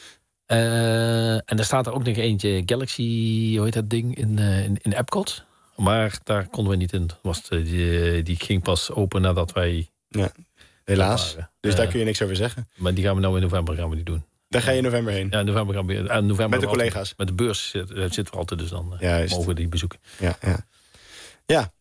En daar staat er ook nog eentje, Galaxy, hoe heet dat ding, in Epcot. Maar daar konden we niet in. Die ging pas open nadat wij... Ja, helaas. Dus daar kun je niks over zeggen. Maar die gaan we nou in november doen. Daar ga je in november heen? Ja, in november gaan we... november met de collega's? Met de beurs zitten we altijd, dus dan mogen we die bezoeken. Ja.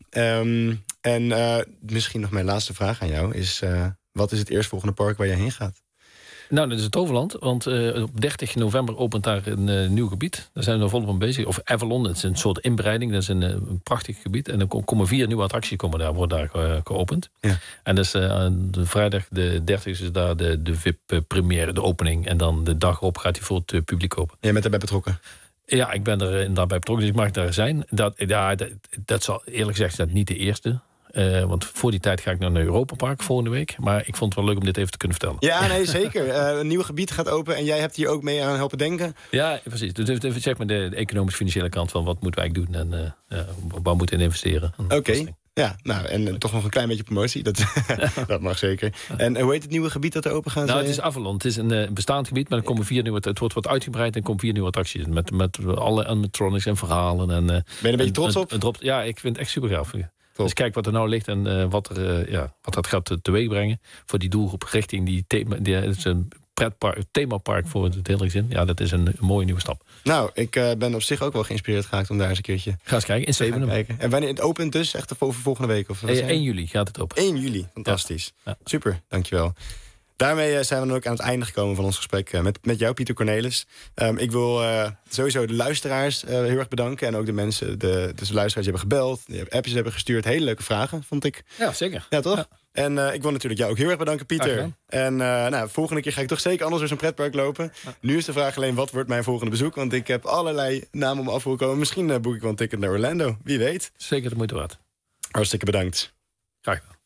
En misschien nog mijn laatste vraag aan jou is... wat is het eerstvolgende park waar je heen gaat? Nou, dat is het Toverland. Want op 30 november opent daar een nieuw gebied. Daar zijn we volop mee bezig. Of Avalon, dat is een soort inbreiding. Dat is een prachtig gebied. En dan komen 4 nieuwe attracties worden daar geopend. Ja. En dus de vrijdag de 30 is daar de VIP-première, de opening. En dan de dag erop gaat hij voor het publiek open. Jij bent erbij betrokken? Ja, ik ben er inderdaad bij betrokken. Dus ik mag daar zijn. Dat zal eerlijk gezegd dat niet de eerste. Want voor die tijd ga ik naar een Europa-park volgende week. Maar ik vond het wel leuk om dit even te kunnen vertellen. Ja, nee, zeker. Een nieuw gebied gaat open en jij hebt hier ook mee aan helpen denken. Ja, precies. Dus zeg maar de economisch-financiële kant van wat moeten wij eigenlijk doen en waar moeten we in investeren. Oké. Ja, nou, en toch nog een klein beetje promotie. Dat mag zeker. En hoe heet het nieuwe gebied dat er open gaat? Nou, het is Avalon. Het is een bestaand gebied, maar er komen 4 nieuwe... Het wordt wat uitgebreid en er komen 4 nieuwe attracties. Met alle animatronics en verhalen. Ben je een beetje trots op? Ja, ik vind het echt super gaaf. Dus kijk wat er nou ligt en wat dat gaat teweeg brengen voor die doelgroep richting die thema. Het is een pretpark, themapark voor het hele gezin. Ja, dat is een mooie nieuwe stap. Nou, ik ben op zich ook wel geïnspireerd geraakt om daar eens een keertje... Ga eens kijken, in Zevenum. En wanneer het opent dus? Echt over volgende week? Of 1 juli gaat het open. 1 juli, fantastisch. Ja. Super, dankjewel. Daarmee zijn we dan ook aan het einde gekomen van ons gesprek met jou, Pieter Cornelis. Ik wil sowieso de luisteraars heel erg bedanken. En ook de mensen, de luisteraars die hebben gebeld, die appjes hebben gestuurd. Hele leuke vragen, vond ik. Ja, zeker. Ja, toch? Ja. En ik wil natuurlijk jou ook heel erg bedanken, Pieter. En volgende keer ga ik toch zeker anders door zo'n pretpark lopen. Ja. Nu is de vraag alleen, wat wordt mijn volgende bezoek? Want ik heb allerlei namen om me af te komen. Misschien boek ik wel een ticket naar Orlando. Wie weet. Zeker de moeite waard. Hartstikke bedankt. Graag gedaan.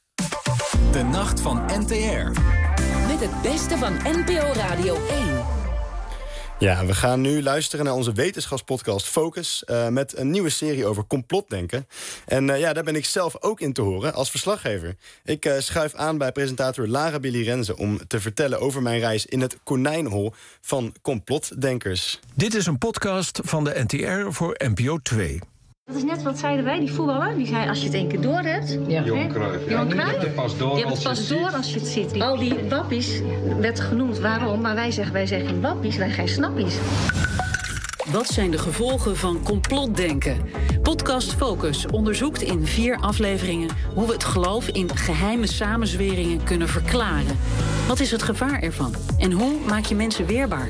De nacht van NTR. Met het beste van NPO Radio 1. Ja, we gaan nu luisteren naar onze wetenschapspodcast Focus... met een nieuwe serie over complotdenken. En daar ben ik zelf ook in te horen als verslaggever. Ik schuif aan bij presentator Lara Billy Renze... om te vertellen over mijn reis in het konijnenhol van complotdenkers. Dit is een podcast van de NTR voor NPO 2. Dat is net wat zeiden wij, die voetballer. Die zei, als je het 1 keer door hebt... Ja. Johan Cruijff. Johan Cruijff? Je hebt het pas door, als je het ziet. Al die wappies werd genoemd. Waarom? Maar wij zeggen geen wappies, wij geen snappies. Wat zijn de gevolgen van complotdenken? Podcast Focus onderzoekt in 4 afleveringen... hoe we het geloof in geheime samenzweringen kunnen verklaren. Wat is het gevaar ervan? En hoe maak je mensen weerbaar?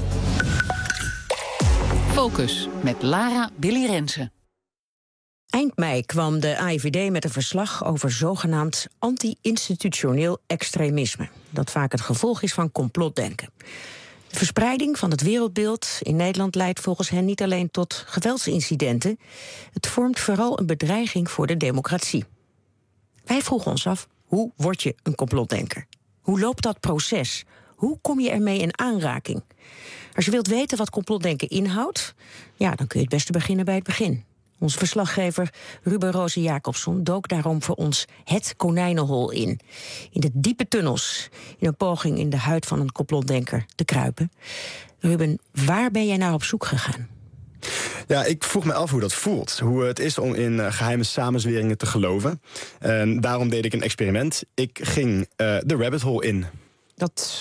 Focus met Lara Billy Renze. Eind mei kwam de AIVD met een verslag over zogenaamd anti-institutioneel extremisme, dat vaak het gevolg is van complotdenken. De verspreiding van het wereldbeeld in Nederland leidt volgens hen niet alleen tot geweldsincidenten. Het vormt vooral een bedreiging voor de democratie. Wij vroegen ons af, hoe word je een complotdenker? Hoe loopt dat proces? Hoe kom je ermee in aanraking? Als je wilt weten wat complotdenken inhoudt, dan kun je het beste beginnen bij het begin. Onze verslaggever Ruben Roze Jacobson dook daarom voor ons het konijnenhol in. In de diepe tunnels, in een poging in de huid van een complotdenker te kruipen. Ruben, waar ben jij naar op zoek gegaan? Ja, ik vroeg me af hoe dat voelt. Hoe het is om in geheime samenzweringen te geloven. En daarom deed ik een experiment. Ik ging de rabbit hole in. Dat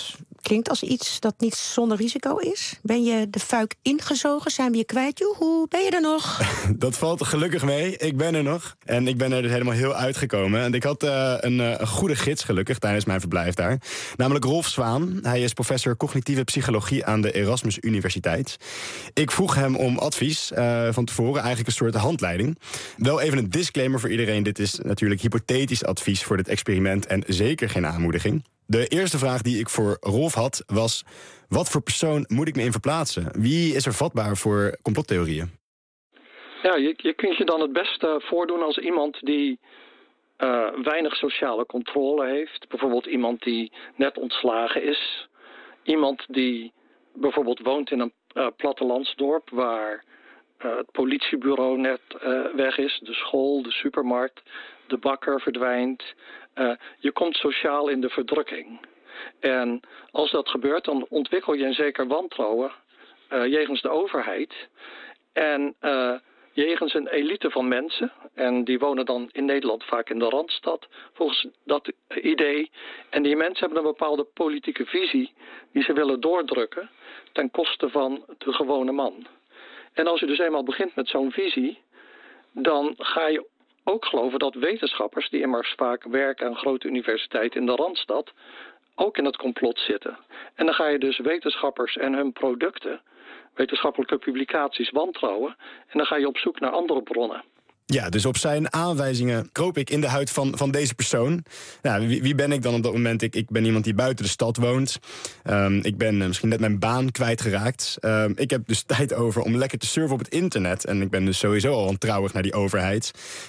klinkt als iets dat niet zonder risico is. Ben je de fuik ingezogen? Zijn we je kwijt? Joehoe, ben je er nog? Dat valt gelukkig mee. Ik ben er nog. En ik ben er dus helemaal heel uitgekomen. En ik had een goede gids gelukkig tijdens mijn verblijf daar. Namelijk Rolf Zwaan. Hij is professor cognitieve psychologie aan de Erasmus Universiteit. Ik vroeg hem om advies van tevoren. Eigenlijk een soort handleiding. Wel even een disclaimer voor iedereen. Dit is natuurlijk hypothetisch advies voor dit experiment. En zeker geen aanmoediging. De eerste vraag die ik voor Rolf had was: wat voor persoon moet ik me in verplaatsen? Wie is er vatbaar voor complottheorieën? Ja, je kunt je dan het beste voordoen als iemand die weinig sociale controle heeft. Bijvoorbeeld iemand die net ontslagen is. Iemand die bijvoorbeeld woont in een plattelandsdorp waar het politiebureau net weg is, de school, de supermarkt, de bakker verdwijnt. Je komt sociaal in de verdrukking. En als dat gebeurt, dan ontwikkel je een zeker wantrouwen jegens de overheid en jegens een elite van mensen. En die wonen dan in Nederland vaak in de Randstad, volgens dat idee. En die mensen hebben een bepaalde politieke visie die ze willen doordrukken ten koste van de gewone man. En als je dus eenmaal begint met zo'n visie, dan ga je ook geloven dat wetenschappers, die immers vaak werken aan grote universiteiten in de Randstad, ook in het complot zitten. En dan ga je dus wetenschappers en hun producten, wetenschappelijke publicaties, wantrouwen. En dan ga je op zoek naar andere bronnen. Ja, dus op zijn aanwijzingen kroop ik in de huid van deze persoon. Nou, wie ben ik dan op dat moment? Ik ben iemand die buiten de stad woont. Ik ben misschien net mijn baan kwijtgeraakt. Ik heb dus tijd over om lekker te surfen op het internet. En ik ben dus sowieso al wantrouwig naar die overheid.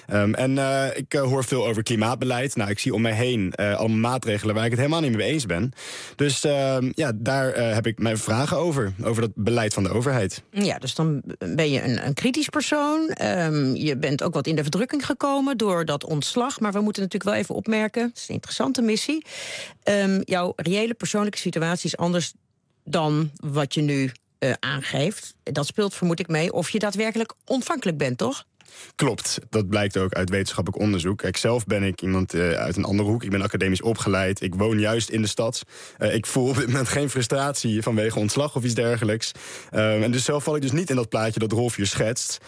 Ik hoor veel over klimaatbeleid. Nou, ik zie om mij heen allemaal maatregelen waar ik het helemaal niet mee eens ben. Dus daar heb ik mijn vragen over dat beleid van de overheid. Ja, dus dan ben je een kritisch persoon. Je bent ook wat in de verdrukking gekomen door dat ontslag. Maar we moeten natuurlijk wel even opmerken, het is een interessante missie. Jouw reële persoonlijke situatie is anders dan wat je nu aangeeft. Dat speelt vermoed ik mee of je daadwerkelijk ontvankelijk bent, toch? Klopt, dat blijkt ook uit wetenschappelijk onderzoek. Zelf ben ik iemand uit een andere hoek. Ik ben academisch opgeleid. Ik woon juist in de stad. Ik voel op dit moment geen frustratie vanwege ontslag of iets dergelijks. En dus zelf val ik dus niet in dat plaatje dat Rolf hier schetst.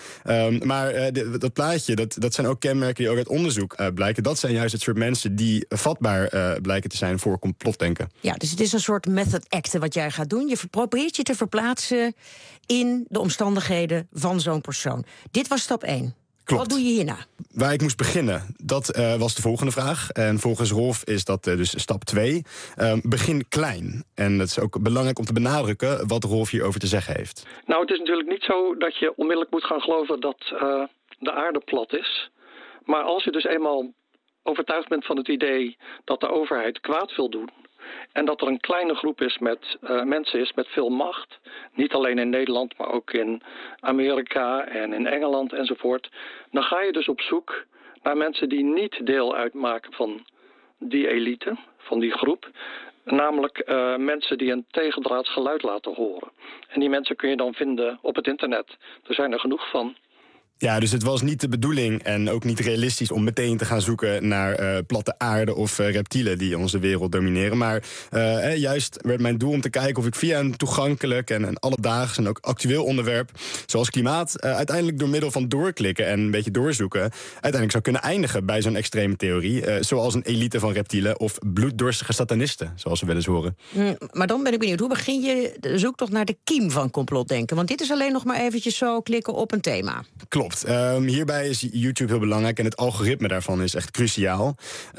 Maar dat plaatje, dat zijn ook kenmerken die ook uit onderzoek blijken. Dat zijn juist het soort mensen die vatbaar blijken te zijn voor complotdenken. Ja, dus het is een soort method acten wat jij gaat doen. Je probeert je te verplaatsen in de omstandigheden van zo'n persoon. Dit was stap 1. Klopt. Wat doe je hierna? Waar ik moest beginnen, dat was de volgende vraag. En volgens Rolf is dat dus stap 2. Begin klein. En het is ook belangrijk om te benadrukken wat Rolf hierover te zeggen heeft. Nou, het is natuurlijk niet zo dat je onmiddellijk moet gaan geloven dat de aarde plat is. Maar als je dus eenmaal overtuigd bent van het idee dat de overheid kwaad wil doen en dat er een kleine groep is met mensen is met veel macht, niet alleen in Nederland, maar ook in Amerika en in Engeland enzovoort, dan ga je dus op zoek naar mensen die niet deel uitmaken van die elite, van die groep. Namelijk mensen die een tegendraads geluid laten horen. En die mensen kun je dan vinden op het internet. Er zijn er genoeg van. Ja, dus het was niet de bedoeling en ook niet realistisch om meteen te gaan zoeken naar platte aarde of reptielen die onze wereld domineren. Maar juist werd mijn doel om te kijken of ik via een toegankelijk en een alledaags en ook actueel onderwerp, zoals klimaat, uiteindelijk door middel van doorklikken en een beetje doorzoeken, uiteindelijk zou kunnen eindigen bij zo'n extreme theorie. Zoals een elite van reptielen of bloeddorstige satanisten, zoals we wel eens horen. Maar dan ben ik benieuwd, hoe begin je de zoektocht naar de kiem van complotdenken? Want dit is alleen nog maar eventjes zo klikken op een thema. Klopt. Hierbij is YouTube heel belangrijk en het algoritme daarvan is echt cruciaal.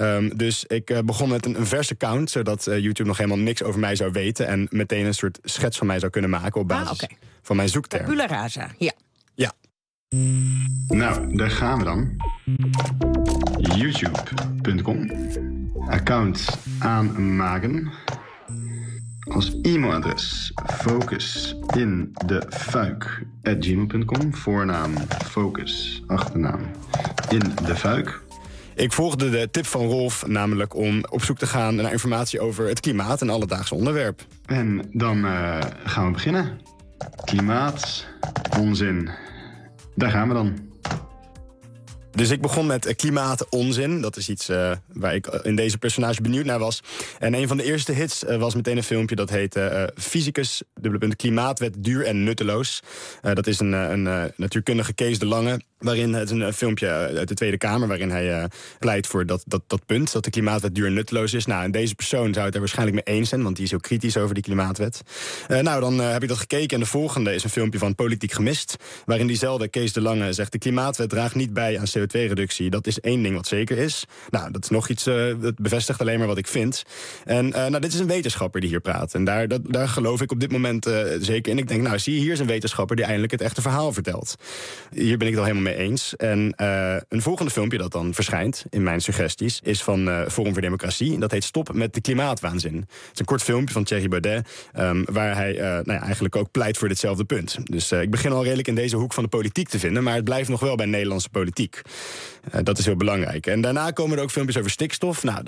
Dus ik begon met een vers account, zodat YouTube nog helemaal niks over mij zou weten en meteen een soort schets van mij zou kunnen maken op basis van mijn zoekterm. Tabula rasa, ja. Ja. Nou, daar gaan we dan. YouTube.com. Account aanmaken. Als e-mailadres focusindefuik@gmail.com. Voornaam, focus, achternaam, in de fuik. Ik volgde de tip van Rolf, namelijk om op zoek te gaan naar informatie over het klimaat, een alledaags onderwerp. En dan gaan we beginnen. Klimaat, onzin. Daar gaan we dan. Dus ik begon met klimaatonzin. Dat is iets waar ik in deze personage benieuwd naar was. En een van de eerste hits was meteen een filmpje dat heette Fysicus, klimaatwet duur en nutteloos. Dat is een natuurkundige Kees de Lange. Waarin het een filmpje uit de Tweede Kamer, waarin hij pleit voor dat punt, dat de klimaatwet duur en nutteloos is. Nou, en deze persoon zou het er waarschijnlijk mee eens zijn, want die is heel kritisch over die klimaatwet. Dan heb ik dat gekeken en de volgende is een filmpje van Politiek Gemist, waarin diezelfde Kees de Lange zegt: de klimaatwet draagt niet bij aan CO2-reductie. Dat is één ding wat zeker is. Nou, dat is nog iets, dat bevestigt alleen maar wat ik vind. En dit is een wetenschapper die hier praat. En daar geloof ik op dit moment zeker in. Ik denk, nou, zie je, hier is een wetenschapper die eindelijk het echte verhaal vertelt. Hier ben ik het al helemaal mee eens. En een volgende filmpje dat dan verschijnt in mijn suggesties is van Forum voor Democratie. En dat heet Stop met de klimaatwaanzin. Het is een kort filmpje van Thierry Baudet, waar hij eigenlijk ook pleit voor ditzelfde punt. Dus ik begin al redelijk in deze hoek van de politiek te vinden, maar het blijft nog wel bij Nederlandse politiek. Dat is heel belangrijk. En daarna komen er ook filmpjes over stikstof. Nou,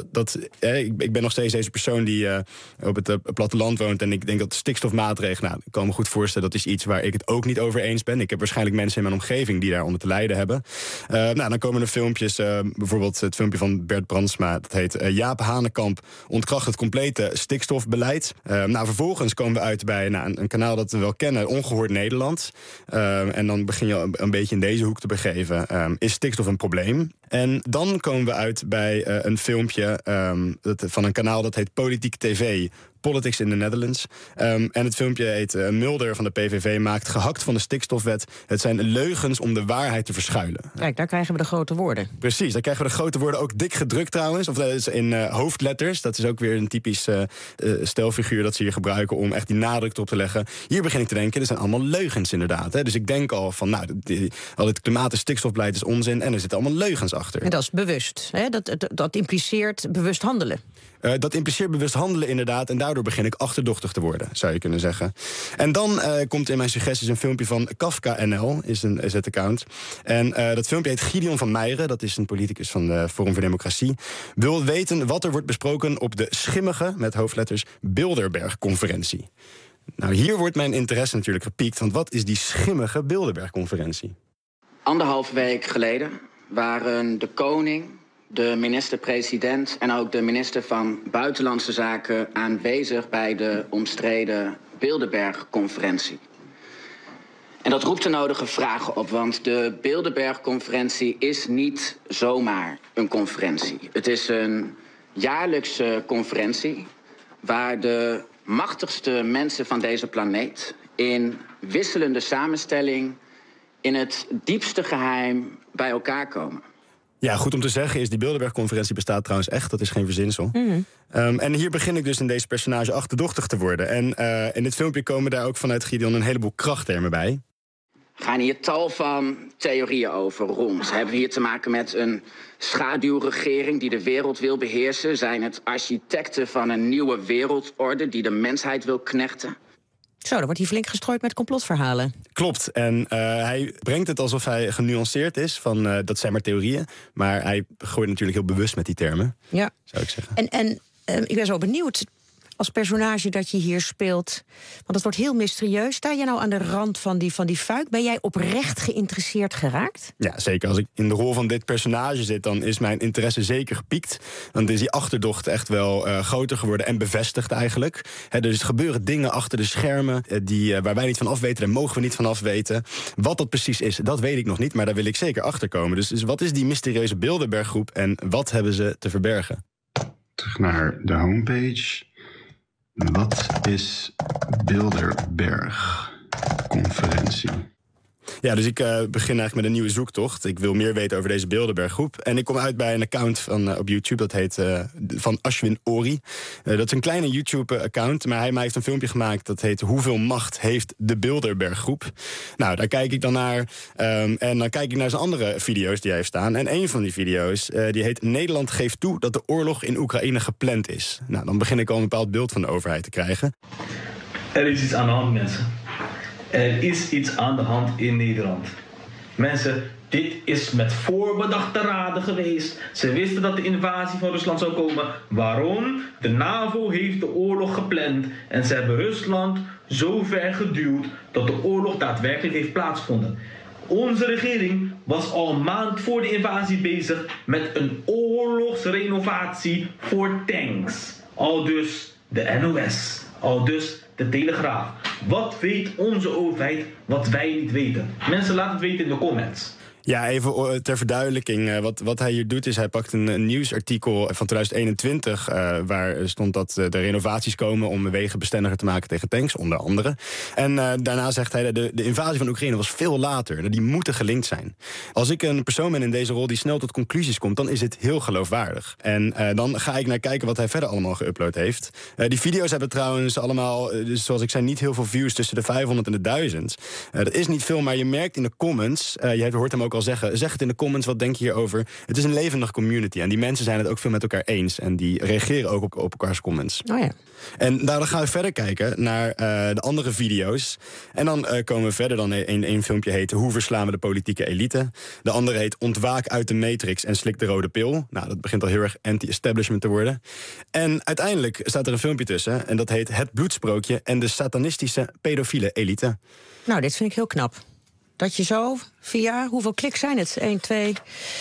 ik ben nog steeds deze persoon die op het platteland woont. En ik denk dat stikstofmaatregelen, ik kan me goed voorstellen, dat is iets waar ik het ook niet over eens ben. Ik heb waarschijnlijk mensen in mijn omgeving die daaronder te lijden hebben. Dan komen er filmpjes, bijvoorbeeld het filmpje van Bert Brandsma. Dat heet Jaap Hanekamp ontkracht het complete stikstofbeleid. Vervolgens komen we uit bij een kanaal dat we wel kennen, Ongehoord Nederland. En dan begin je een beetje in deze hoek te begeven. Is stikstof een probleem? En dan komen we uit bij een filmpje van een kanaal dat heet Politiek TV. Politics in the Netherlands. En het filmpje heet Mulder van de PVV maakt gehakt van de stikstofwet. Het zijn leugens om de waarheid te verschuilen. Kijk, daar krijgen we de grote woorden. Precies, daar krijgen we de grote woorden ook dik gedrukt trouwens. Of dat is in hoofdletters. Dat is ook weer een typisch stelfiguur dat ze hier gebruiken om echt die nadruk erop te leggen. Hier begin ik te denken, er zijn allemaal leugens inderdaad. Hè. Dus ik denk al van, al dit klimaat- en stikstofbeleid is onzin en er zitten allemaal leugens achter. En dat is bewust. Hè? Dat impliceert bewust handelen. Dat impliceert bewust handelen inderdaad. En daardoor begin ik achterdochtig te worden, zou je kunnen zeggen. En dan komt in mijn suggesties een filmpje van Kafka NL, is het account. En dat filmpje heet Gideon van Meijeren. Dat is een politicus van de Forum voor Democratie. Wil weten wat er wordt besproken op de schimmige, met hoofdletters, Bilderberg-conferentie. Nou, hier wordt mijn interesse natuurlijk gepiekt. Want wat is die schimmige Bilderberg-conferentie? 1,5 week geleden waren de koning, de minister-president en ook de minister van Buitenlandse Zaken aanwezig bij de omstreden Bilderberg-conferentie. En dat roept de nodige vragen op, want de Bilderberg-conferentie is niet zomaar een conferentie. Het is een jaarlijkse conferentie waar de machtigste mensen van deze planeet in wisselende samenstelling in het diepste geheim bij elkaar komen. Ja, goed om te zeggen is, die Bilderberg-conferentie bestaat trouwens echt. Dat is geen verzinsel. Mm-hmm. En hier begin ik dus in deze personage achterdochtig te worden. En in dit filmpje komen daar ook vanuit Gideon een heleboel krachttermen bij. Gaan hier tal van theorieën over rond. Hebben we hier te maken met een schaduwregering die de wereld wil beheersen? Zijn het architecten van een nieuwe wereldorde die de mensheid wil knechten? Zo, dan wordt hier flink gestrooid met complotverhalen. Klopt, en hij brengt het alsof hij genuanceerd is van dat zijn maar theorieën. Maar hij gooit natuurlijk heel bewust met die termen, zou ik zeggen. En ik ben zo benieuwd, als personage dat je hier speelt, want het wordt heel mysterieus. Sta je nou aan de rand van die fuik? Ben jij oprecht geïnteresseerd geraakt? Ja, zeker. Als ik in de rol van dit personage zit, dan is mijn interesse zeker gepiekt. Dan is die achterdocht echt wel groter geworden en bevestigd eigenlijk. Dus er gebeuren dingen achter de schermen waar wij niet van af weten, daar mogen we niet van af weten. Wat dat precies is, dat weet ik nog niet, maar daar wil ik zeker achter komen. Dus wat is die mysterieuze Bilderberggroep en wat hebben ze te verbergen? Terug naar de homepage. Wat Bilderberg-conferentie? Ja, dus ik begin eigenlijk met een nieuwe zoektocht. Ik wil meer weten over deze Bilderberggroep. En ik kom uit bij een account van, op YouTube, dat heet van Ashwin Ori. Dat is een kleine YouTube-account, maar hij heeft een filmpje gemaakt dat heet Hoeveel macht heeft de Bilderberggroep? Nou, daar kijk ik dan naar. En dan kijk ik naar zijn andere video's die hij heeft staan. En een van die video's, die heet Nederland geeft toe dat de oorlog in Oekraïne gepland is. Nou, dan begin ik al een bepaald beeld van de overheid te krijgen. Er is iets aan de hand, mensen. Er is iets aan de hand in Nederland. Mensen, dit is met voorbedachte raden geweest. Ze wisten dat de invasie van Rusland zou komen. Waarom? De NAVO heeft de oorlog gepland. En ze hebben Rusland zo ver geduwd dat de oorlog daadwerkelijk heeft plaatsgevonden. Onze regering was al een maand voor de invasie bezig met een oorlogsrenovatie voor tanks. Aldus de NOS, aldus de Telegraaf. Wat weet onze overheid wat wij niet weten? Mensen, laten het weten in de comments. Ja, even ter verduidelijking. Wat hij hier doet is, hij pakt een nieuwsartikel van 2021... waar stond dat de renovaties komen om wegen bestendiger te maken tegen tanks, onder andere. En daarna zegt hij, de invasie van Oekraïne was veel later. Die moeten gelinkt zijn. Als ik een persoon ben in deze rol die snel tot conclusies komt, dan is het heel geloofwaardig. En dan ga ik naar kijken wat hij verder allemaal geüpload heeft. Die video's hebben trouwens allemaal, dus zoals ik zei, niet heel veel views, tussen de 500 en de 1000. Dat is niet veel, maar je merkt in de comments, je hoort hem ook al zeggen, zeg het in de comments, wat denk je hierover? Het is een levendig community en die mensen zijn het ook veel met elkaar eens en die reageren ook op elkaars comments. Oh ja. En dan gaan we verder kijken naar de andere video's. En dan komen we verder. Dan een filmpje heet Hoe verslaan we de politieke elite? De andere heet Ontwaak uit de matrix en slik de rode pil. Nou, dat begint al heel erg anti-establishment te worden. En uiteindelijk staat er een filmpje tussen en dat heet Het bloedsprookje en de satanistische pedofiele elite. Nou, dit vind ik heel knap. Dat je zo via, hoeveel kliks zijn het? 1, 2,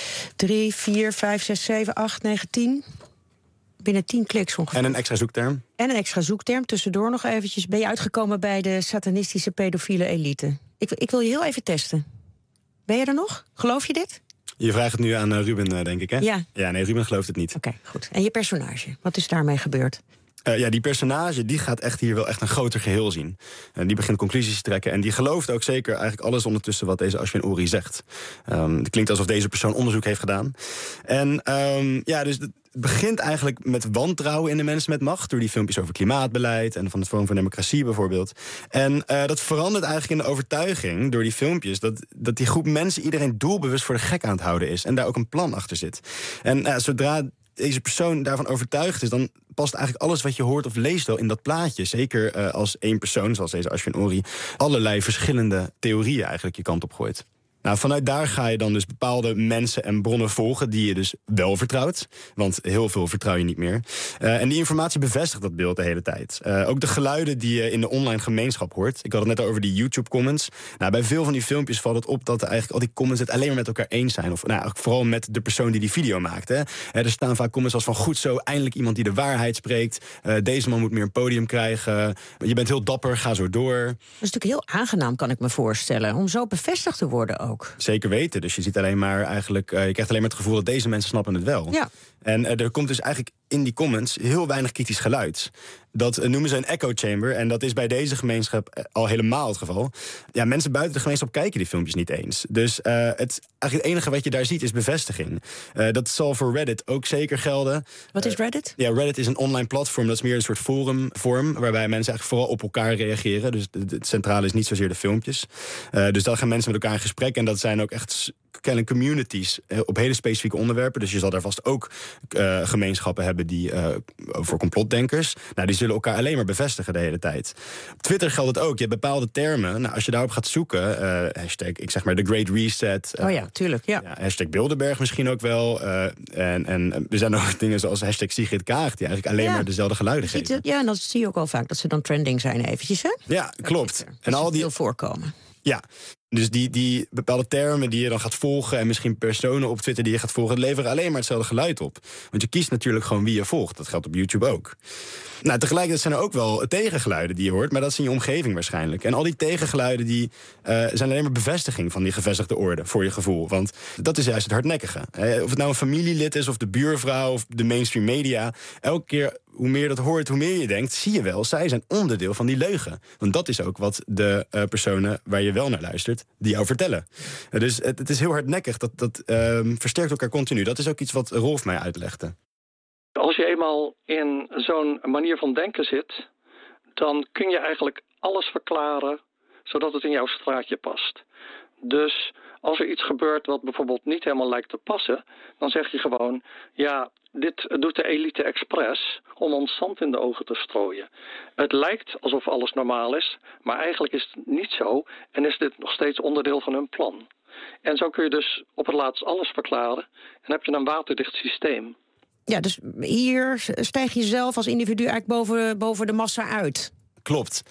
3, 4, 5, 6, 7, 8, 9, 10. Binnen 10 kliks ongeveer. En een extra zoekterm. En een extra zoekterm. Tussendoor nog eventjes. Ben je uitgekomen bij de satanistische pedofiele elite? Ik wil je heel even testen. Ben je er nog? Geloof je dit? Je vraagt het nu aan Ruben, denk ik, hè? Ja. Ja, nee, Ruben gelooft het niet. Oké, goed. En je personage, wat is daarmee gebeurd? Die personage die gaat echt hier wel echt een groter geheel zien. Die begint conclusies te trekken. En die gelooft ook zeker eigenlijk alles ondertussen wat deze Ashwin Ohri zegt. Het klinkt alsof deze persoon onderzoek heeft gedaan. En dus het begint eigenlijk met wantrouwen in de mensen met macht, door die filmpjes over klimaatbeleid en van het Forum voor Democratie bijvoorbeeld. En dat verandert eigenlijk in de overtuiging door die filmpjes dat die groep mensen iedereen doelbewust voor de gek aan het houden is. En daar ook een plan achter zit. En zodra deze persoon daarvan overtuigd is, dan past eigenlijk alles wat je hoort of leest wel in dat plaatje. Zeker als één persoon, zoals deze Ashwin Ohri, allerlei verschillende theorieën eigenlijk je kant op gooit. Nou, vanuit daar ga je dan dus bepaalde mensen en bronnen volgen die je dus wel vertrouwt. Want heel veel vertrouw je niet meer. En die informatie bevestigt dat beeld de hele tijd. Ook de geluiden die je in de online gemeenschap hoort. Ik had het net over die YouTube-comments. Nou, bij veel van die filmpjes valt het op dat eigenlijk al die comments het alleen maar met elkaar eens zijn. Of vooral met de persoon die video maakt. Hè. Er staan vaak comments als van goed zo, eindelijk iemand die de waarheid spreekt. Deze man moet meer een podium krijgen. Je bent heel dapper, ga zo door. Dat is natuurlijk heel aangenaam, kan ik me voorstellen, om zo bevestigd te worden ook. Zeker weten. Dus je ziet alleen maar eigenlijk, je krijgt alleen maar het gevoel dat deze mensen snappen het wel. Ja. En er komt dus eigenlijk in die comments heel weinig kritisch geluid. Dat noemen ze een echo chamber. En dat is bij deze gemeenschap al helemaal het geval. Ja, mensen buiten de gemeenschap kijken die filmpjes niet eens. Dus eigenlijk het enige wat je daar ziet is bevestiging. Dat zal voor Reddit ook zeker gelden. Wat is Reddit? Reddit is een online platform. Dat is meer een soort forumvorm, waarbij mensen eigenlijk vooral op elkaar reageren. Dus het centrale is niet zozeer de filmpjes. Dus dan gaan mensen met elkaar in gesprek. En dat zijn ook echt communities op hele specifieke onderwerpen. Dus je zal daar vast ook gemeenschappen hebben die voor complotdenkers. Nou, die zullen elkaar alleen maar bevestigen de hele tijd. Op Twitter geldt het ook. Je hebt bepaalde termen. Nou, als je daarop gaat zoeken, hashtag, ik zeg maar The Great Reset. Oh ja, tuurlijk. Ja. Hashtag Bilderberg misschien ook wel. En er zijn ook dingen zoals hashtag Sigrid Kaag, die eigenlijk alleen maar dezelfde geluiden geven. Ja, en dat zie je ook wel vaak, dat ze dan trending zijn eventjes, hè? Ja, klopt. En al die veel voorkomen. Ja, dus die bepaalde termen die je dan gaat volgen en misschien personen op Twitter die je gaat volgen, leveren alleen maar hetzelfde geluid op. Want je kiest natuurlijk gewoon wie je volgt. Dat geldt op YouTube ook. Nou, tegelijkertijd zijn er ook wel tegengeluiden die je hoort, maar dat is in je omgeving waarschijnlijk. En al die tegengeluiden die zijn alleen maar bevestiging van die gevestigde orde voor je gevoel. Want dat is juist het hardnekkige. Of het nou een familielid is of de buurvrouw of de mainstream media. Elke keer hoe meer je dat hoort, hoe meer je denkt, zie je wel, zij zijn onderdeel van die leugen. Want dat is ook wat de personen waar je wel naar luistert, die jou vertellen. Dus het is heel hardnekkig, dat versterkt elkaar continu. Dat is ook iets wat Rolf mij uitlegde. Als je eenmaal in zo'n manier van denken zit, dan kun je eigenlijk alles verklaren zodat het in jouw straatje past. Dus als er iets gebeurt wat bijvoorbeeld niet helemaal lijkt te passen, dan zeg je gewoon, ja, dit doet de elite expres om ons zand in de ogen te strooien. Het lijkt alsof alles normaal is, maar eigenlijk is het niet zo en is dit nog steeds onderdeel van hun plan. En zo kun je dus op het laatst alles verklaren en heb je een waterdicht systeem. Ja, dus hier stijg je zelf als individu eigenlijk boven de massa uit. klopt.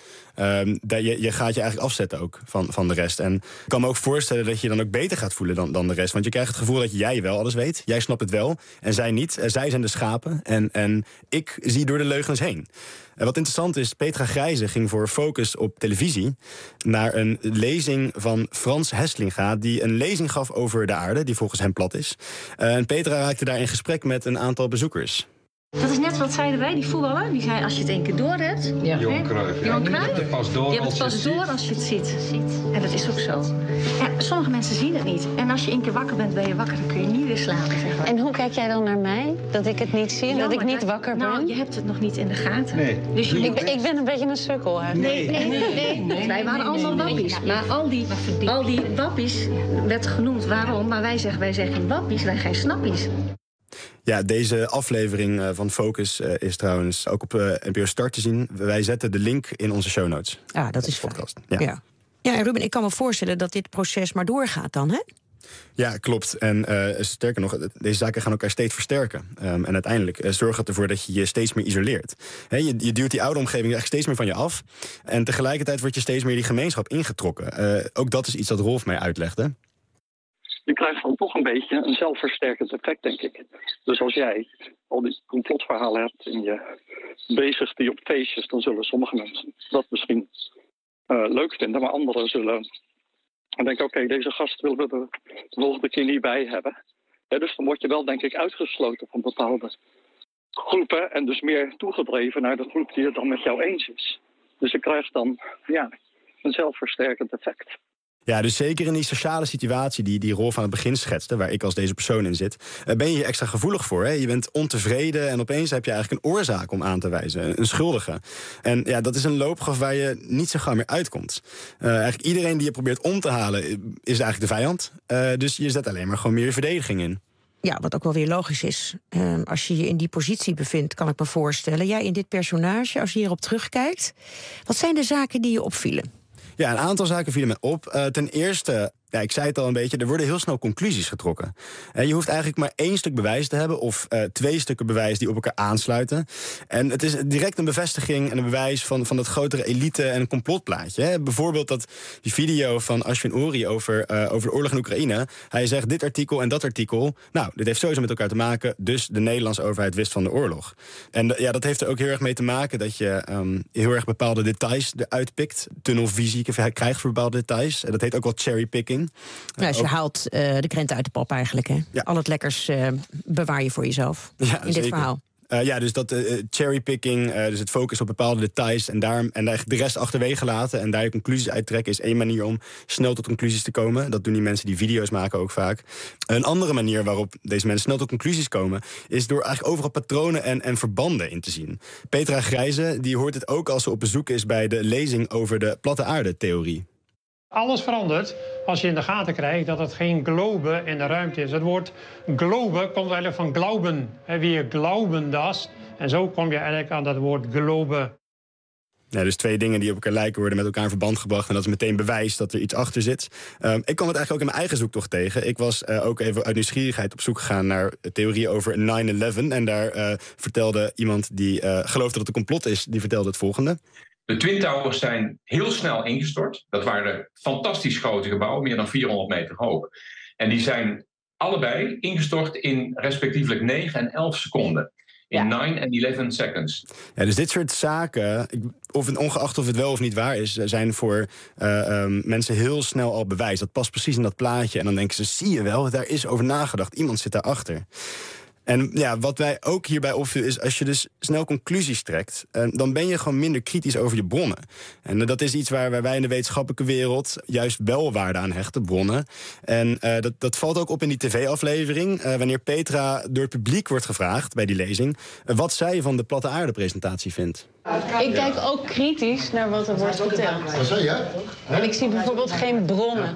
Je gaat je eigenlijk afzetten ook van de rest. En ik kan me ook voorstellen dat je dan ook beter gaat voelen dan de rest. Want je krijgt het gevoel dat jij wel alles weet. Jij snapt het wel en zij niet. Zij zijn de schapen en ik zie door de leugens heen. En wat interessant is, Petra Grijze ging voor Focus op televisie naar een lezing van Frans Heslinga, die een lezing gaf over de aarde, die volgens hem plat is. En Petra raakte daar in gesprek met een aantal bezoekers. Dat is net wat zeiden wij, die voetballer. Die zei, als je het één keer door hebt... Ja. Johan Cruijff. Johan Cruijff? Je hebt het pas door, als je het ziet. En dat is ook zo. Ja, sommige mensen zien het niet. En als je één keer wakker bent, ben je wakker. Dan kun je niet weer slapen, zeg maar. En hoe kijk jij dan naar mij? Dat ik het niet zie en dat ik niet wakker ben? Nou, je hebt het nog niet in de gaten. Nee. Dus ik ben een beetje een sukkel, hè? Nee. Wij waren allemaal wappies. Maar al die wappies werd genoemd. Waarom? Maar wij zeggen geen wappies, wij geen snappies. Ja, deze aflevering van Focus is trouwens ook op NPO Start te zien. Wij zetten de link in onze show notes. Ah, dat is podcast. Ja, en Ruben, ik kan me voorstellen dat dit proces maar doorgaat dan, hè? Ja, klopt. En sterker nog, deze zaken gaan elkaar steeds versterken. En uiteindelijk zorgt het ervoor dat je je steeds meer isoleert. Je duwt die oude omgeving eigenlijk steeds meer van je af. En tegelijkertijd word je steeds meer die gemeenschap ingetrokken. Ook dat is iets dat Rolf mij uitlegde. Je krijgt dan toch een beetje een zelfversterkend effect, denk ik. Dus als jij al die complotverhalen hebt en je bezigt die op feestjes, dan zullen sommige mensen dat misschien leuk vinden, maar anderen zullen denken, oké, deze gast willen we de volgende keer niet bij hebben. Ja, dus dan word je wel, denk ik, uitgesloten van bepaalde groepen en dus meer toegedreven naar de groep die het dan met jou eens is. Dus je krijgt dan een zelfversterkend effect. Ja, dus zeker in die sociale situatie die Rolf aan het begin schetste, waar ik als deze persoon in zit, ben je hier extra gevoelig voor. Hè? Je bent ontevreden en opeens heb je eigenlijk een oorzaak om aan te wijzen, een schuldige. En ja, dat is een loopgraaf waar je niet zo gauw meer uitkomt. Eigenlijk iedereen die je probeert om te halen is eigenlijk de vijand. Dus je zet alleen maar gewoon meer verdediging in. Ja, wat ook wel weer logisch is. Als je je in die positie bevindt, kan ik me voorstellen. Jij in dit personage, als je hierop terugkijkt, wat zijn de zaken die je opvielen? Ja, een aantal zaken vielen me op. Ten eerste, ja, ik zei het al een beetje, er worden heel snel conclusies getrokken. Je hoeft eigenlijk maar 1 stuk bewijs te hebben of 2 stukken bewijs die op elkaar aansluiten. En het is direct een bevestiging en een bewijs van dat grotere elite- en complotplaatje. Hè. Bijvoorbeeld die video van Ashwin Ohri over de oorlog in Oekraïne. Hij zegt dit artikel en dat artikel. Nou, dit heeft sowieso met elkaar te maken. Dus de Nederlandse overheid wist van de oorlog. En dat heeft er ook heel erg mee te maken dat je heel erg bepaalde details eruit pikt. Tunnelvisie krijgt voor bepaalde details. Dat heet ook wel cherrypicking. Dus je haalt de krenten uit de pap eigenlijk, hè? Ja. Al het lekkers bewaar je voor jezelf in dit verhaal. Dus dat cherrypicking, dus het focus op bepaalde details en de rest achterwege laten en daar je conclusies uittrekken is 1 manier om snel tot conclusies te komen. Dat doen die mensen die video's maken ook vaak. Een andere manier waarop deze mensen snel tot conclusies komen is door eigenlijk overal patronen en verbanden in te zien. Petra Grijze die hoort het ook als ze op bezoek is bij de lezing over de platte aarde-theorie. Alles verandert als je in de gaten krijgt dat het geen globe in de ruimte is. Het woord globe komt eigenlijk van glauben. Wie glauben das. En zo kom je eigenlijk aan dat woord globe. Ja, dus 2 dingen die op elkaar lijken worden met elkaar in verband gebracht. En dat is meteen bewijs dat er iets achter zit. Ik kwam het eigenlijk ook in mijn eigen zoektocht tegen. Ik was ook even uit nieuwsgierigheid op zoek gegaan naar theorieën over 9/11. En daar vertelde iemand die gelooft dat het een complot is, die vertelde het volgende. De Twin Towers zijn heel snel ingestort. Dat waren fantastisch grote gebouwen, meer dan 400 meter hoog. En die zijn allebei ingestort in respectievelijk 9 en 11 seconden. In 9 en 11 seconds. Ja, dus dit soort zaken, ongeacht of het wel of niet waar is, zijn voor mensen heel snel al bewijs. Dat past precies in dat plaatje. En dan denken ze, zie je wel, daar is over nagedacht. Iemand zit daarachter. En ja, wat wij ook hierbij opviel is, als je dus snel conclusies trekt, dan ben je gewoon minder kritisch over je bronnen. En dat is iets waar wij in de wetenschappelijke wereld juist wel waarde aan hechten, bronnen. En dat valt ook op in die tv-aflevering, wanneer Petra door het publiek wordt gevraagd bij die lezing wat zij van de platte aarde presentatie vindt. Ik kijk ook kritisch naar wat er wordt verteld. Wat zei je? En ik zie bijvoorbeeld geen bronnen.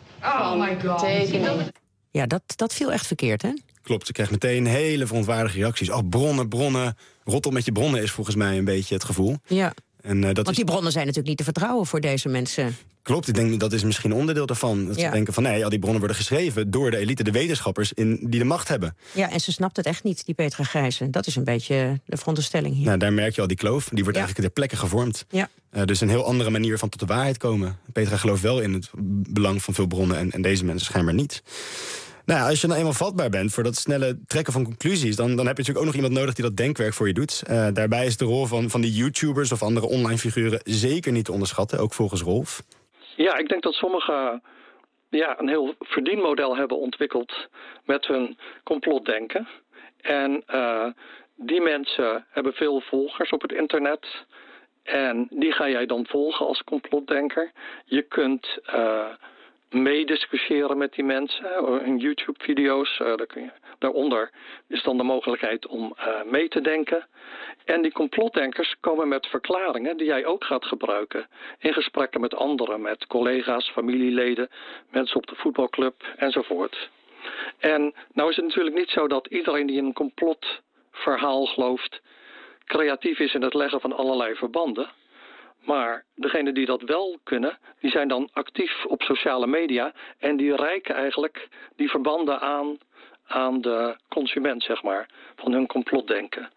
Oh my god. Tekeningen. Ja, dat viel echt verkeerd, hè? Klopt, je krijgt meteen hele verontwaardigde reacties. Oh, bronnen. Rot op met je bronnen is volgens mij een beetje het gevoel. Ja. Want die bronnen zijn natuurlijk niet te vertrouwen voor deze mensen. Klopt, ik denk dat is misschien onderdeel daarvan. Dat ze denken van al die bronnen worden geschreven door de elite, de wetenschappers die de macht hebben. Ja, en ze snapt het echt niet, die Petra Grijze. Dat is een beetje de veronderstelling hier. Nou, daar merk je al die kloof. Die wordt eigenlijk ter plekke gevormd. Ja. Dus een heel andere manier van tot de waarheid komen. Petra gelooft wel in het belang van veel bronnen en deze mensen schijnbaar niet. Nou ja, als je dan eenmaal vatbaar bent voor dat snelle trekken van conclusies, dan heb je natuurlijk ook nog iemand nodig die dat denkwerk voor je doet. Daarbij is de rol van die YouTubers of andere online figuren zeker niet te onderschatten, ook volgens Rolf. Ja, ik denk dat sommigen een heel verdienmodel hebben ontwikkeld met hun complotdenken. En die mensen hebben veel volgers op het internet. En die ga jij dan volgen als complotdenker. Je kunt meediscussiëren met die mensen in YouTube-video's. Daaronder is dan de mogelijkheid om mee te denken. En die complotdenkers komen met verklaringen die jij ook gaat gebruiken in gesprekken met anderen, met collega's, familieleden, mensen op de voetbalclub enzovoort. En nou is het natuurlijk niet zo dat iedereen die in een complotverhaal gelooft creatief is in het leggen van allerlei verbanden. Maar degenen die dat wel kunnen, die zijn dan actief op sociale media en die reiken eigenlijk die verbanden aan de consument, zeg maar, van hun complotdenken.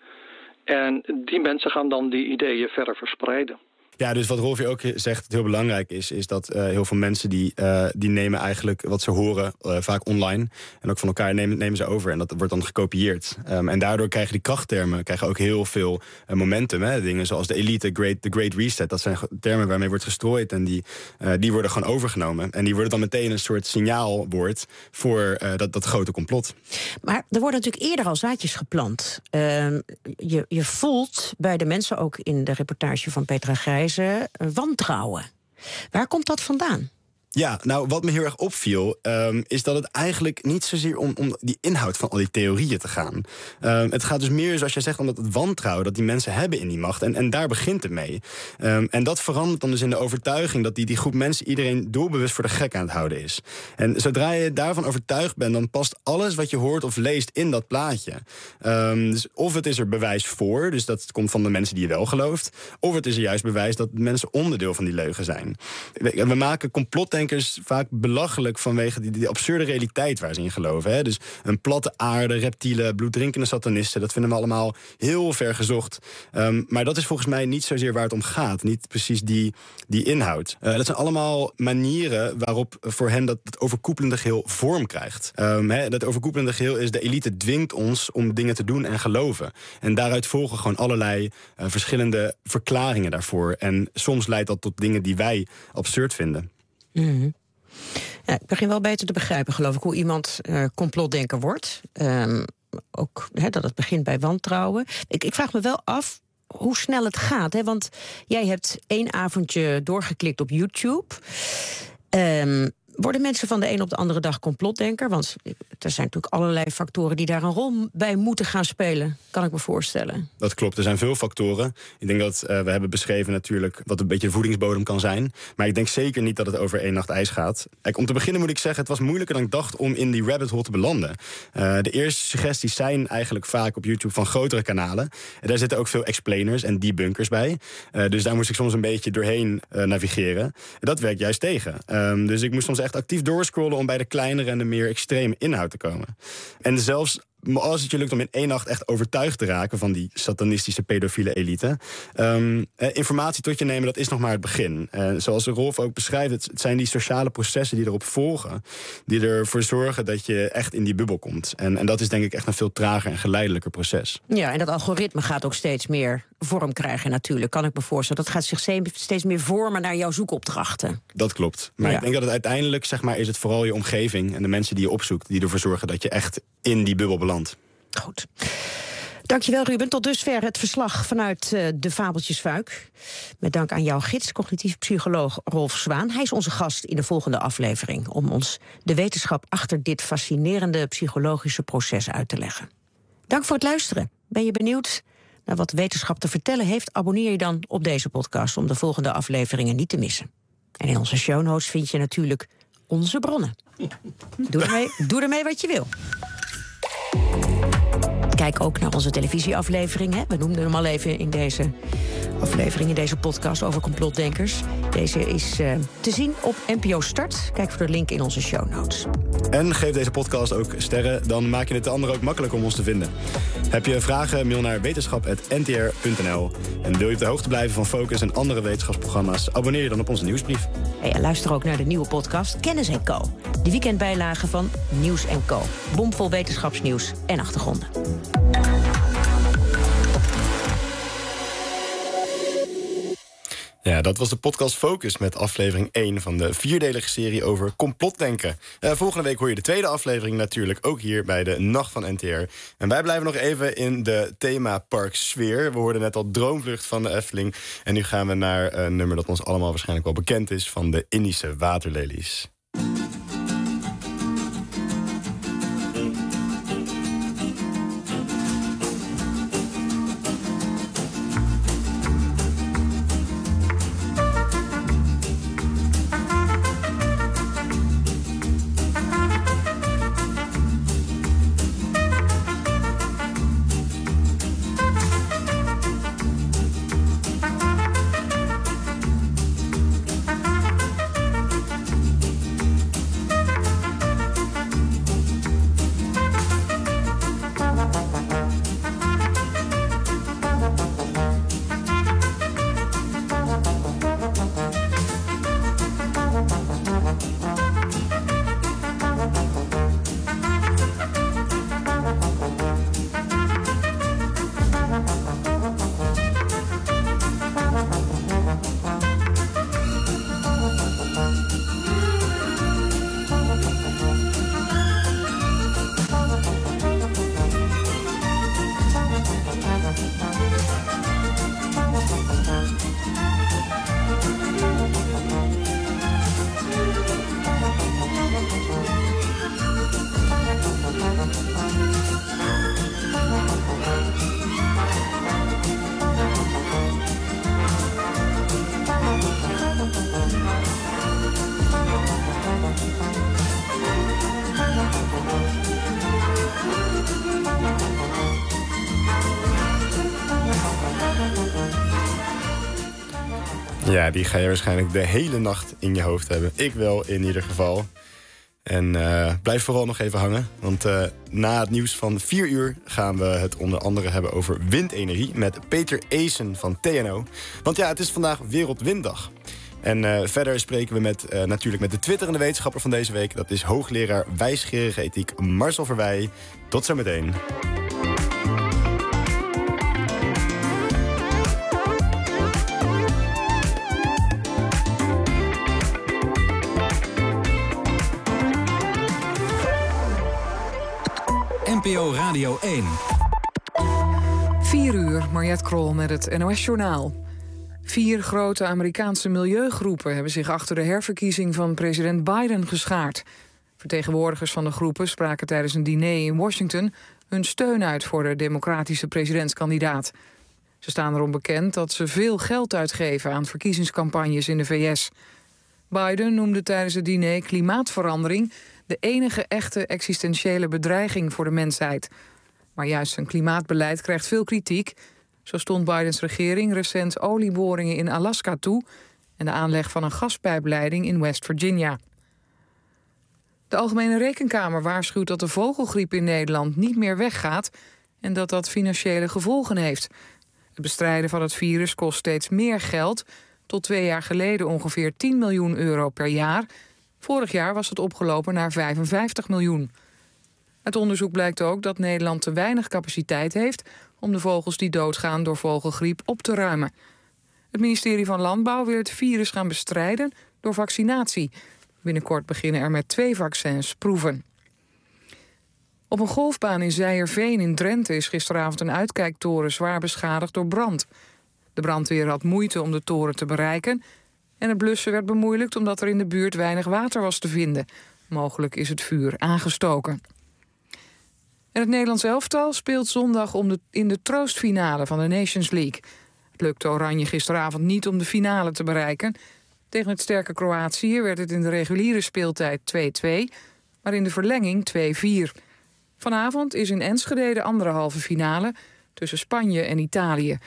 En die mensen gaan dan die ideeën verder verspreiden. Ja, dus wat Rolf hier ook zegt, heel belangrijk is dat heel veel mensen die nemen eigenlijk wat ze horen, vaak online. En ook van elkaar nemen ze over. En dat wordt dan gekopieerd. En daardoor krijgen die krachttermen ook heel veel momentum. Hè? Dingen zoals de elite, the great reset. Dat zijn termen waarmee wordt gestrooid. En die worden gewoon overgenomen. En die worden dan meteen een soort signaalwoord voor dat grote complot. Maar er worden natuurlijk eerder al zaadjes geplant. Je voelt bij de mensen, ook in de reportage van Petra Grijze, wantrouwen. Waar komt dat vandaan? Ja, nou, wat me heel erg opviel, is dat het eigenlijk niet zozeer om die inhoud van al die theorieën te gaan. Het gaat dus meer, zoals jij zegt, om het wantrouwen dat die mensen hebben in die macht. En daar begint het mee. En dat verandert dan dus in de overtuiging dat die groep mensen iedereen doelbewust voor de gek aan het houden is. En zodra je daarvan overtuigd bent, dan past alles wat je hoort of leest in dat plaatje. Dus of het is er bewijs voor, dus dat komt van de mensen die je wel gelooft, of het is er juist bewijs dat mensen onderdeel van die leugen zijn. We maken complotdenkers vaak belachelijk vanwege die absurde realiteit waar ze in geloven. Hè? Dus een platte aarde, reptielen, bloeddrinkende satanisten, dat vinden we allemaal heel ver gezocht. Maar dat is volgens mij niet zozeer waar het om gaat. Niet precies die inhoud. Dat zijn allemaal manieren waarop voor hen dat overkoepelende geheel vorm krijgt. Dat overkoepelende geheel is de elite dwingt ons om dingen te doen en geloven. En daaruit volgen gewoon allerlei verschillende verklaringen daarvoor. En soms leidt dat tot dingen die wij absurd vinden. Mm-hmm. Ja, ik begin wel beter te begrijpen, geloof ik, hoe iemand complotdenker wordt. Ook dat het begint bij wantrouwen. Ik vraag me wel af hoe snel het gaat. Hè? Want jij hebt 1 avondje doorgeklikt op YouTube. Worden mensen van de een op de andere dag complotdenker? Want er zijn natuurlijk allerlei factoren die daar een rol bij moeten gaan spelen, kan ik me voorstellen. Dat klopt, er zijn veel factoren. Ik denk dat we hebben beschreven natuurlijk wat een beetje de voedingsbodem kan zijn. Maar ik denk zeker niet dat het over 1 nacht ijs gaat. Kijk, om te beginnen moet ik zeggen, het was moeilijker dan ik dacht om in die rabbit hole te belanden. De eerste suggesties zijn eigenlijk vaak op YouTube van grotere kanalen. En daar zitten ook veel explainers en debunkers bij. Dus daar moest ik soms een beetje doorheen navigeren. En dat werkt juist tegen. Dus ik moest soms echt actief doorscrollen om bij de kleinere en de meer extreme inhoud te komen. En zelfs als het je lukt om in 1 nacht echt overtuigd te raken van die satanistische pedofiele elite, informatie tot je nemen, dat is nog maar het begin. Zoals Rolf ook beschrijft, het zijn die sociale processen die erop volgen, die ervoor zorgen dat je echt in die bubbel komt. En dat is denk ik echt een veel trager en geleidelijker proces. Ja, en dat algoritme gaat ook steeds meer vorm krijgen natuurlijk, kan ik me voorstellen. Dat gaat zich steeds meer vormen naar jouw zoekopdrachten. Dat klopt. Maar ik denk dat het uiteindelijk, zeg maar, is het vooral je omgeving en de mensen die je opzoekt, die ervoor zorgen dat je echt in die bubbel belandt. Goed. Dankjewel, Ruben. Tot dusver het verslag vanuit de Fabeltjesfuik. Met dank aan jouw gids, cognitief psycholoog Rolf Zwaan. Hij is onze gast in de volgende aflevering om ons de wetenschap achter dit fascinerende psychologische proces uit te leggen. Dank voor het luisteren. Ben je benieuwd naar wat wetenschap te vertellen heeft? Abonneer je dan op deze podcast om de volgende afleveringen niet te missen. En in onze show notes vind je natuurlijk onze bronnen. Doe ermee wat je wil. Kijk ook naar onze televisieaflevering. Hè? We noemden hem al even in deze aflevering in deze podcast over complotdenkers. Deze is te zien op NPO Start. Kijk voor de link in onze show notes. En geef deze podcast ook sterren, dan maak je het de anderen ook makkelijk om ons te vinden. Heb je vragen, mail naar wetenschap@ntr.nl. En wil je op de hoogte blijven van Focus en andere wetenschapsprogramma's, abonneer je dan op onze nieuwsbrief. En luister ook naar de nieuwe podcast Kennis & Co. De weekendbijlage van Nieuws & Co. Bomvol wetenschapsnieuws en achtergronden. Ja, dat was de podcast Focus met aflevering 1 van de 4-delige serie over complotdenken. Volgende week hoor je de tweede aflevering natuurlijk ook hier bij de Nacht van NTR. En wij blijven nog even in de themaparksfeer. We hoorden net al Droomvlucht van de Efteling. En nu gaan we naar een nummer dat ons allemaal waarschijnlijk wel bekend is van de Indische waterlelies. Ja, die ga je waarschijnlijk de hele nacht in je hoofd hebben. Ik wel in ieder geval. En blijf vooral nog even hangen. Want na het nieuws van 4 uur gaan we het onder andere hebben over windenergie met Peter Eesen van TNO. Want ja, het is vandaag Wereldwinddag. En verder spreken we natuurlijk met de twitterende wetenschapper van deze week. Dat is hoogleraar wijsgerige ethiek Marcel Verwij. Tot zometeen. NPO Radio 1. 4 uur, Mariette Krol met het NOS-journaal. 4 grote Amerikaanse milieugroepen hebben zich achter de herverkiezing van president Biden geschaard. Vertegenwoordigers van de groepen spraken tijdens een diner in Washington hun steun uit voor de democratische presidentskandidaat. Ze staan erom bekend dat ze veel geld uitgeven aan verkiezingscampagnes in de VS. Biden noemde tijdens het diner klimaatverandering de enige echte existentiële bedreiging voor de mensheid. Maar juist zijn klimaatbeleid krijgt veel kritiek. Zo stond Bidens regering recent olieboringen in Alaska toe en de aanleg van een gaspijpleiding in West Virginia. De Algemene Rekenkamer waarschuwt dat de vogelgriep in Nederland niet meer weggaat en dat dat financiële gevolgen heeft. Het bestrijden van het virus kost steeds meer geld. Tot 2 jaar geleden ongeveer 10 miljoen euro per jaar. Vorig jaar was het opgelopen naar 55 miljoen. Uit onderzoek blijkt ook dat Nederland te weinig capaciteit heeft om de vogels die doodgaan door vogelgriep op te ruimen. Het ministerie van Landbouw wil het virus gaan bestrijden door vaccinatie. Binnenkort beginnen er met 2 vaccins proeven. Op een golfbaan in Zeierveen in Drenthe is gisteravond een uitkijktoren zwaar beschadigd door brand. De brandweer had moeite om de toren te bereiken en het blussen werd bemoeilijkt omdat er in de buurt weinig water was te vinden. Mogelijk is het vuur aangestoken. En het Nederlands elftal speelt zondag in de troostfinale van de Nations League. Het lukte Oranje gisteravond niet om de finale te bereiken. Tegen het sterke Kroatië werd het in de reguliere speeltijd 2-2, maar in de verlenging 2-4. Vanavond is in Enschede de andere halve finale tussen Spanje en Italië.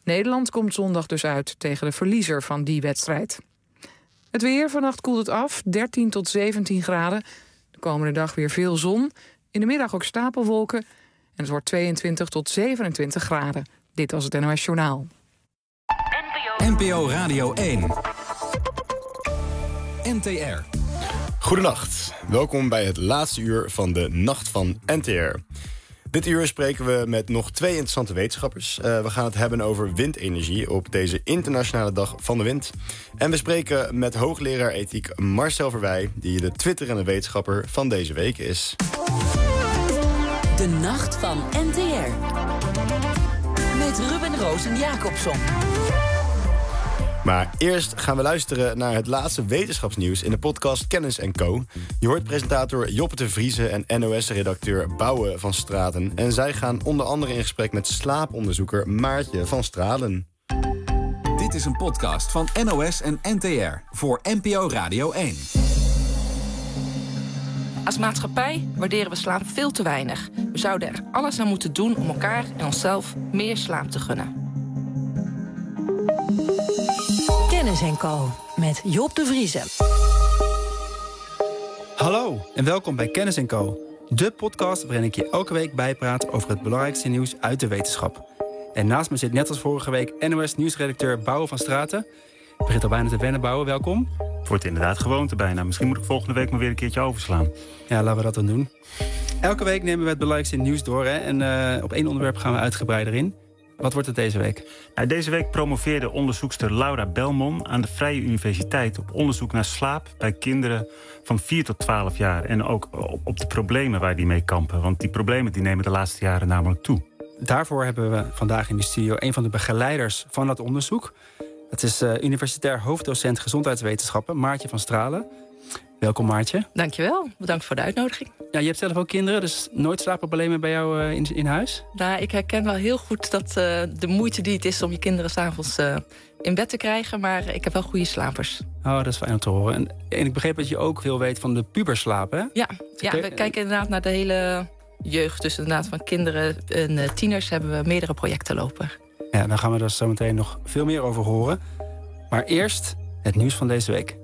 Nederland komt zondag dus uit tegen de verliezer van die wedstrijd. Het weer, vannacht koelt het af, 13 tot 17 graden. De komende dag weer veel zon. In de middag ook stapelwolken. En het wordt 22 tot 27 graden. Dit was het NOS Journaal. NPO Radio 1. NTR. Goedenacht. Welkom bij het laatste uur van de Nacht van NTR. Dit uur spreken we met nog 2 interessante wetenschappers. We gaan het hebben over windenergie op deze internationale dag van de wind. En we spreken met hoogleraar ethiek Marcel Verwij, die de twitterende wetenschapper van deze week is. De Nacht van NTR. Met Ruben Roos en Jacobson. Maar eerst gaan we luisteren naar het laatste wetenschapsnieuws in de podcast Kennis & Co. Je hoort presentator Joppe de Vrieze en NOS-redacteur Bouwe van Straten. En zij gaan onder andere in gesprek met slaaponderzoeker Maartje van Stralen. Dit is een podcast van NOS en NTR voor NPO Radio 1. Als maatschappij waarderen we slaap veel te weinig. We zouden er alles aan moeten doen om elkaar en onszelf meer slaap te gunnen. Kennis & Co. met Job de Vrieze. Hallo en welkom bij Kennis & Co. De podcast waarin ik je elke week bijpraat over het belangrijkste nieuws uit de wetenschap. En naast me zit net als vorige week NOS-nieuwsredacteur Bouwe van Straten. Het begint al bijna te wennen, Bouwe, welkom. Het wordt inderdaad gewoonte bijna. Misschien moet ik volgende week maar weer een keertje overslaan. Ja, laten we dat dan doen. Elke week nemen we het belangrijkste nieuws door. Hè? En op 1 onderwerp gaan we uitgebreider in. Wat wordt het deze week? Nou, deze week promoveerde onderzoekster Laura Belmon aan de Vrije Universiteit op onderzoek naar slaap bij kinderen van 4 tot 12 jaar. En ook op de problemen waar die mee kampen. Want die problemen die nemen de laatste jaren namelijk toe. Daarvoor hebben we vandaag in de studio een van de begeleiders van dat onderzoek. Het is universitair hoofddocent gezondheidswetenschappen, Maartje van Stralen. Welkom, Maartje. Dankjewel, bedankt voor de uitnodiging. Ja, je hebt zelf ook kinderen, dus nooit slaapproblemen bij jou in huis? Nou, ik herken wel heel goed dat de moeite die het is om je kinderen 's avonds in bed te krijgen. Maar ik heb wel goede slapers. Oh, dat is fijn om te horen. En ik begreep dat je ook veel weet van de puberslaap, hè? Ja, we kijken inderdaad naar de hele jeugd. Dus inderdaad van kinderen en tieners hebben we meerdere projecten lopen. Ja, daar gaan we er zo meteen nog veel meer over horen. Maar eerst het nieuws van deze week.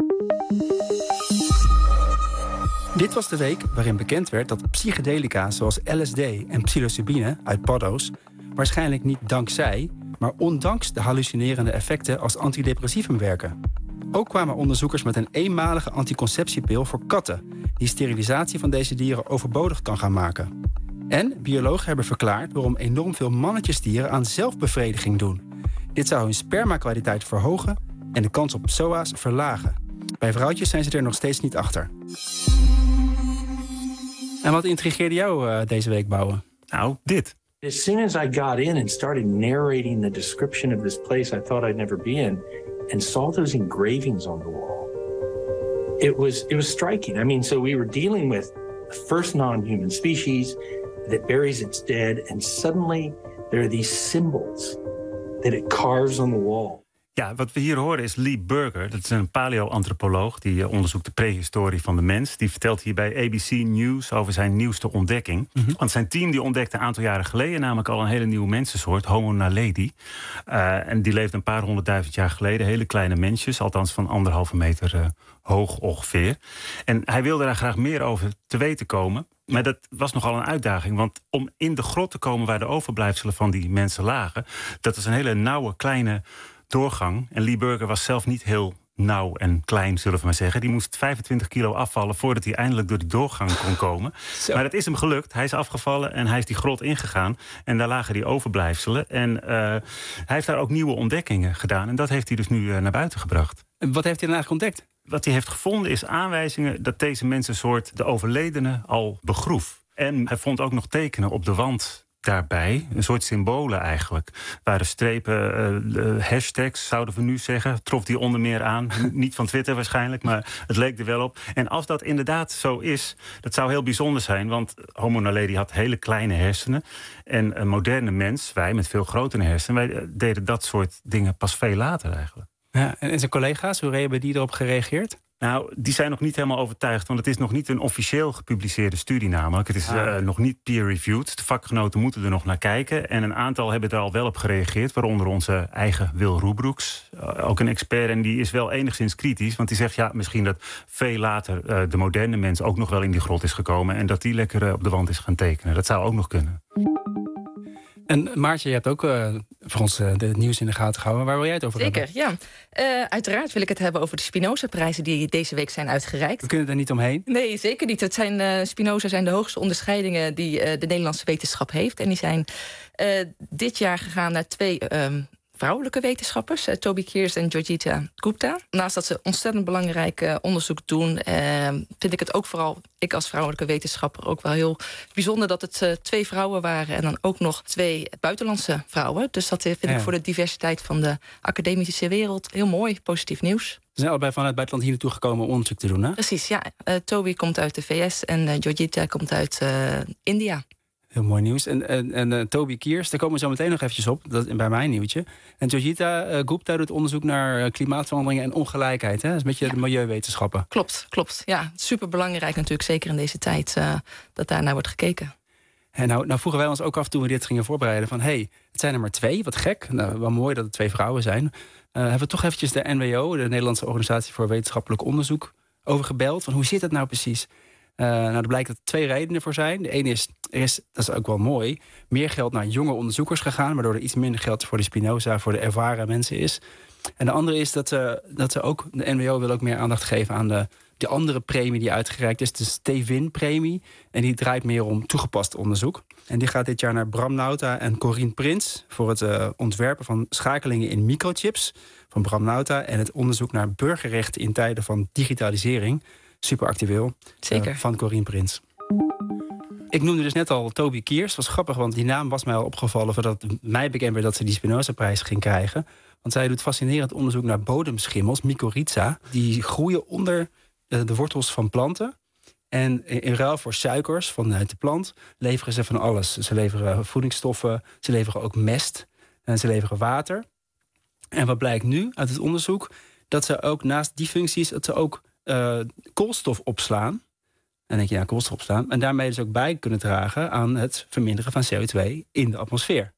Dit was de week waarin bekend werd dat psychedelica zoals LSD en psilocybine uit paddo's waarschijnlijk niet dankzij, maar ondanks de hallucinerende effecten als antidepressivum werken. Ook kwamen onderzoekers met een eenmalige anticonceptiepil voor katten die sterilisatie van deze dieren overbodig kan gaan maken. En biologen hebben verklaard waarom enorm veel mannetjesdieren aan zelfbevrediging doen. Dit zou hun spermakwaliteit verhogen en de kans op SOA's verlagen. Bij vrouwtjes zijn ze er nog steeds niet achter. En wat intrigeerde jou deze week, Bouwe? Nou, dit. As soon as I got in and started narrating the description of this place I thought I'd never be in and saw those engravings on the wall, it was striking. I mean, so we were dealing with the first non-human species that buries its dead, and suddenly there are these symbols that it carves on the wall. Ja, wat we hier horen is Lee Berger. Dat is een paleoantropoloog die onderzoekt de prehistorie van de mens. Die vertelt hier bij ABC News over zijn nieuwste ontdekking. Mm-hmm. Want zijn team die ontdekte een aantal jaren geleden namelijk al een hele nieuwe mensensoort, Homo naledi. En die leefde een paar 100.000 jaar geleden. Hele kleine mensjes, althans van 1,5 meter hoog ongeveer. En hij wilde daar graag meer over te weten komen. Maar dat was nogal een uitdaging. Want om in de grot te komen waar de overblijfselen van die mensen lagen, dat is een hele nauwe, kleine doorgang. En Lee Berger was zelf niet heel nauw en klein, zullen we maar zeggen. Die moest 25 kilo afvallen voordat hij eindelijk door die doorgang kon komen. Maar dat is hem gelukt. Hij is afgevallen en hij is die grot ingegaan. En daar lagen die overblijfselen. En hij heeft daar ook nieuwe ontdekkingen gedaan. En dat heeft hij dus nu naar buiten gebracht. En wat heeft hij dan eigenlijk ontdekt? Wat hij heeft gevonden is aanwijzingen dat deze mensensoort de overledene al begroef. En hij vond ook nog tekenen op de wand daarbij, een soort symbolen eigenlijk. Waren strepen, hashtags zouden we nu zeggen, trof die onder meer aan. Niet van Twitter waarschijnlijk, maar het leek er wel op. En als dat inderdaad zo is, dat zou heel bijzonder zijn, want Homo naledi had hele kleine hersenen. En een moderne mens, wij met veel grotere hersenen, wij deden dat soort dingen pas veel later eigenlijk. Ja, en zijn collega's, hoe hebben die erop gereageerd? Nou, die zijn nog niet helemaal overtuigd. Want het is nog niet een officieel gepubliceerde studie namelijk. Het is nog niet peer-reviewed. De vakgenoten moeten er nog naar kijken. En een aantal hebben er al wel op gereageerd. Waaronder onze eigen Wil Roebroeks. Ook een expert. En die is wel enigszins kritisch. Want die zegt, misschien dat veel later de moderne mens ook nog wel in die grot is gekomen. En dat die lekker op de wand is gaan tekenen. Dat zou ook nog kunnen. En Maartje, je hebt ook voor ons het nieuws in de gaten gehouden. Waar wil jij het over hebben? Zeker, ja. Uiteraard wil ik het hebben over de Spinoza-prijzen die deze week zijn uitgereikt. We kunnen er niet omheen. Nee, zeker niet. Spinoza zijn de hoogste onderscheidingen die de Nederlandse wetenschap heeft. En die zijn dit jaar gegaan naar 2 vrouwelijke wetenschappers, Toby Kears en Georgita Gupta. Naast dat ze ontzettend belangrijk onderzoek doen, vind ik het ook vooral, ik als vrouwelijke wetenschapper, ook wel heel bijzonder dat het 2 vrouwen waren en dan ook nog 2 buitenlandse vrouwen. Dus dat vind ik voor de diversiteit van de academische wereld heel mooi, positief nieuws. Ze zijn allebei vanuit het buitenland hier naartoe gekomen om onderzoek te doen, hè? Precies, ja. Toby komt uit de VS en Georgita komt uit India. Heel mooi nieuws. En Toby Kears, daar komen we zo meteen nog eventjes op. Dat is bij mijn nieuwtje. En Georgita Gupta doet onderzoek naar klimaatverandering en ongelijkheid. Hè? Dat is een beetje de milieuwetenschappen. Klopt. Ja, superbelangrijk natuurlijk, zeker in deze tijd, dat daar naar wordt gekeken. En nou vroegen wij ons ook af toen we dit gingen voorbereiden van, het zijn er maar 2, wat gek. Nou, wel mooi dat het 2 vrouwen zijn. Hebben we toch eventjes de NWO, de Nederlandse Organisatie voor Wetenschappelijk Onderzoek, over gebeld. Van hoe zit het nou precies? Er blijkt dat er 2 redenen voor zijn. De ene is, dat is ook wel mooi, meer geld naar jonge onderzoekers gegaan, waardoor er iets minder geld voor de Spinoza, voor de ervaren mensen is. En de andere is dat ze ook, de NWO wil ook meer aandacht geven aan de andere premie die uitgereikt is, de Stevin-premie. En die draait meer om toegepast onderzoek. En die gaat dit jaar naar Bram Nauta en Corine Prins voor het ontwerpen van schakelingen in microchips van Bram Nauta en het onderzoek naar burgerrechten in tijden van digitalisering. Super actueel. Zeker. Van Corine Prins. Ik noemde dus net al Toby Kears. Dat was grappig, want die naam was mij al opgevallen voordat mij bekend werd dat ze die Spinoza-prijs ging krijgen. Want zij doet fascinerend onderzoek naar bodemschimmels, mycorrhiza. Die groeien onder de wortels van planten. En in ruil voor suikers vanuit de plant leveren ze van alles. Ze leveren voedingsstoffen, ze leveren ook mest en ze leveren water. En wat blijkt nu uit het onderzoek? Dat ze ook naast die functies, dat ze ook koolstof opslaan. En dan denk je, koolstof opslaan. En daarmee dus ook bij kunnen dragen aan het verminderen van CO2 in de atmosfeer.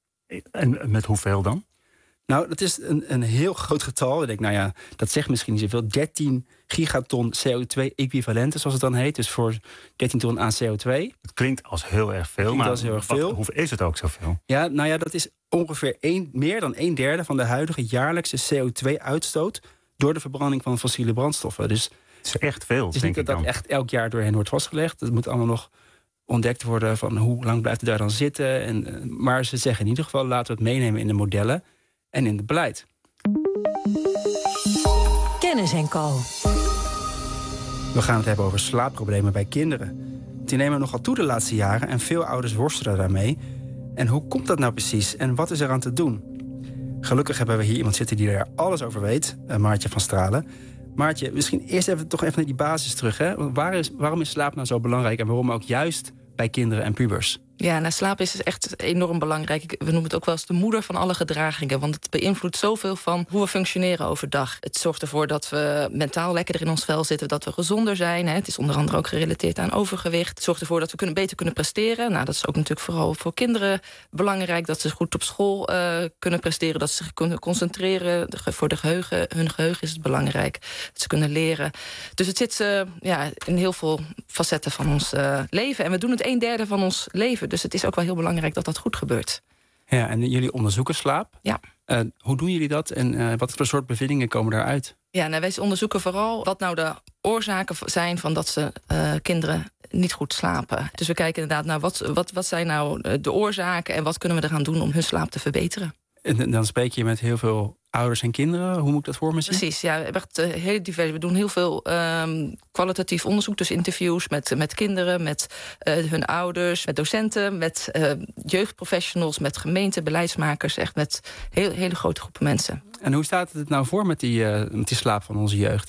En met hoeveel dan? Nou, dat is een heel groot getal. Ik denk, dat zegt misschien niet zoveel. 13 gigaton CO2-equivalenten, zoals het dan heet. Dus voor 13 ton aan CO2. Het klinkt als heel erg veel, maar hoeveel is het ook zoveel? Ja, dat is ongeveer meer dan 1/3 van de huidige jaarlijkse CO2-uitstoot door de verbranding van fossiele brandstoffen. Dus het is echt veel. Het is niet dat echt elk jaar door hen wordt vastgelegd. Het moet allemaal nog ontdekt worden van hoe lang blijft het daar dan zitten. Maar ze zeggen in ieder geval, laten we het meenemen in de modellen en in het beleid. Kennis en Co. We gaan het hebben over slaapproblemen bij kinderen. Die nemen nogal toe de laatste jaren en veel ouders worstelen daarmee. En hoe komt dat nou precies en wat is er aan te doen? Gelukkig hebben we hier iemand zitten die er alles over weet. Maartje van Stralen. Maartje, misschien eerst even naar die basis terug. Hè? Waarom is slaap nou zo belangrijk en waarom ook juist bij kinderen en pubers? Ja, slaap is dus echt enorm belangrijk. We noemen het ook wel eens de moeder van alle gedragingen. Want het beïnvloedt zoveel van hoe we functioneren overdag. Het zorgt ervoor dat we mentaal lekkerder in ons vel zitten. Dat we gezonder zijn. Het is onder andere ook gerelateerd aan overgewicht. Het zorgt ervoor dat we beter kunnen presteren. Nou, dat is ook natuurlijk vooral voor kinderen belangrijk. Dat ze goed op school kunnen presteren. Dat ze zich kunnen concentreren. Voor hun geheugen is het belangrijk. Dat ze kunnen leren. Dus het zit in heel veel facetten van ons leven. En we doen het 1/3 van ons leven. Dus het is ook wel heel belangrijk dat dat goed gebeurt. Ja, en jullie onderzoeken slaap. Ja. Hoe doen jullie dat en wat voor soort bevindingen komen daaruit? Ja, wij onderzoeken vooral wat nou de oorzaken zijn van dat ze kinderen niet goed slapen. Dus we kijken inderdaad naar wat zijn nou de oorzaken en wat kunnen we eraan doen om hun slaap te verbeteren. En dan spreek je met heel veel ouders en kinderen. Hoe moet ik dat voor me zien? Precies, ja, echt heel divers. We doen heel veel kwalitatief onderzoek, dus interviews met kinderen, met hun ouders, met docenten, met jeugdprofessionals, met gemeenten, beleidsmakers, echt met hele grote groepen mensen. En hoe staat het nou voor met die slaap van onze jeugd?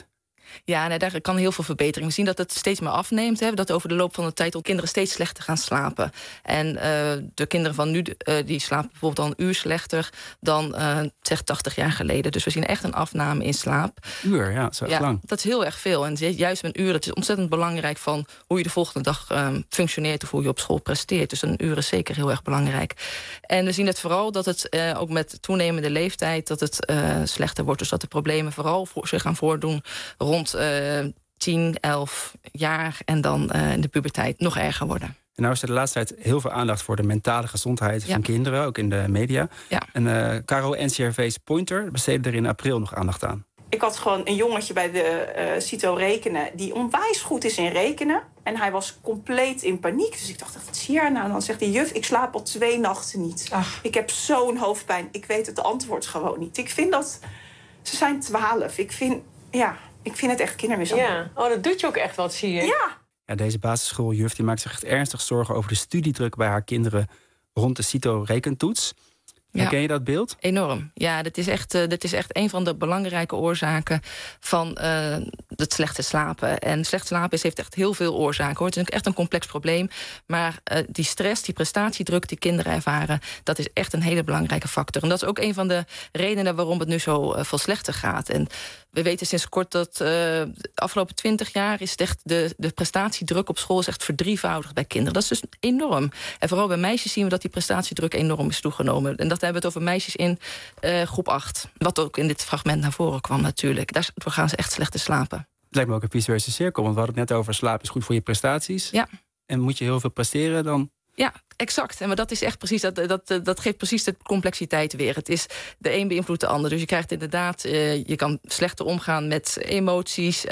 Ja, nee, daar kan heel veel verbetering. We zien dat het steeds meer afneemt. Hè, dat over de loop van de tijd al kinderen steeds slechter gaan slapen. En de kinderen van nu die slapen bijvoorbeeld al een uur slechter dan zeg 80 jaar geleden. Dus we zien echt een afname in slaap. Uur, ja, zo lang. Dat is heel erg veel. En juist met een uur, het is ontzettend belangrijk van hoe je de volgende dag functioneert of hoe je op school presteert. Dus een uur is zeker heel erg belangrijk. En we zien het vooral dat het ook met toenemende leeftijd dat het slechter wordt. Dus dat de problemen vooral zich gaan voordoen rond 10, 11 jaar en dan in de puberteit nog erger worden. En nou is er de laatste tijd heel veel aandacht voor de mentale gezondheid van kinderen, ook in de media. Ja. En Caro NCRV's Pointer besteedde er in april nog aandacht aan. Ik had gewoon een jongetje bij de CITO rekenen die onwijs goed is in rekenen. En hij was compleet in paniek. Dus ik dacht, wat zie je nou? En dan zegt hij, juf, ik slaap al 2 nachten niet. Ach. Ik heb zo'n hoofdpijn. Ik weet het antwoord gewoon niet. Ik vind dat... Ze zijn 12. Ik vind het echt kindermishandeling. Ja, dat doet je ook echt wat, zie je. Ja. Deze basisschooljuf die maakt zich echt ernstig zorgen over de studiedruk bij haar kinderen rond de CITO-rekentoets. Herken je dat beeld? Enorm. Ja, dit is echt een van de belangrijke oorzaken van het slechte slapen. En slecht slapen heeft echt heel veel oorzaken, hoor. Het is echt een complex probleem. Maar die stress, die prestatiedruk die kinderen ervaren, dat is echt een hele belangrijke factor. En dat is ook een van de redenen waarom het nu zo veel slechter gaat. En we weten sinds kort dat de afgelopen 20 jaar is het echt de prestatiedruk op school is echt verdrievoudigd bij kinderen. Dat is dus enorm. En vooral bij meisjes zien we dat die prestatiedruk enorm is toegenomen. En dat hebben we het over meisjes in groep 8. Wat ook in dit fragment naar voren kwam natuurlijk. Daardoor gaan ze echt slechter slapen. Het lijkt me ook een visueuze cirkel. Want we hadden het net over slaap is goed voor je prestaties. Ja. En moet je heel veel presteren dan... Ja, exact. En maar dat is echt precies, dat geeft precies de complexiteit weer. Het is de een beïnvloedt de ander. Dus je krijgt inderdaad, je kan slechter omgaan met emoties.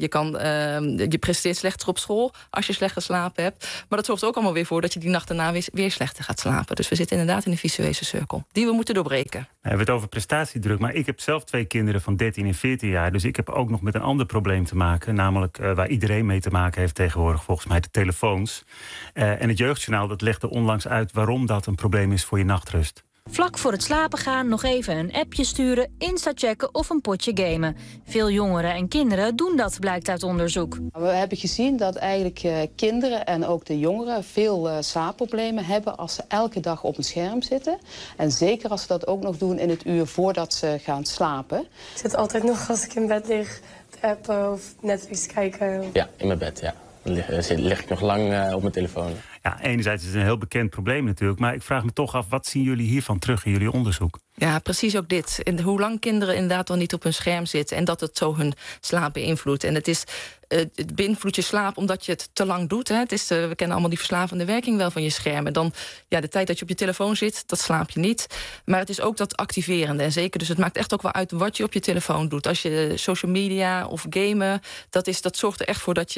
Je presteert slechter op school als je slecht geslapen hebt. Maar dat zorgt ook allemaal weer voor dat je die nacht daarna weer slechter gaat slapen. Dus we zitten inderdaad in een visueuze cirkel die we moeten doorbreken. We hebben het over prestatiedruk, maar ik heb zelf 2 kinderen van 13 en 14 jaar. Dus ik heb ook nog met een ander probleem te maken. Namelijk waar iedereen mee te maken heeft tegenwoordig, volgens mij de telefoons. En het Jeugdjournaal dat legde onlangs uit waarom dat een probleem is voor je nachtrust. Vlak voor het slapen gaan nog even een appje sturen, Insta checken of een potje gamen. Veel jongeren en kinderen doen dat, blijkt uit onderzoek. We hebben gezien dat eigenlijk kinderen en ook de jongeren veel slaapproblemen hebben als ze elke dag op een scherm zitten. En zeker als ze dat ook nog doen in het uur voordat ze gaan slapen. Ik zit altijd nog als ik in bed lig te appen of Netflix kijken. Ja, in mijn bed, ja. Lig ik nog lang op mijn telefoon. Ja, enerzijds is het een heel bekend probleem natuurlijk. Maar ik vraag me toch af, wat zien jullie hiervan terug in jullie onderzoek? Ja, precies ook dit. En hoe lang kinderen inderdaad al niet op hun scherm zitten en dat het zo hun slaap beïnvloedt. En het beïnvloedt je slaap omdat je het te lang doet. Hè. We kennen allemaal die verslavende werking wel van je scherm. En dan, de tijd dat je op je telefoon zit, dat slaap je niet. Maar het is ook dat activerende. En zeker, dus het maakt echt ook wel uit wat je op je telefoon doet. Als je social media of gamen, dat zorgt er echt voor dat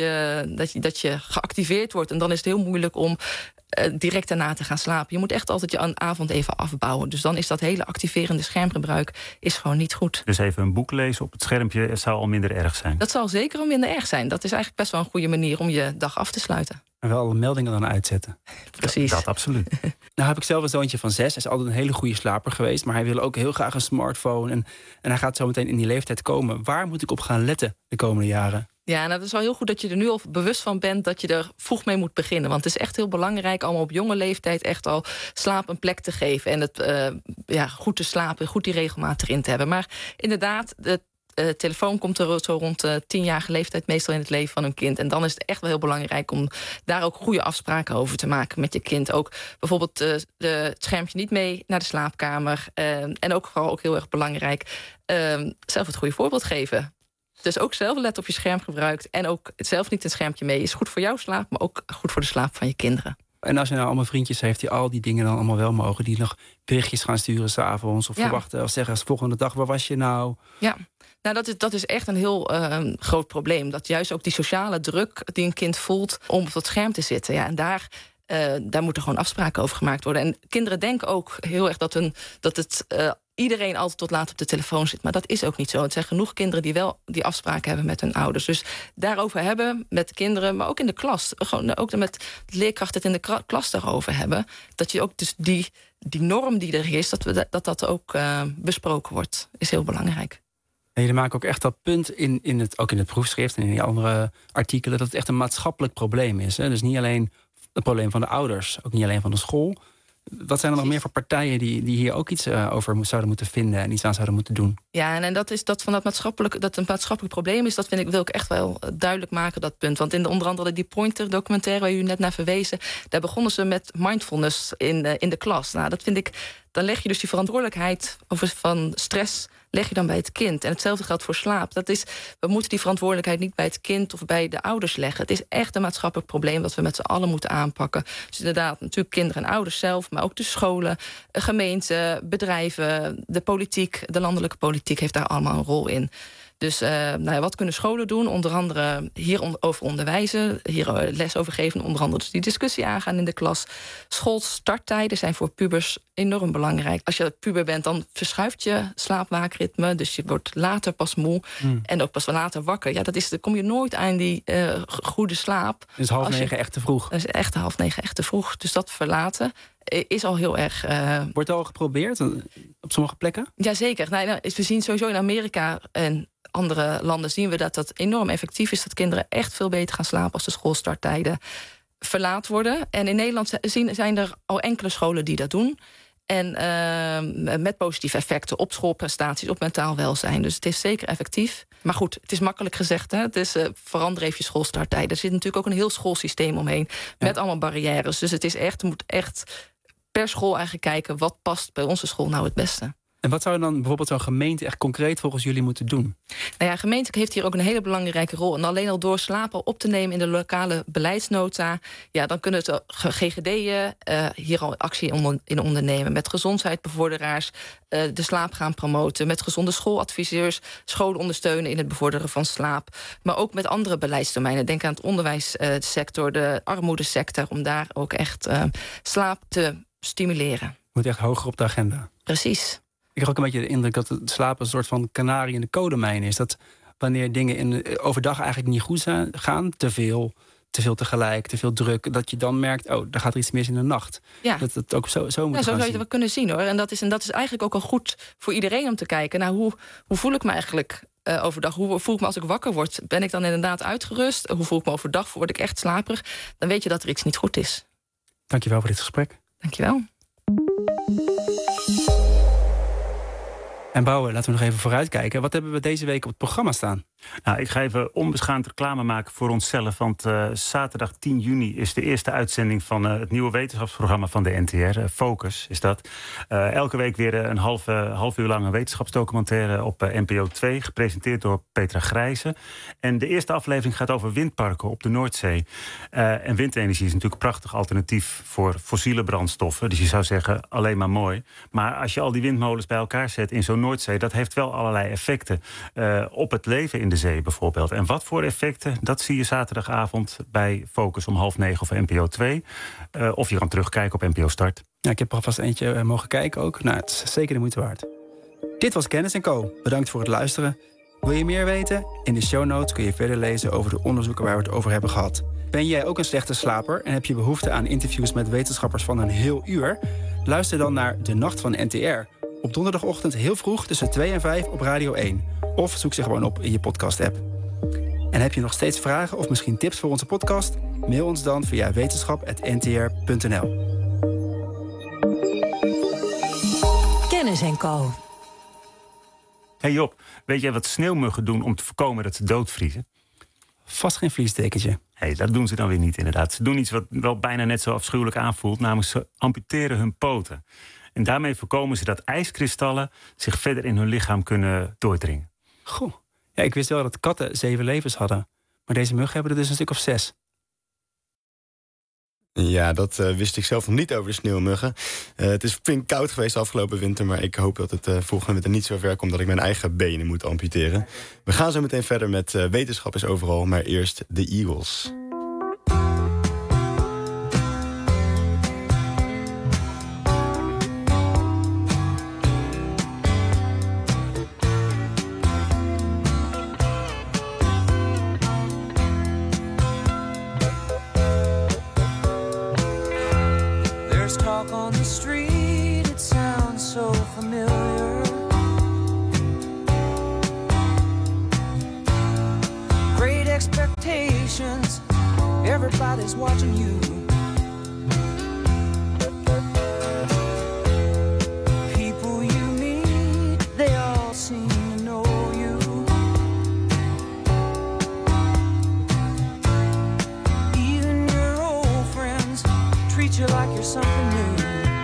je geactiveerd wordt. En dan is het heel moeilijk om direct daarna te gaan slapen. Je moet echt altijd je avond even afbouwen. Dus dan is dat hele activerende schermgebruik is gewoon niet goed. Dus even een boek lezen op het schermpje, het zou al minder erg zijn. Dat zal zeker al minder erg zijn. Dat is eigenlijk best wel een goede manier om je dag af te sluiten. En wel alle meldingen dan uitzetten. Precies. Dat absoluut. Nou heb ik zelf een zoontje van 6. Hij is altijd een hele goede slaper geweest. Maar hij wil ook heel graag een smartphone. En hij gaat zo meteen in die leeftijd komen. Waar moet ik op gaan letten de komende jaren? Ja, nou, het is wel heel goed dat je er nu al bewust van bent dat je er vroeg mee moet beginnen. Want het is echt heel belangrijk, allemaal op jonge leeftijd echt al slaap een plek te geven. En het goed te slapen, goed die regelmaat erin te hebben. Maar inderdaad, de telefoon komt er zo rond 10-jarige leeftijd meestal in het leven van een kind. En dan is het echt wel heel belangrijk om daar ook goede afspraken over te maken met je kind. Ook bijvoorbeeld het schermpje niet mee naar de slaapkamer. En ook vooral ook heel erg belangrijk, zelf het goede voorbeeld geven. Dus ook zelf let op je schermgebruik en ook zelf niet een schermpje mee. Is goed voor jouw slaap, maar ook goed voor de slaap van je kinderen. En als je nou allemaal vriendjes heeft die al die dingen dan allemaal wel mogen, die nog berichtjes gaan sturen 's avonds of verwachten of zeggen als volgende dag, waar was je nou? Ja. Nou, dat is echt een heel groot probleem. Dat juist ook die sociale druk die een kind voelt om op dat scherm te zitten. Ja, en daar moeten gewoon afspraken over gemaakt worden. En kinderen denken ook heel erg dat iedereen altijd tot laat op de telefoon zit. Maar dat is ook niet zo. Het zijn genoeg kinderen die wel die afspraken hebben met hun ouders. Dus daarover hebben met de kinderen, maar ook in de klas. Gewoon ook met leerkrachten het in de klas daarover hebben. Dat je ook dus die norm die er is, dat ook besproken wordt, is heel belangrijk. En jullie maken ook echt dat punt ook in het proefschrift en in die andere artikelen, dat het echt een maatschappelijk probleem is. Hè? Dus niet alleen het probleem van de ouders, ook niet alleen van de school. Wat zijn er nog meer voor partijen die hier ook iets over zouden moeten vinden en iets aan zouden moeten doen? Ja, en dat is dat een maatschappelijk probleem is, dat wil ik echt wel duidelijk maken, dat punt. Want in onder andere die Pointer documentaire waar jullie net naar verwezen, daar begonnen ze met mindfulness in de klas. Nou, dat vind ik, dan leg je dus die verantwoordelijkheid van stress leg je dan bij het kind. En hetzelfde geldt voor slaap. We moeten die verantwoordelijkheid niet bij het kind of bij de ouders leggen. Het is echt een maatschappelijk probleem dat we met z'n allen moeten aanpakken. Dus inderdaad, natuurlijk kinderen en ouders zelf, maar ook de scholen, gemeenten, bedrijven, de politiek, de landelijke politiek heeft daar allemaal een rol in. Dus wat kunnen scholen doen? Onder andere hierover onderwijzen, hier les over geven, onder andere dus die discussie aangaan in de klas. Schoolstarttijden zijn voor pubers enorm belangrijk. Als je puber bent, dan verschuift je slaapwaakritme, dus je wordt later pas moe en ook pas later wakker. Ja, dan kom je nooit aan die goede slaap. Dus 8:30 echt te vroeg. Dat is echt 8:30 echt te vroeg. Dus dat verlaten is al heel erg. Wordt al geprobeerd op sommige plekken? Jazeker. We zien sowieso in Amerika en andere landen zien we dat enorm effectief is, dat kinderen echt veel beter gaan slapen als de schoolstarttijden verlaat worden. En in Nederland zijn er al enkele scholen die dat doen. En met positieve effecten op schoolprestaties, op mentaal welzijn. Dus het is zeker effectief. Maar goed, het is makkelijk gezegd. Hè? Het is verander even je schoolstarttijden. Er zit natuurlijk ook een heel schoolsysteem omheen met allemaal barrières. Dus het moet echt per school eigenlijk kijken wat past bij onze school nou het beste. En wat zou dan bijvoorbeeld zo'n gemeente echt concreet volgens jullie moeten doen? Nou ja, gemeente heeft hier ook een hele belangrijke rol. En alleen al door slapen op te nemen in de lokale beleidsnota, ja, dan kunnen het GGD'en hier al actie in ondernemen. Met gezondheidsbevorderaars de slaap gaan promoten. Met gezonde schooladviseurs scholen ondersteunen in het bevorderen van slaap. Maar ook met andere beleidsdomeinen. Denk aan het onderwijssector, de armoedesector, om daar ook echt slaap te stimuleren. Moet echt hoger op de agenda. Precies. Ik heb ook een beetje de indruk dat het slapen een soort van kanarie in de kolenmijn is. Dat wanneer dingen overdag eigenlijk niet goed gaan, te veel tegelijk, te veel druk, dat je dan merkt, daar gaat er iets mis in de nacht. Ja. Dat het ook zo moet gaan. Zo zou je het wel kunnen zien, hoor. En dat is eigenlijk ook al goed voor iedereen om te kijken. Nou, hoe voel ik me eigenlijk overdag? Hoe voel ik me als ik wakker word? Ben ik dan inderdaad uitgerust? Hoe voel ik me overdag? Word ik echt slaperig? Dan weet je dat er iets niet goed is. Dankjewel voor dit gesprek. Dankjewel. En Bouwe, laten we nog even vooruitkijken. Wat hebben we deze week op het programma staan? Nou, ik ga even onbeschaamd reclame maken voor onszelf. Want zaterdag 10 juni is de eerste uitzending van het nieuwe wetenschapsprogramma van de NTR. Focus is dat. Elke week weer een half uur lange wetenschapsdocumentaire op NPO 2. Gepresenteerd door Petra Grijze. En de eerste aflevering gaat over windparken op de Noordzee. En windenergie is natuurlijk een prachtig alternatief voor fossiele brandstoffen. Dus je zou zeggen, alleen maar mooi. Maar als je al die windmolens bij elkaar zet in zo'n Noordzee, dat heeft wel allerlei effecten op het leven in de zee bijvoorbeeld. En wat voor effecten, dat zie je zaterdagavond bij Focus om 8:30 of NPO 2. Of je kan terugkijken op NPO Start. Ja, ik heb er alvast eentje mogen kijken ook. Nou, het is zeker de moeite waard. Dit was Kennis & Co. Bedankt voor het luisteren. Wil je meer weten? In de show notes kun je verder lezen over de onderzoeken waar we het over hebben gehad. Ben jij ook een slechte slaper en heb je behoefte aan interviews met wetenschappers van een heel uur? Luister dan naar De Nacht van NTR. Op donderdagochtend heel vroeg tussen 2 en 5 op Radio 1. Of zoek ze gewoon op in je podcast-app. En heb je nog steeds vragen of misschien tips voor onze podcast? Mail ons dan via wetenschap@ntr.nl. Kennis & Co. Hey Job, weet jij wat sneeuwmuggen doen om te voorkomen dat ze doodvriezen? Vast geen vliesdekentje. Hey, dat doen ze dan weer niet inderdaad. Ze doen iets wat wel bijna net zo afschuwelijk aanvoelt. Namelijk ze amputeren hun poten. En daarmee voorkomen ze dat ijskristallen zich verder in hun lichaam kunnen doordringen. Goh. Ja, ik wist wel dat katten 7 levens hadden. Maar deze muggen hebben er dus een stuk of 6. Ja, dat wist ik zelf nog niet over de sneeuwmuggen. Het is flink koud geweest afgelopen winter, maar ik hoop dat het volgende winter niet zo ver komt dat ik mijn eigen benen moet amputeren. We gaan zo meteen verder met Wetenschap is overal, maar eerst de Eagles. everybody's watching you. People you meet, they all seem to know you. Even your old friends treat you like you're something new.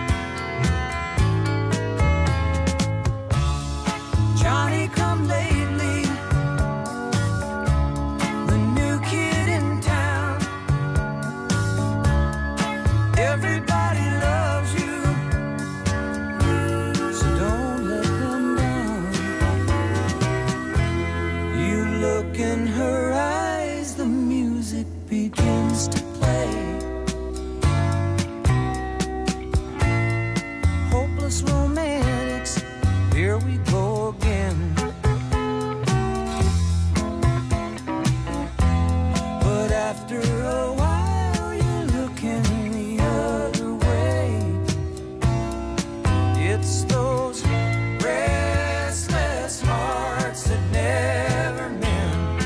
Johnny come lately, the new kid in town. Everybody loves you, so don't let them down. You look in her eyes, the music begins to play. Hopeless romantics, here we go again. But after a while you're looking the other way. It's those restless hearts that never mend.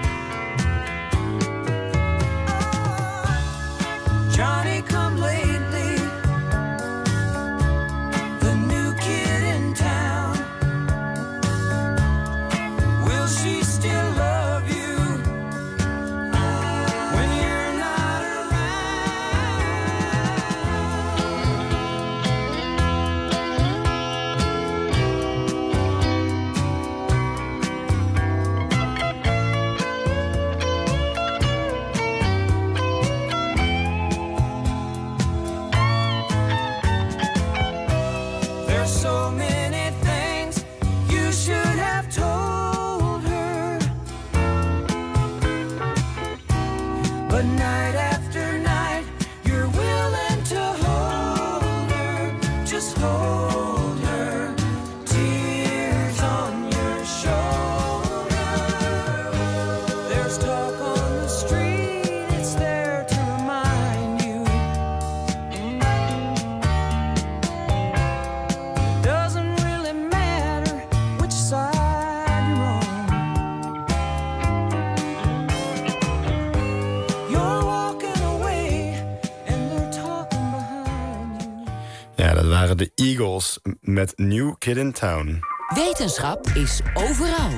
Johnny come lately, the new kid in town. Will she still love you when you're not There's so many things you should have told her, but night after night you're willing to hold her, just hold her, tears on your shoulder. There's talk on the street, it's there to remind you. Doesn't really matter which side you're on. You're walking away and they're talking behind you. Ja, dat waren de Eagles met New Kid in Town. Wetenschap is overal.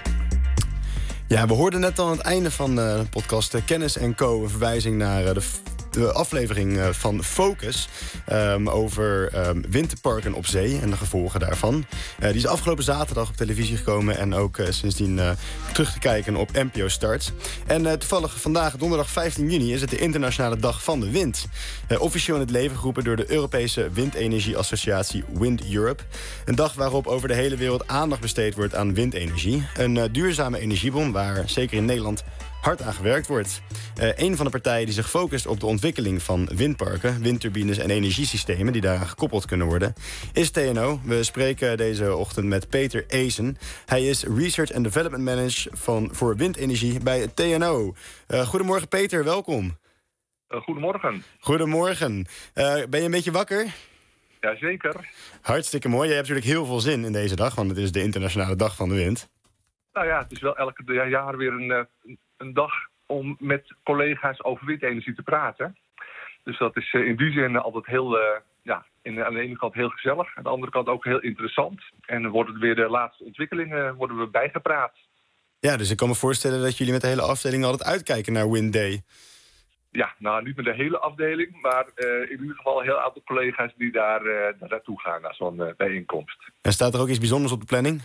Ja, we hoorden net al aan het einde van de podcast Kennis & Co. een verwijzing naar de aflevering van Focus over windparken op zee en de gevolgen daarvan. Die is afgelopen zaterdag op televisie gekomen en ook sindsdien terug te kijken op NPO Start. En toevallig vandaag, donderdag 15 juni, is het de Internationale Dag van de Wind. Officieel in het leven geroepen door de Europese Windenergieassociatie Wind Europe. Een dag waarop over de hele wereld aandacht besteed wordt aan windenergie. Een duurzame energiebron waar, zeker in Nederland, hard aan gewerkt wordt. Een van de partijen die zich focust op de ontwikkeling van windparken, windturbines en energiesystemen die daaraan gekoppeld kunnen worden, is TNO. We spreken deze ochtend met Peter Eesen. Hij is Research and Development Manager voor windenergie bij TNO. Goedemorgen Peter, welkom. Goedemorgen. Goedemorgen. Ben je een beetje wakker? Jazeker. Hartstikke mooi. Je hebt natuurlijk heel veel zin in deze dag, want het is de Internationale Dag van de Wind. Nou ja, het is wel elke jaar weer een dag om met collega's over windenergie te praten. Dus dat is in die zin altijd heel, aan de ene kant heel gezellig, aan de andere kant ook heel interessant. En dan worden weer de laatste ontwikkelingen bijgepraat. Ja, dus ik kan me voorstellen dat jullie met de hele afdeling altijd uitkijken naar Wind Day. Ja, nou niet met de hele afdeling, maar in ieder geval een heel aantal collega's die daar naartoe gaan naar zo'n bijeenkomst. En staat er ook iets bijzonders op de planning?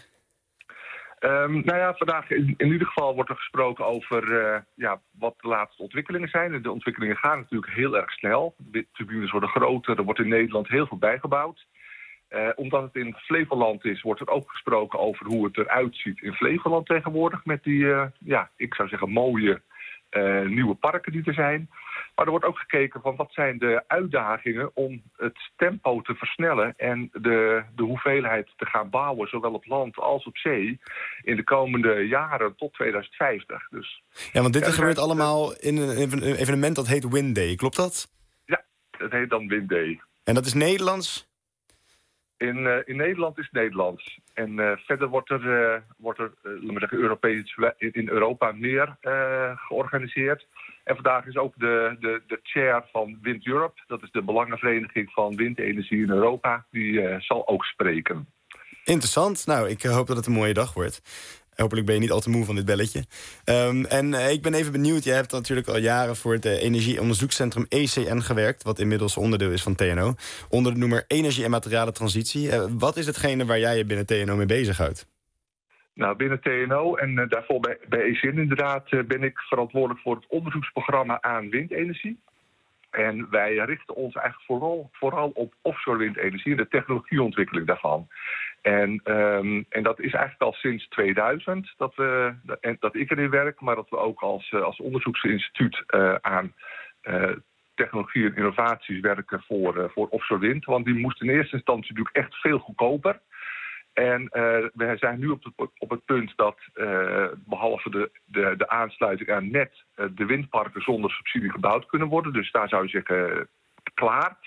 Vandaag in ieder geval wordt er gesproken over wat de laatste ontwikkelingen zijn. En de ontwikkelingen gaan natuurlijk heel erg snel. De turbines worden groter, er wordt in Nederland heel veel bijgebouwd. Omdat het in Flevoland is, wordt er ook gesproken over hoe het eruit ziet in Flevoland tegenwoordig. Met die, ik zou zeggen, mooie nieuwe parken die er zijn. Maar er wordt ook gekeken van wat zijn de uitdagingen om het tempo te versnellen en de hoeveelheid te gaan bouwen, zowel op land als op zee, in de komende jaren tot 2050. Dus, ja, want dit gebeurt allemaal in een evenement dat heet Wind Day, klopt dat? Ja, dat heet dan Wind Day. En dat is Nederlands? In Nederland is het Nederlands. En verder wordt er Europees, in Europa meer georganiseerd. En vandaag is ook de chair van Wind Europe, dat is de belangenvereniging van windenergie in Europa, die zal ook spreken. Interessant. Nou, ik hoop dat het een mooie dag wordt. Hopelijk ben je niet al te moe van dit belletje. Ik ben even benieuwd. Jij hebt natuurlijk al jaren voor het energieonderzoekscentrum ECN gewerkt, wat inmiddels onderdeel is van TNO. Onder de noemer Energie en Materialen Transitie. Wat is hetgene waar jij je binnen TNO mee bezighoudt? Nou, binnen TNO en daarvoor bij ECN inderdaad ben ik verantwoordelijk voor het onderzoeksprogramma aan windenergie. En wij richten ons eigenlijk vooral op offshore windenergie en de technologieontwikkeling daarvan. En dat is eigenlijk al sinds 2000 dat ik erin werk, maar dat we ook als onderzoeksinstituut aan technologie en innovaties werken voor offshore wind. Want die moest in eerste instantie natuurlijk echt veel goedkoper. En we zijn nu op het punt dat behalve de aansluiting aan net de windparken zonder subsidie gebouwd kunnen worden. Dus daar zou je zeggen klaar.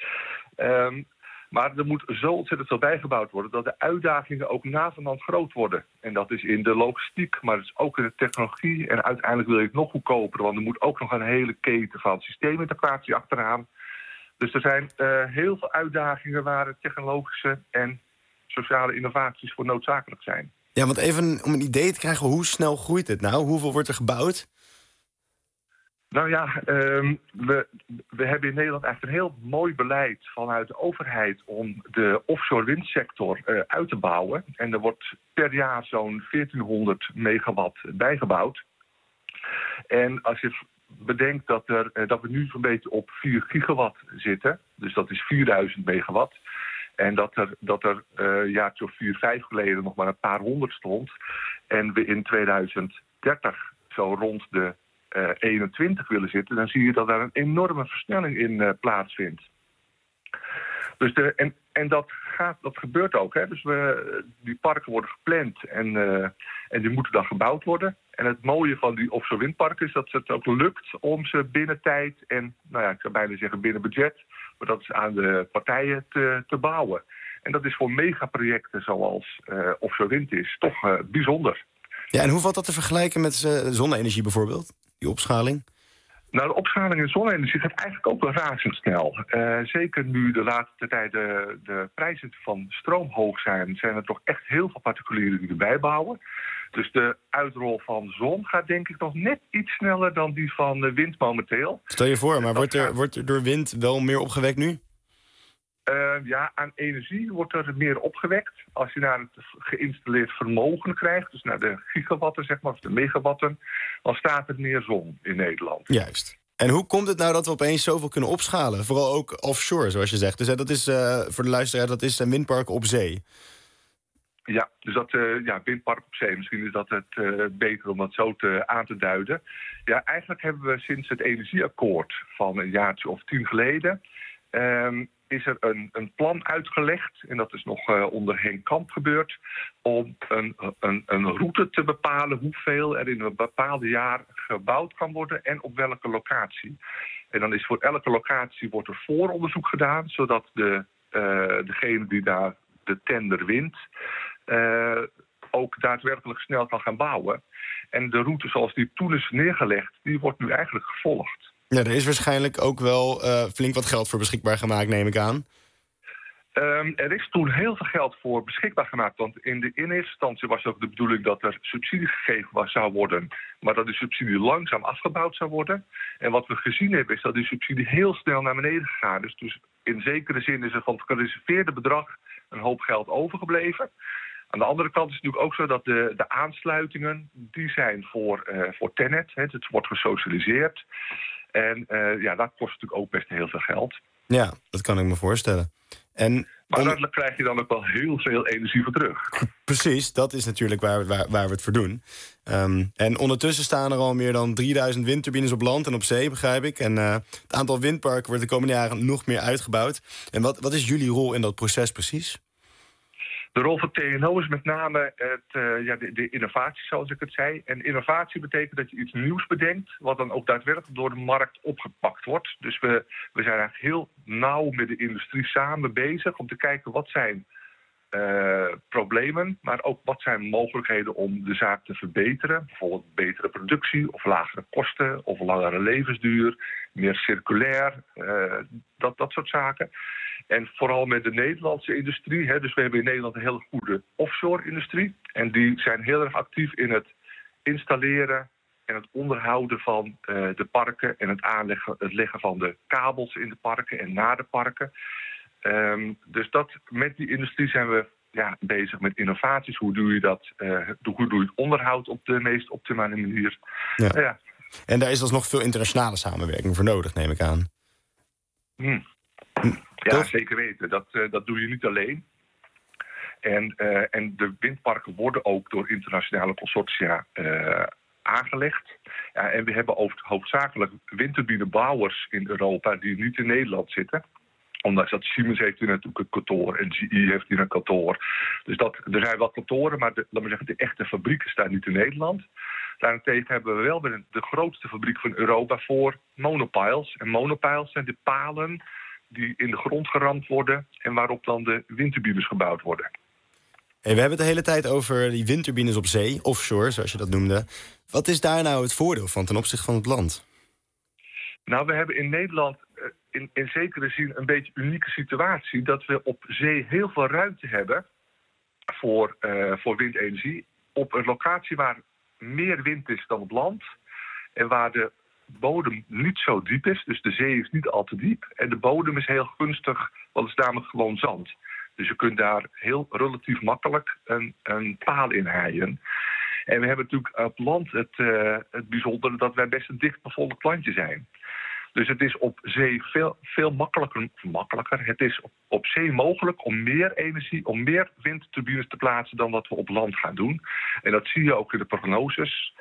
Maar er moet zo ontzettend veel bijgebouwd worden dat de uitdagingen ook navenant groot worden. En dat is in de logistiek, maar het is ook in de technologie. En uiteindelijk wil je het nog goedkoper, want er moet ook nog een hele keten van systeemintegratie achteraan. Dus er zijn heel veel uitdagingen waar technologische en sociale innovaties voor noodzakelijk zijn. Ja, want even om een idee te krijgen, hoe snel groeit het nou? Hoeveel wordt er gebouwd? Nou ja, we hebben in Nederland eigenlijk een heel mooi beleid vanuit de overheid om de offshore windsector uit te bouwen. En er wordt per jaar zo'n 1400 megawatt bijgebouwd. En als je bedenkt dat we nu zo'n beetje op 4 gigawatt zitten, dus dat is 4000 megawatt. En dat er een jaartje of 4, 5 geleden nog maar een paar honderd stond. En we in 2030 zo rond de 21 willen zitten, dan zie je dat daar een enorme versnelling in plaatsvindt. Dus dat gebeurt ook. Hè? Dus die parken worden gepland en die moeten dan gebouwd worden. En het mooie van die offshore windparken is dat het ook lukt om ze binnen tijd en, nou ja, ik zou bijna zeggen binnen budget, maar dat is aan de partijen te bouwen. En dat is voor megaprojecten zoals offshore wind is toch bijzonder. Ja, en hoe valt dat te vergelijken met zonne-energie bijvoorbeeld, die opschaling? Nou, de opschaling in zonne-energie gaat eigenlijk ook wel razendsnel. Zeker nu de laatste tijd de prijzen van stroom hoog zijn er toch echt heel veel particulieren die erbij bouwen. Dus de uitrol van zon gaat denk ik nog net iets sneller dan die van wind momenteel. Stel je voor, maar wordt er door wind wel meer opgewekt nu? Ja, aan energie wordt er meer opgewekt. Als je naar het geïnstalleerd vermogen krijgt, dus naar de gigawatten, zeg maar, of de megawatten, dan staat er meer zon in Nederland. Juist. En hoe komt het nou dat we opeens zoveel kunnen opschalen? Vooral ook offshore, zoals je zegt. Dus dat is voor de luisteraar, dat is een windpark op zee. Ja, dus windpark op zee. Misschien is dat het beter om dat zo aan te duiden. Ja, eigenlijk hebben we sinds het energieakkoord van een jaartje of 10 geleden is er een plan uitgelegd, en dat is nog onder Henk Kamp gebeurd, om een route te bepalen hoeveel er in een bepaalde jaar gebouwd kan worden en op welke locatie. En dan is voor elke locatie wordt er vooronderzoek gedaan, zodat degene die daar de tender wint ook daadwerkelijk snel kan gaan bouwen. En de route zoals die toen is neergelegd, die wordt nu eigenlijk gevolgd. Ja, er is waarschijnlijk ook wel flink wat geld voor beschikbaar gemaakt, neem ik aan. Er is toen heel veel geld voor beschikbaar gemaakt. Want in eerste instantie was ook de bedoeling dat er subsidie gegeven zou worden, maar dat die subsidie langzaam afgebouwd zou worden. En wat we gezien hebben is dat die subsidie heel snel naar beneden gegaan is. Dus in zekere zin is er van het gereserveerde bedrag een hoop geld overgebleven. Aan de andere kant is het natuurlijk ook zo dat de aansluitingen, die zijn voor Tennet. Het wordt gesocialiseerd. En dat kost natuurlijk ook best heel veel geld. Ja, dat kan ik me voorstellen. Maar daar krijg je dan ook wel heel veel energie voor terug. Precies, dat is natuurlijk waar we het voor doen. En ondertussen staan er al meer dan 3000 windturbines op land en op zee, begrijp ik. En het aantal windparken wordt de komende jaren nog meer uitgebouwd. En wat is jullie rol in dat proces precies? De rol van TNO is met name de innovatie, zoals ik het zei. En innovatie betekent dat je iets nieuws bedenkt, wat dan ook daadwerkelijk door de markt opgepakt wordt. Dus we zijn eigenlijk heel nauw met de industrie samen bezig om te kijken wat zijn problemen, maar ook wat zijn mogelijkheden om de zaak te verbeteren. Bijvoorbeeld betere productie of lagere kosten of langere levensduur, meer circulair, dat soort zaken. En vooral met de Nederlandse industrie. Dus we hebben in Nederland een hele goede offshore-industrie. En die zijn heel erg actief in het installeren en het onderhouden van de parken en het leggen van de kabels in de parken en na de parken. Dus met die industrie zijn we bezig met innovaties. Hoe doe je dat? Hoe doe je het onderhoud op de meest optimale manier? Ja. En daar is alsnog veel internationale samenwerking voor nodig, neem ik aan. Ja, zeker weten. Dat doe je niet alleen. En de windparken worden ook door internationale consortia aangelegd. Ja, en we hebben hoofdzakelijk windturbinebouwers in Europa die niet in Nederland zitten. Ondanks dat Siemens heeft hier natuurlijk een kantoor en GE heeft hier een kantoor. Dus er zijn wel kantoren, maar de echte fabrieken staan niet in Nederland. Daarentegen hebben we wel de grootste fabriek van Europa voor monopiles. En monopiles zijn de palen die in de grond geramd worden en waarop dan de windturbines gebouwd worden. Hey, we hebben het de hele tijd over die windturbines op zee, offshore, zoals je dat noemde. Wat is daar nou het voordeel van ten opzichte van het land? Nou, we hebben in Nederland in zekere zin een beetje unieke situatie dat we op zee heel veel ruimte hebben voor windenergie. Op een locatie waar meer wind is dan op land en waar de bodem niet zo diep is. Dus de zee is niet al te diep. En de bodem is heel gunstig, want het is namelijk gewoon zand. Dus je kunt daar heel relatief makkelijk een paal in haaien. En we hebben natuurlijk op land het bijzondere dat wij best een dichtbevolkt landje zijn. Dus het is op zee veel makkelijker. Het is op zee mogelijk om meer energie, om meer windturbines te plaatsen dan wat we op land gaan doen. En dat zie je ook in de prognoses.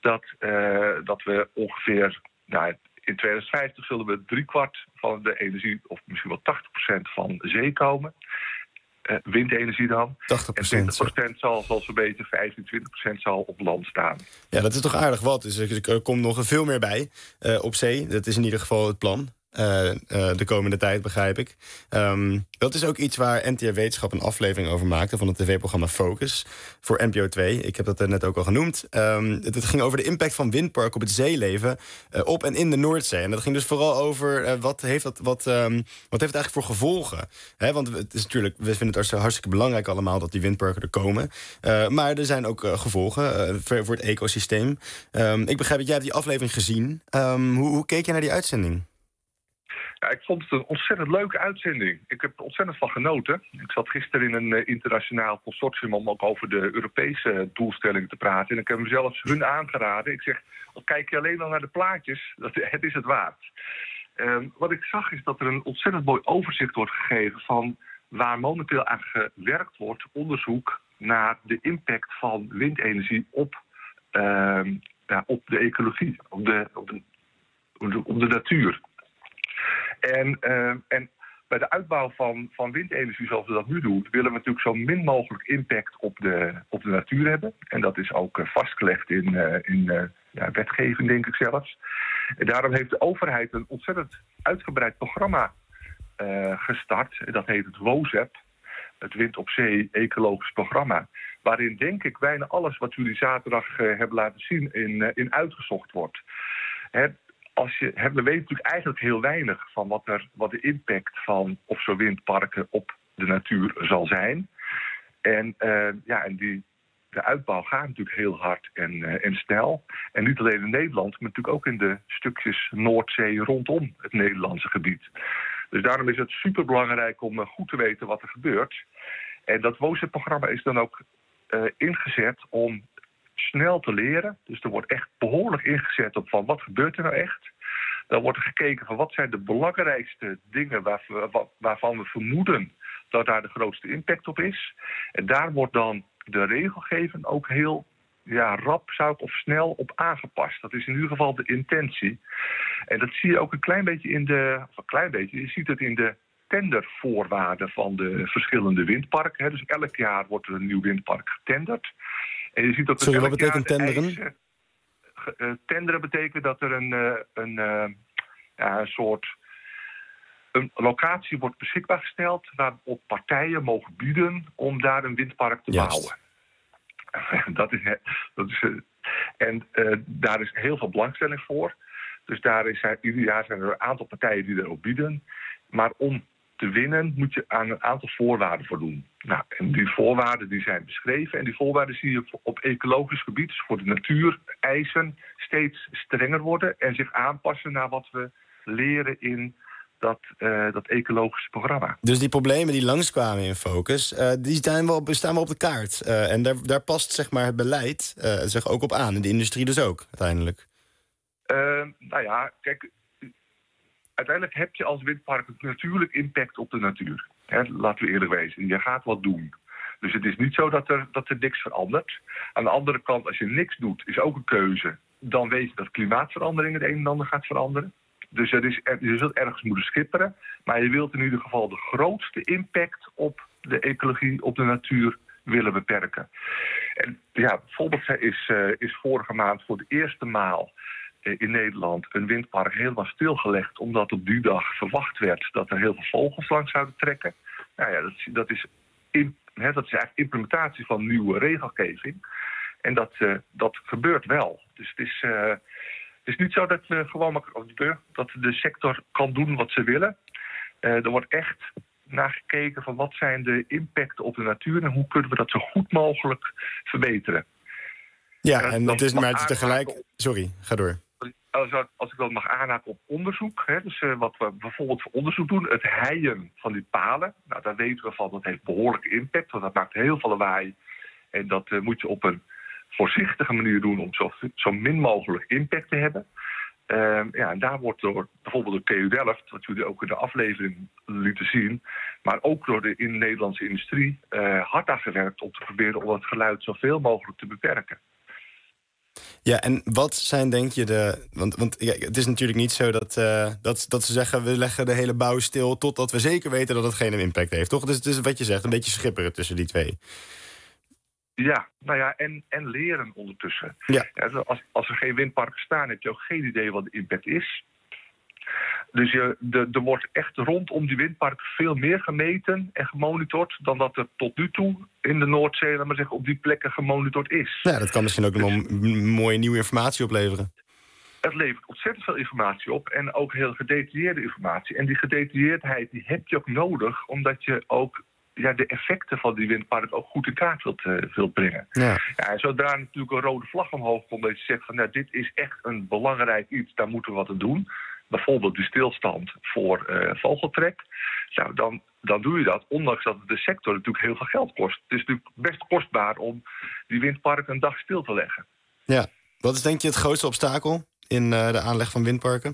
Dat we ongeveer, in 2050 zullen we 3/4 van de energie, of misschien wel 80% van zee komen. Windenergie dan. 80%. En 20% zal zo'n beetje 25% zal op land staan. Ja, dat is toch aardig wat. Dus er komt nog veel meer bij op zee. Dat is in ieder geval het plan. De komende tijd, begrijp ik. Dat is ook iets waar NTR Wetenschap een aflevering over maakte van het tv-programma Focus voor NPO 2. Ik heb dat net ook al genoemd. Het ging over de impact van windparken op het zeeleven op en in de Noordzee. En dat ging dus vooral over wat heeft het eigenlijk voor gevolgen. Want het is natuurlijk, we vinden het hartstikke belangrijk allemaal dat die windparken er komen. Maar er zijn ook gevolgen voor het ecosysteem. Ik begrijp dat jij hebt die aflevering gezien. Hoe keek je naar die uitzending? Ja, ik vond het een ontzettend leuke uitzending. Ik heb er ontzettend van genoten. Ik zat gisteren in een internationaal consortium om ook over de Europese doelstellingen te praten. En ik heb hem zelfs hun aangeraden. Ik zeg, kijk je alleen al naar de plaatjes, het is het waard. Wat ik zag is dat er een ontzettend mooi overzicht wordt gegeven van waar momenteel aan gewerkt wordt. Onderzoek naar de impact van windenergie op de ecologie, op de natuur. En bij de uitbouw van windenergie zoals we dat nu doen, willen we natuurlijk zo min mogelijk impact op de natuur hebben. En dat is ook vastgelegd in wetgeving, denk ik zelfs. En daarom heeft de overheid een ontzettend uitgebreid programma gestart. Dat heet het WOZEP, het Wind op Zee Ecologisch Programma. Waarin, denk ik, bijna alles wat jullie zaterdag hebben laten zien in uitgezocht wordt. We weten natuurlijk eigenlijk heel weinig van wat de impact van offshore windparken op de natuur zal zijn. En de uitbouw gaat natuurlijk heel hard en snel. En niet alleen in Nederland, maar natuurlijk ook in de stukjes Noordzee rondom het Nederlandse gebied. Dus daarom is het superbelangrijk om goed te weten wat er gebeurt. En dat WOZEP-programma is dan ook ingezet om snel te leren. Dus er wordt echt behoorlijk ingezet op van wat gebeurt er nou echt. Dan wordt er gekeken van wat zijn de belangrijkste dingen waarvan we vermoeden dat daar de grootste impact op is. En daar wordt dan de regelgeving ook heel rap of snel op aangepast. Dat is in ieder geval de intentie. En dat zie je ook een klein beetje je ziet het in de tendervoorwaarden van de verschillende windparken. Dus elk jaar wordt er een nieuw windpark getenderd. En je ziet dat wat betekent tenderen? Tenderen betekent dat er een soort een locatie wordt beschikbaar gesteld waarop partijen mogen bieden om daar een windpark te bouwen. Daar is heel veel belangstelling voor. Dus ieder jaar zijn er een aantal partijen die erop bieden. Maar om te winnen moet je aan een aantal voorwaarden voldoen. Nou, en die voorwaarden die zijn beschreven. En die voorwaarden zie je op ecologisch gebied, dus voor de natuur, eisen steeds strenger worden en zich aanpassen naar wat we leren in dat ecologische programma. Dus die problemen die langskwamen in Focus, die staan wel op de kaart. En daar past zeg maar het beleid zich ook op aan. En de industrie dus ook, uiteindelijk. Kijk, uiteindelijk heb je als windpark een natuurlijk impact op de natuur. Hè, laten we eerlijk wezen. Je gaat wat doen. Dus het is niet zo dat er niks verandert. Aan de andere kant, als je niks doet, is ook een keuze. Dan weet je dat klimaatverandering het een en ander gaat veranderen. Dus je zult ergens moeten schipperen. Maar je wilt in ieder geval de grootste impact op de ecologie, op de natuur willen beperken. En ja, bijvoorbeeld is vorige maand voor de eerste maal in Nederland een windpark helemaal stilgelegd, omdat op die dag verwacht werd dat er heel veel vogels langs zouden trekken. Nou ja, dat is eigenlijk implementatie van nieuwe regelgeving. En dat gebeurt wel. Dus het is niet zo dat dat de sector kan doen wat ze willen. Er wordt echt naar gekeken van wat zijn de impacten op de natuur en hoe kunnen we dat zo goed mogelijk verbeteren. Ja, en het is tegelijk. Sorry, ga door. Als ik dat mag aanhaken op onderzoek. Dus wat we bijvoorbeeld voor onderzoek doen. Het heien van die palen. Nou, daar weten we van, dat heeft behoorlijke impact. Want dat maakt heel veel lawaai. En dat moet je op een voorzichtige manier doen om zo min mogelijk impact te hebben. En daar wordt door bijvoorbeeld de TU Delft, wat jullie ook in de aflevering lieten zien, maar ook door de Nederlandse industrie hard aan gewerkt om te proberen om het geluid zoveel mogelijk te beperken. Ja, en wat zijn, denk je, Want het is natuurlijk niet zo dat ze zeggen, we leggen de hele bouw stil totdat we zeker weten dat het geen impact heeft, toch? Dus het is wat je zegt, een beetje schipperen tussen die twee. Ja, en leren ondertussen. Ja. Als er geen windparken staan, heb je ook geen idee wat de impact is. Dus er wordt echt rondom die windparken veel meer gemeten en gemonitord dan dat er tot nu toe in de Noordzee, laat maar zeggen, op die plekken gemonitord is. Ja, dat kan misschien ook nog mooie nieuwe informatie opleveren. Het levert ontzettend veel informatie op en ook heel gedetailleerde informatie. En die gedetailleerdheid die heb je ook nodig, omdat je ook de effecten van die windpark ook goed in kaart wilt brengen. Ja. En zodra natuurlijk een rode vlag omhoog komt, dat je zegt van dit is echt een belangrijk iets, daar moeten we wat aan doen. Bijvoorbeeld de stilstand voor vogeltrek. Nou, dan doe je dat, ondanks dat de sector natuurlijk heel veel geld kost. Het is natuurlijk best kostbaar om die windparken een dag stil te leggen. Ja. Wat is denk je het grootste obstakel in de aanleg van windparken?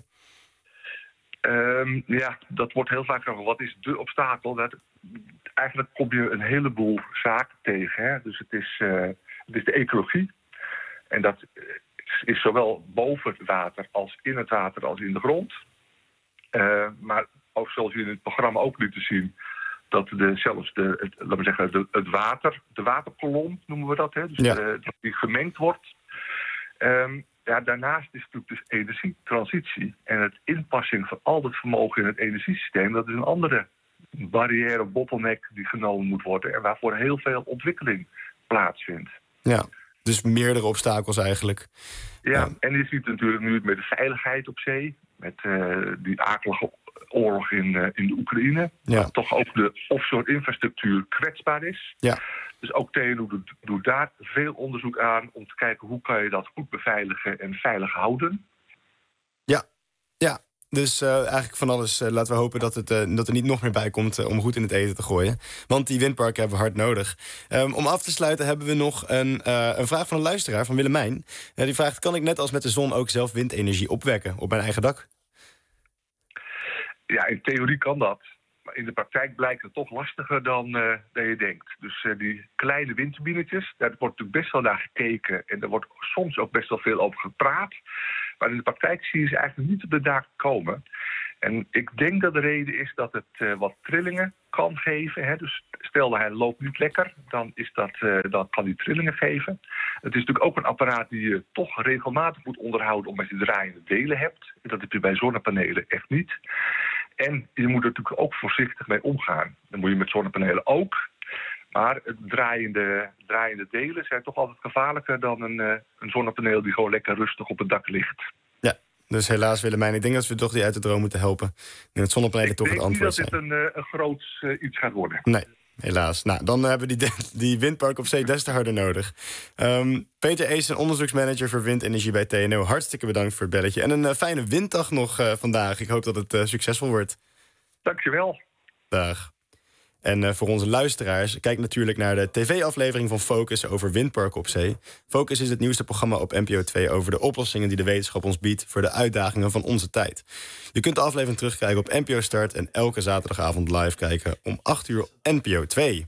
Dat wordt heel vaak gezegd, wat is de obstakel? Eigenlijk kom je een heleboel zaken tegen. Hè? Dus het is de ecologie. En dat is zowel boven het water als in het water als in de grond. Maar ook zoals jullie in het programma ook lieten zien, dat het water, de waterkolom noemen we dat, hè? Dus dat die gemengd wordt. Daarnaast is natuurlijk dus energietransitie en het inpassing van al dat vermogen in het energiesysteem, dat is een andere barrière, bottleneck die genomen moet worden en waarvoor heel veel ontwikkeling plaatsvindt. Ja, dus meerdere obstakels eigenlijk. Ja, en je ziet natuurlijk nu met de veiligheid op zee, met die akelige oorlog in de Oekraïne, dat toch ook de offshore infrastructuur kwetsbaar is. Ja. Dus ook TNO doet daar veel onderzoek aan om te kijken hoe kan je dat goed beveiligen en veilig houden. Ja. Dus eigenlijk van alles laten we hopen dat er niet nog meer bij komt om goed in het eten te gooien. Want die windparken hebben we hard nodig. Om af te sluiten hebben we nog een vraag van een luisteraar, van Willemijn. Die vraagt, kan ik net als met de zon ook zelf windenergie opwekken op mijn eigen dak? Ja, in theorie kan dat. Maar in de praktijk blijkt het toch lastiger dan je denkt. Dus die kleine windturbinetjes, daar wordt natuurlijk best wel naar gekeken. En er wordt soms ook best wel veel over gepraat. Maar in de praktijk zie je ze eigenlijk niet op de daken komen. En ik denk dat de reden is dat het wat trillingen kan geven. Hè. Dus stel dat hij loopt niet lekker, dan kan hij trillingen geven. Het is natuurlijk ook een apparaat die je toch regelmatig moet onderhouden omdat je draaiende delen hebt. Dat heb je bij zonnepanelen echt niet. En je moet er natuurlijk ook voorzichtig mee omgaan. Dat moet je met zonnepanelen ook. Maar draaiende delen zijn toch altijd gevaarlijker dan een zonnepaneel die gewoon lekker rustig op het dak ligt. Ja, dus helaas Willemijn, ik denk dat we toch die uit de droom moeten helpen. En het zonnepanelen toch het antwoord zijn. Ik denk niet dat dit een groot iets gaat worden. Nee, helaas. Nou, dan hebben we die windpark op zee des te harder nodig. Peter Eesen, onderzoeksmanager voor windenergie bij TNO. Hartstikke bedankt voor het belletje. En een fijne winddag nog vandaag. Ik hoop dat het succesvol wordt. Dankjewel. Dag. En voor onze luisteraars, kijk natuurlijk naar de tv-aflevering van Focus over windparken op zee. Focus is het nieuwste programma op NPO 2 over de oplossingen die de wetenschap ons biedt voor de uitdagingen van onze tijd. Je kunt de aflevering terugkijken op NPO Start en elke zaterdagavond live kijken om 8:00 NPO 2.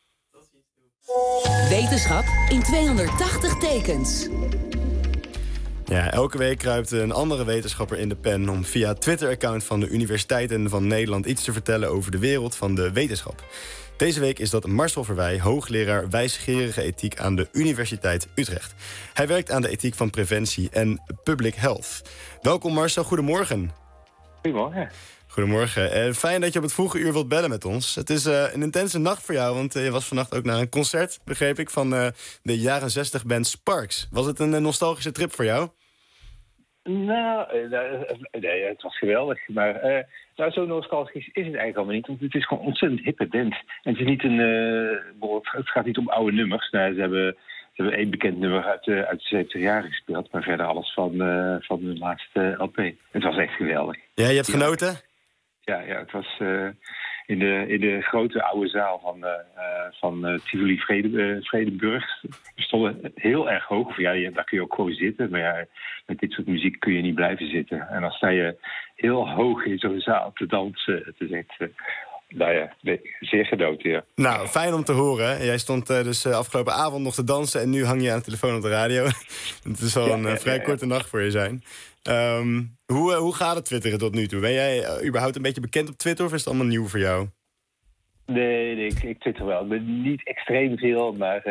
Wetenschap in 280 tekens. Ja, elke week kruipt een andere wetenschapper in de pen om via het Twitter-account van de Universiteiten van Nederland iets te vertellen over de wereld van de wetenschap. Deze week is dat Marcel Verwij, hoogleraar wijsgerige ethiek aan de Universiteit Utrecht. Hij werkt aan de ethiek van preventie en public health. Welkom Marcel, goedemorgen. Goedemorgen. Goedemorgen. Fijn dat je op het vroege uur wilt bellen met ons. Het is een intense nacht voor jou, want je was vannacht ook naar een concert, begreep ik, van de jaren 60 band Sparks. Was het een nostalgische trip voor jou? Nou, nee, het was geweldig. Maar zo nostalgisch is het eigenlijk allemaal niet. Want het is gewoon een ontzettend hippe band. En het is niet het gaat niet om oude nummers. Nou, ze hebben één bekend nummer uit de 70 jaar gespeeld. Maar verder alles van de laatste LP. Het was echt geweldig. Ja, je hebt genoten? Ja, het was in de grote oude zaal van Tivoli Vredenburg. We stonden heel erg hoog. Of ja, daar kun je ook gewoon zitten. Maar ja, met dit soort muziek kun je niet blijven zitten. En dan sta je heel hoog in zo'n zaal te dansen. Het is echt... zeer genoten, ja. Nou, fijn om te horen. Jij stond dus afgelopen avond nog te dansen en nu hang je aan de telefoon op de radio. Het is al een vrij korte nacht voor je zijn. Hoe gaat het twitteren tot nu toe? Ben jij überhaupt een beetje bekend op Twitter of is het allemaal nieuw voor jou? Nee, ik twitter wel. Ik ben niet extreem veel, maar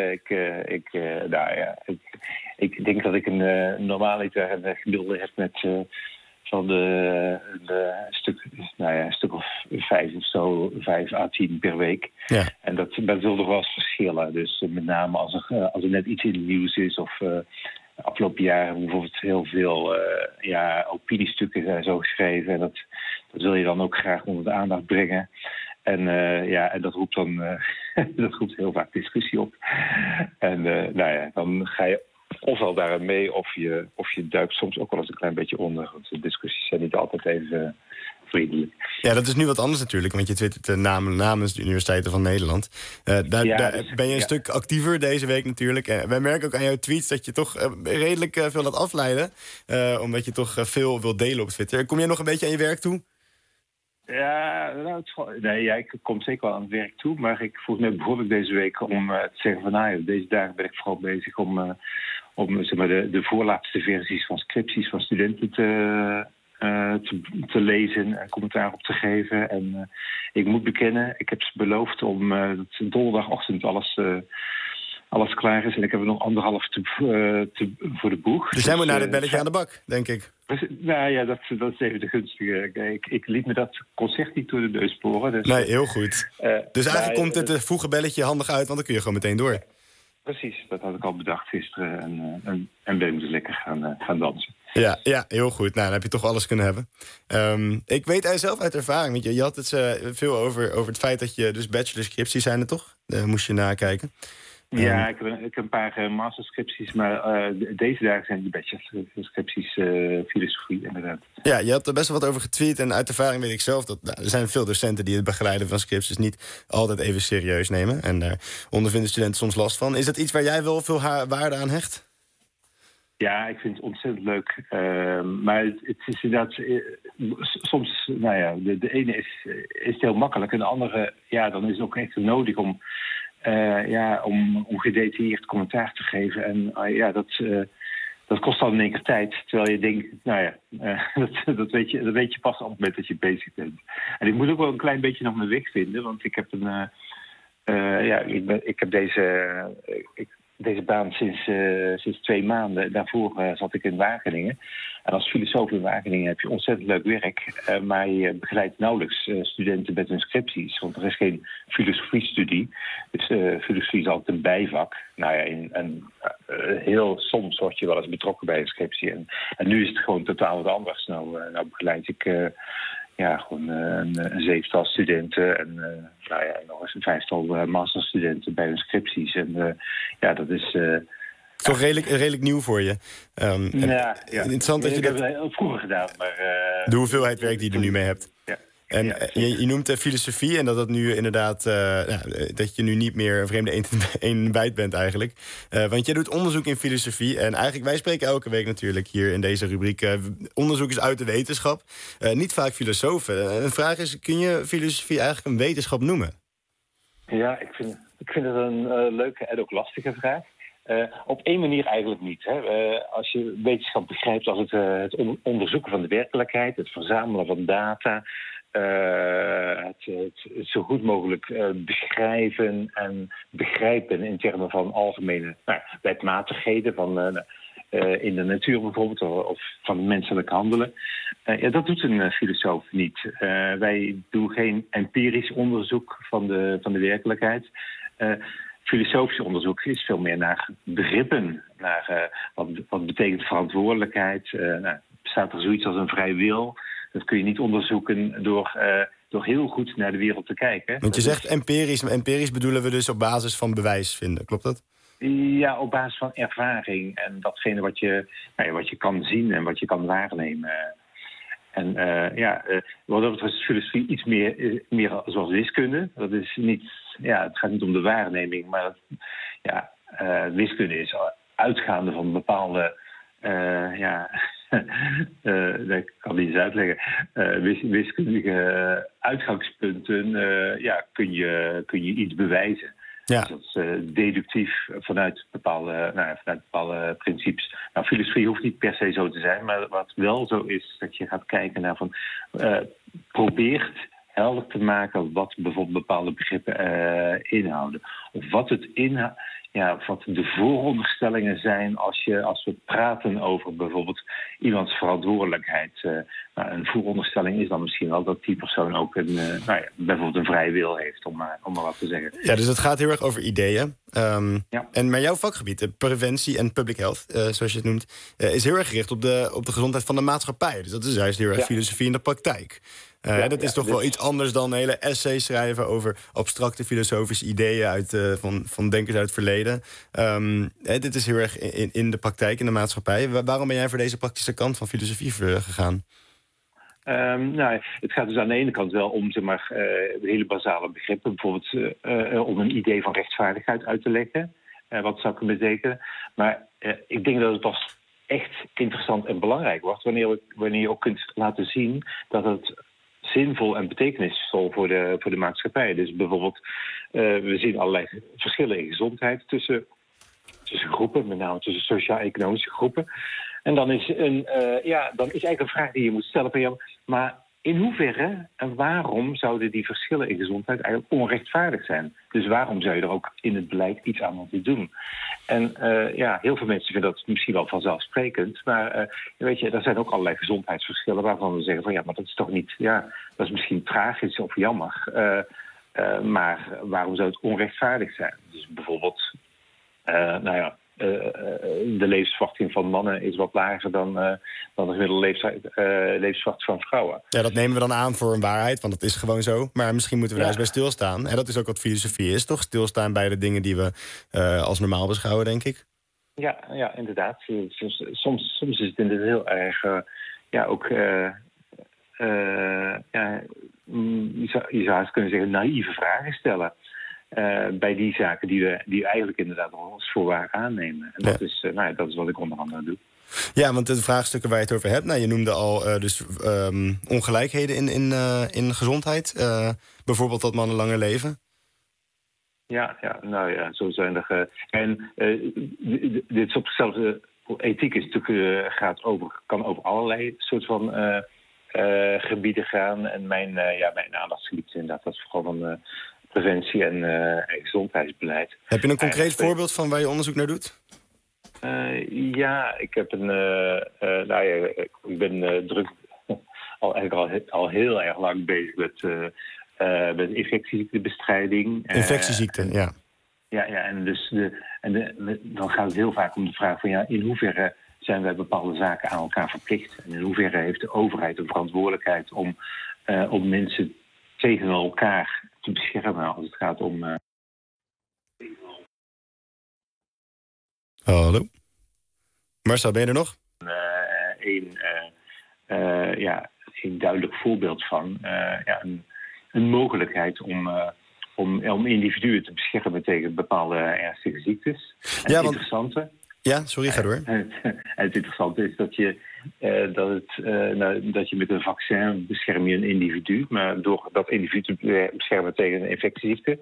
ik denk dat ik een normale gemiddelde heb met... van een stuk of 5 of zo, 5 à 10 per week. Ja. En dat wil nog wel eens verschillen. Dus met name als er net iets in het nieuws is of afgelopen jaren bijvoorbeeld heel veel opiniestukken zijn zo geschreven. En dat wil je dan ook graag onder de aandacht brengen. En dat roept dan dat roept heel vaak discussie op. En dan ga je ofwel daarin mee of je duikt soms ook wel eens een klein beetje onder. Want de discussies zijn niet altijd even vriendelijk. Ja, dat is nu wat anders natuurlijk, want je twittert namens de Universiteiten van Nederland. Daar ben je een stuk actiever deze week natuurlijk. Wij merken ook aan jouw tweets dat je toch redelijk veel laat afleiden. Omdat je toch veel wilt delen op Twitter. Kom jij nog een beetje aan je werk toe? Ja, ik kom zeker wel aan het werk toe. Maar ik vroeg net bijvoorbeeld deze week om te zeggen van... deze dagen ben ik vooral bezig om zeg maar de voorlaatste versies van scripties van studenten te lezen en commentaar op te geven. En ik moet bekennen, ik heb ze beloofd om dat donderdagochtend alles klaar is. En ik heb er nog 1,5 voor de boeg. Dus jij moet naar dit belletje aan de bak, denk ik. Nou ja, dat is even de gunstige. Ik liet me dat concert niet door de neus sporen. Dus, nee, heel goed. Dus eigenlijk komt het vroege belletje handig uit, want dan kun je gewoon meteen door. Precies, dat had ik al bedacht gisteren. En ben dus lekker gaan dansen. Ja, heel goed. Nou, dan heb je toch alles kunnen hebben. Ik weet zelf uit ervaring, want je had het veel over het feit dat je dus bachelorscripties zijn er toch? Moest je nakijken. Ja, ik heb een paar masterscripties, maar deze dagen zijn die bachelorscripties filosofie inderdaad. Ja, je had er best wel wat over getweet en uit ervaring weet ik zelf dat er zijn veel docenten die het begeleiden van scripties niet altijd even serieus nemen. En daar ondervinden studenten soms last van. Is dat iets waar jij wel veel waarde aan hecht? Ja, ik vind het ontzettend leuk. Maar het is inderdaad soms, de ene is heel makkelijk en de andere, dan is het ook echt nodig om gedetailleerd commentaar te geven. En dat kost dan in één keer tijd. Terwijl je denkt, dat weet je pas op het moment dat je bezig bent. En ik moet ook wel een klein beetje nog mijn weg vinden. Want ik heb ik heb deze baan sinds 2 maanden. Daarvoor zat ik in Wageningen. En als filosoof in Wageningen heb je ontzettend leuk werk. Maar je begeleidt nauwelijks studenten met hun scripties. Want er is geen filosofiestudie. Dus filosofie is altijd een bijvak. Heel soms word je wel eens betrokken bij een scriptie. En nu is het gewoon totaal wat anders. Nou begeleid ik gewoon een 7-tal studenten en nog eens een 5-tal masterstudenten bij hun scripties. En dat is... toch redelijk nieuw voor je. Interessant dat je dat... Ik heb het heel vroeger gedaan, maar... de hoeveelheid werk die je er nu mee hebt. Ja. En je noemt filosofie en dat nu inderdaad... dat je nu niet meer een vreemde een bijt bent eigenlijk. Want jij doet onderzoek in filosofie. En eigenlijk, wij spreken elke week natuurlijk hier in deze rubriek... onderzoekers uit de wetenschap. Niet vaak filosofen. De vraag is, kun je filosofie eigenlijk een wetenschap noemen? Ja, ik vind het een leuke en ook lastige vraag. Op één manier eigenlijk niet. Hè. Als je wetenschap begrijpt als het onderzoeken van de werkelijkheid... het verzamelen van data... het zo goed mogelijk beschrijven en begrijpen in termen van algemene wetmatigheden van in de natuur bijvoorbeeld of van menselijk handelen. Dat doet een filosoof niet. Wij doen geen empirisch onderzoek van de werkelijkheid. Filosofisch onderzoek is veel meer naar begrippen, naar wat betekent verantwoordelijkheid. Bestaat er zoiets als een vrije wil? Dat kun je niet onderzoeken door heel goed naar de wereld te kijken. Want je zegt empirisch, maar empirisch bedoelen we dus op basis van bewijs vinden, klopt dat? Ja, op basis van ervaring en datgene wat je kan zien en wat je kan waarnemen. En wat dat betreft is filosofie iets meer zoals wiskunde. Dat is niet, het gaat niet om de waarneming, maar wiskunde is uitgaande van bepaalde, dat kan ik niet eens uitleggen. Wiskundige uitgangspunten kun je iets bewijzen. Ja. Dus dat is deductief vanuit bepaalde principes. Nou, filosofie hoeft niet per se zo te zijn, maar wat wel zo is, dat je gaat kijken naar probeert helder te maken wat bijvoorbeeld bepaalde begrippen inhouden. Of wat wat de vooronderstellingen zijn als we praten over bijvoorbeeld iemands verantwoordelijkheid. Een vooronderstelling is dan misschien wel dat die persoon ook bijvoorbeeld een vrije wil heeft, om maar wat te zeggen. Ja, dus het gaat heel erg over ideeën. Maar jouw vakgebied, de preventie en public health, zoals je het noemt, is heel erg gericht op de gezondheid van de maatschappij. Dus dat is juist heel erg filosofie in de praktijk. Dat is toch wel iets anders dan hele essays schrijven over abstracte filosofische ideeën van denkers uit het verleden. Dit is heel erg in de praktijk, in de maatschappij. Waarom ben jij voor deze praktische kant van filosofie gegaan? Het gaat dus aan de ene kant wel om hele basale begrippen. Bijvoorbeeld om een idee van rechtvaardigheid uit te leggen. Wat zou het betekenen? Maar ik denk dat het pas echt interessant en belangrijk wordt wanneer je ook kunt laten zien dat het zinvol en betekenisvol voor de maatschappij. Dus bijvoorbeeld, we zien allerlei verschillen in gezondheid tussen groepen, met name tussen sociaal-economische groepen. En dan is eigenlijk een vraag die je moet stellen maar in hoeverre en waarom zouden die verschillen in gezondheid eigenlijk onrechtvaardig zijn? Dus waarom zou je er ook in het beleid iets aan moeten doen? En heel veel mensen vinden dat misschien wel vanzelfsprekend. Maar er zijn ook allerlei gezondheidsverschillen waarvan we zeggen maar dat is toch niet, dat is misschien tragisch of jammer. Maar waarom zou het onrechtvaardig zijn? Dus bijvoorbeeld, de levensverwachting van mannen is wat lager dan de gemiddelde levensverwachting van vrouwen. Ja, dat nemen we dan aan voor een waarheid, want dat is gewoon zo. Maar misschien moeten we daar eens bij stilstaan. En dat is ook wat filosofie is, toch? Stilstaan bij de dingen die we als normaal beschouwen, denk ik. Ja, inderdaad. Soms is het inderdaad heel erg, je zou eens kunnen zeggen, naïeve vragen stellen. Bij die zaken die we eigenlijk inderdaad als voor waar aannemen. En dat is wat ik onder andere doe. Ja, want de vraagstukken waar je het over hebt, je noemde al ongelijkheden in gezondheid. Bijvoorbeeld dat mannen langer leven. Zo zijn er. Dit is op zichzelf ethiek is natuurlijk, kan over allerlei soort van gebieden gaan. En mijn aandachtsgebied is inderdaad dat is vooral van preventie en gezondheidsbeleid. Heb je een concreet voorbeeld van waar je onderzoek naar doet? Ik heb ik ben druk al heel erg lang bezig met infectieziektebestrijding. Infectieziekten, ja. Ja, en dan gaat het heel vaak om de vraag van in hoeverre zijn wij bepaalde zaken aan elkaar verplicht? En in hoeverre heeft de overheid een verantwoordelijkheid om mensen tegen elkaar te beschermen als het gaat om... Hallo? Marcel, ben je er nog? Een duidelijk voorbeeld van een mogelijkheid om individuen te beschermen tegen bepaalde ernstige ziektes. En het interessante... Ja, sorry, ga door. Het interessante is dat je met een vaccin bescherm je een individu, maar door dat individu te beschermen tegen een infectieziekte,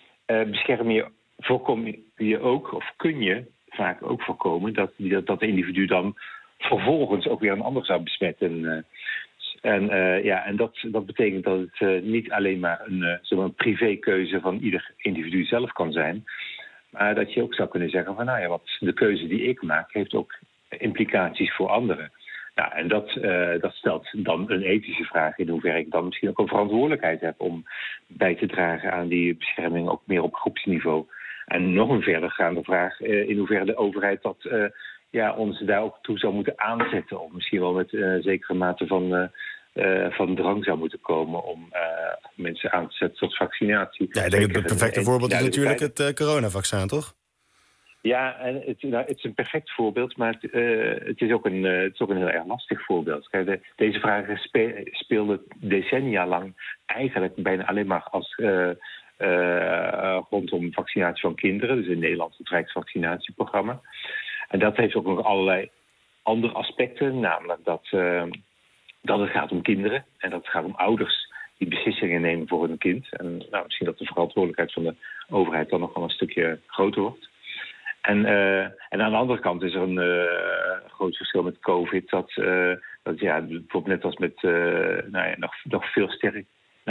voorkom je ook, of kun je vaak ook voorkomen dat individu dan vervolgens ook weer een ander zou besmetten. En dat betekent dat het niet alleen maar een privékeuze van ieder individu zelf kan zijn, maar dat je ook zou kunnen zeggen van wat de keuze die ik maak heeft ook implicaties voor anderen. Nou, en dat stelt dan een ethische vraag in hoeverre ik dan misschien ook een verantwoordelijkheid heb om bij te dragen aan die bescherming ook meer op groepsniveau. En nog een verdergaande vraag in hoeverre de overheid ons daar ook toe zou moeten aanzetten. Of misschien wel met zekere mate van drang zou moeten komen om mensen aan te zetten tot vaccinatie. Ja, ik denk het perfecte voorbeeld is natuurlijk het coronavaccin, toch? Ja, en het is een perfect voorbeeld, maar het is ook een heel erg lastig voorbeeld. Kijk, deze vragen speelden decennia lang eigenlijk bijna alleen maar als rondom vaccinatie van kinderen. Dus in Nederland het Rijksvaccinatieprogramma. En dat heeft ook nog allerlei andere aspecten, namelijk dat het gaat om kinderen en dat het gaat om ouders die beslissingen nemen voor hun kind. En misschien dat de verantwoordelijkheid van de overheid dan nog wel een stukje groter wordt. En aan de andere kant is er een groot verschil met COVID. Bijvoorbeeld net als met nog veel sterker.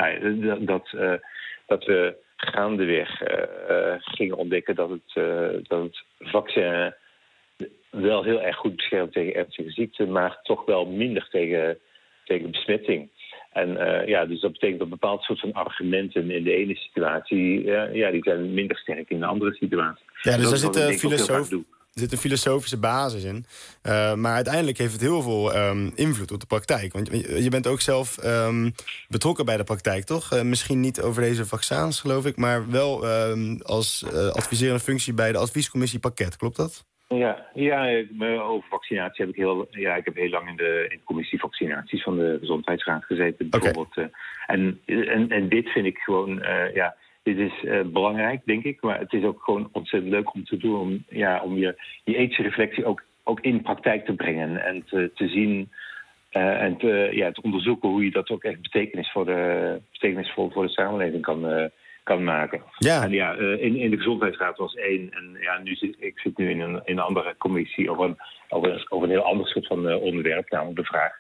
Dat we gaandeweg gingen ontdekken dat het vaccin wel heel erg goed beschermt tegen ernstige ziekten, maar toch wel minder tegen besmetting. En dus dat betekent dat bepaalde soort van argumenten in de ene situatie, die zijn minder sterk in de andere situatie. Ja, dus daar zit een filosofische basis in. Maar uiteindelijk heeft het heel veel invloed op de praktijk. Want je bent ook zelf betrokken bij de praktijk, toch? Misschien niet over deze vaccins, geloof ik, maar wel als adviserende functie bij de adviescommissie Pakket. Klopt dat? Ja, over vaccinatie heb ik heb heel lang in de commissie vaccinaties van de Gezondheidsraad gezeten, bijvoorbeeld. En dit vind ik gewoon, dit is belangrijk, denk ik, maar het is ook gewoon ontzettend leuk om te doen, om je ethische reflectie ook in praktijk te brengen en te zien en te onderzoeken hoe je dat ook echt betekenisvol voor de samenleving kan maken. Ja. En in de Gezondheidsraad was één. En ik zit nu in een andere commissie over een heel ander soort van onderwerp, namelijk de vraag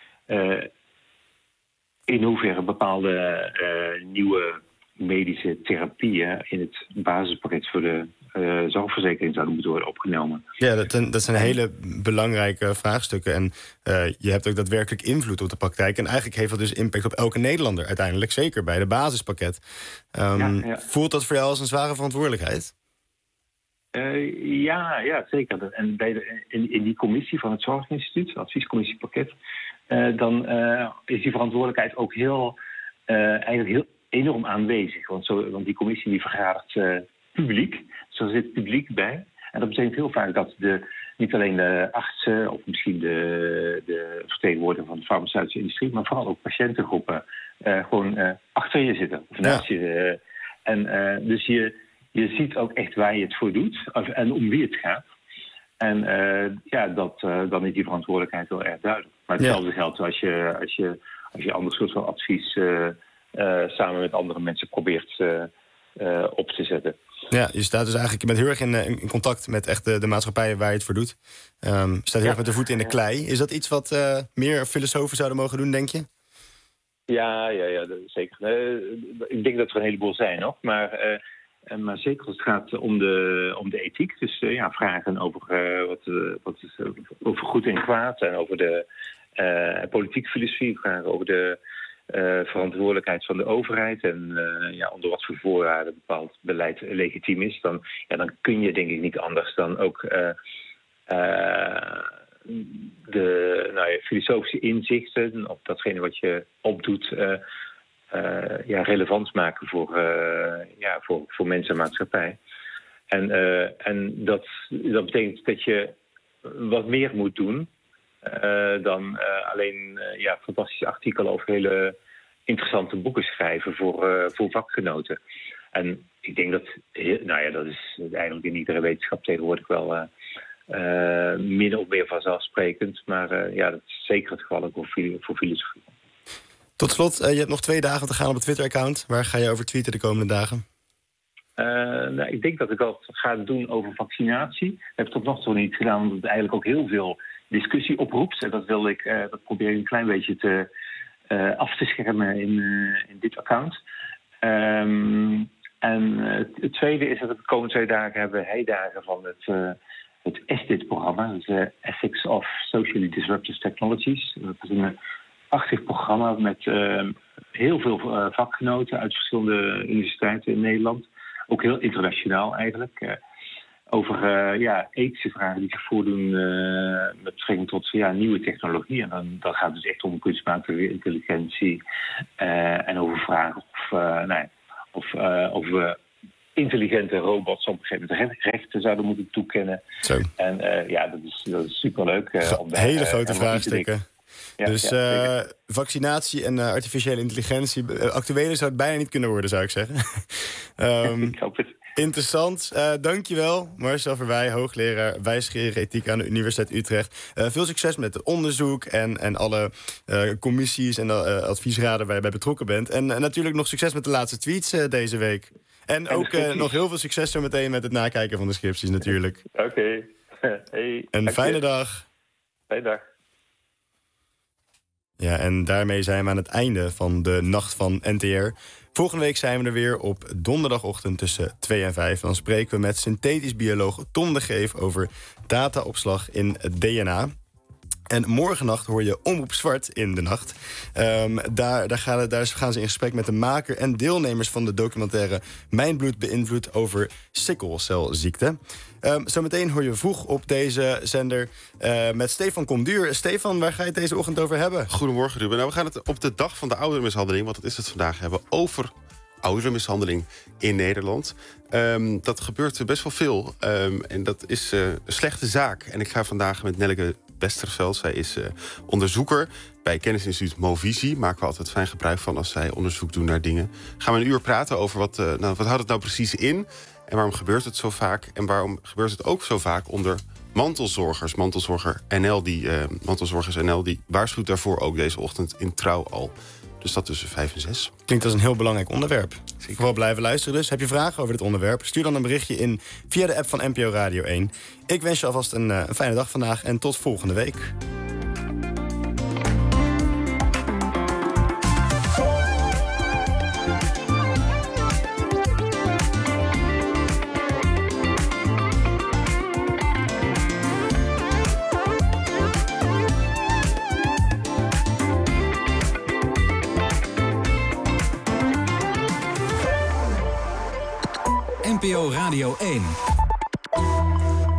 in hoeverre bepaalde nieuwe medische therapieën in het basispakket voor de zorgverzekering zouden moeten worden opgenomen. Ja, dat zijn hele belangrijke vraagstukken. En je hebt ook daadwerkelijk invloed op de praktijk. En eigenlijk heeft dat dus impact op elke Nederlander uiteindelijk. Zeker bij de basispakket. Voelt dat voor jou als een zware verantwoordelijkheid? Ja, zeker. En in die commissie van het Zorginstituut, het adviescommissie Pakket, dan is die verantwoordelijkheid ook eigenlijk heel enorm aanwezig. Want die commissie die vergadert publiek. Dus er zit publiek bij. En dat betekent heel vaak dat niet alleen de artsen of misschien de vertegenwoordiger van de farmaceutische industrie, maar vooral ook patiëntengroepen gewoon achter je zitten. Of naast je. Dus je ziet ook echt waar je het voor doet en om wie het gaat. En dan is die verantwoordelijkheid wel erg duidelijk. Maar hetzelfde geldt als je ander soort van advies samen met andere mensen probeert op te zetten. Ja, je staat dus eigenlijk, je bent heel erg in contact met echt de maatschappijen waar je het voor doet. Staat heel erg met de voeten in de klei. Is dat iets wat meer filosofen zouden mogen doen, denk je? Ja, zeker. Ik denk dat er een heleboel zijn nog, maar zeker als het gaat om de ethiek. Dus vragen over over goed en kwaad en over de politieke filosofie, vragen over de verantwoordelijkheid van de overheid en onder wat voor voorwaarden bepaald beleid legitiem is, dan kun je denk ik niet anders dan ook de filosofische inzichten op datgene wat je opdoet relevant maken voor mensen en maatschappij. En dat betekent dat je wat meer moet doen dan alleen fantastische artikelen over hele interessante boeken schrijven voor vakgenoten. En ik denk dat is eigenlijk in iedere wetenschap tegenwoordig wel min of meer vanzelfsprekend. Maar dat is zeker het geval ook voor filosofie. Tot slot, je hebt nog 2 dagen te gaan op het Twitter-account. Waar ga je over tweeten de komende dagen? Ik denk dat ik al ga doen over vaccinatie. Dat heb ik tot nog toe niet gedaan, omdat het eigenlijk ook heel veel discussie oproept. En dat probeer ik een klein beetje af te schermen in dit account. En het tweede is dat we de komende 2 dagen hebben heidagen van het ESDIT-programma. Het Ethics of Socially Disruptive Technologies. Dat is een prachtig programma met heel veel vakgenoten uit verschillende universiteiten in Nederland. Ook heel internationaal eigenlijk. Over ethische vragen die zich voordoen met betrekking tot nieuwe technologie. En dan gaat het dus echt om kunstmatige intelligentie. En over vragen of we intelligente robots op een gegeven moment rechten zouden moeten toekennen. Zo. En dat is superleuk. Hele grote vraagstukken. Dus vaccinatie en artificiële intelligentie. Actuele zou het bijna niet kunnen worden, zou ik zeggen. Ik hoop het. Interessant. Dankjewel, Marcel Verwij, hoogleraar wijsgerige ethiek aan de Universiteit Utrecht. Veel succes met het onderzoek en alle commissies en adviesraden waar je bij betrokken bent. En natuurlijk nog succes met de laatste tweets deze week. En ook nog heel veel succes zo meteen met het nakijken van de scripties natuurlijk. Oké. Hey, een fijne dag. Fijne dag. Ja, en daarmee zijn we aan het einde van de Nacht van NTR. Volgende week zijn we er weer op donderdagochtend tussen 2 en 5. Dan spreken we met synthetisch bioloog Tom de Geef over dataopslag in het DNA. En morgennacht hoor je Omroep Zwart in de nacht. Daar gaan ze in gesprek met de maker en deelnemers van de documentaire Mijn bloed beïnvloed over sikkelcelziekte. Zometeen hoor je vroeg op deze zender met Stefan Komduur. Stefan, waar ga je het deze ochtend over hebben? Goedemorgen, Ruben. We gaan het op de dag van de ouderenmishandeling, want dat is het vandaag, hebben over ouderenmishandeling in Nederland. Dat gebeurt best wel veel. En dat is een slechte zaak. En ik ga vandaag met Nelleke Westerveld. Zij is onderzoeker bij kennisinstituut Movisie. Maken we altijd fijn gebruik van als zij onderzoek doen naar dingen. Gaan we een uur praten over wat houdt het nou precies in? En waarom gebeurt het zo vaak? En waarom gebeurt het ook zo vaak onder mantelzorgers? Mantelzorgers NL die waarschuwt daarvoor ook deze ochtend in Trouw al. Dus dat tussen 5 en 6. Klinkt als een heel belangrijk onderwerp. Zeker. Vooral blijven luisteren dus. Heb je vragen over dit onderwerp? Stuur dan een berichtje in via de app van NPO Radio 1. Ik wens je alvast een fijne dag vandaag en tot volgende week. NPO Radio 1.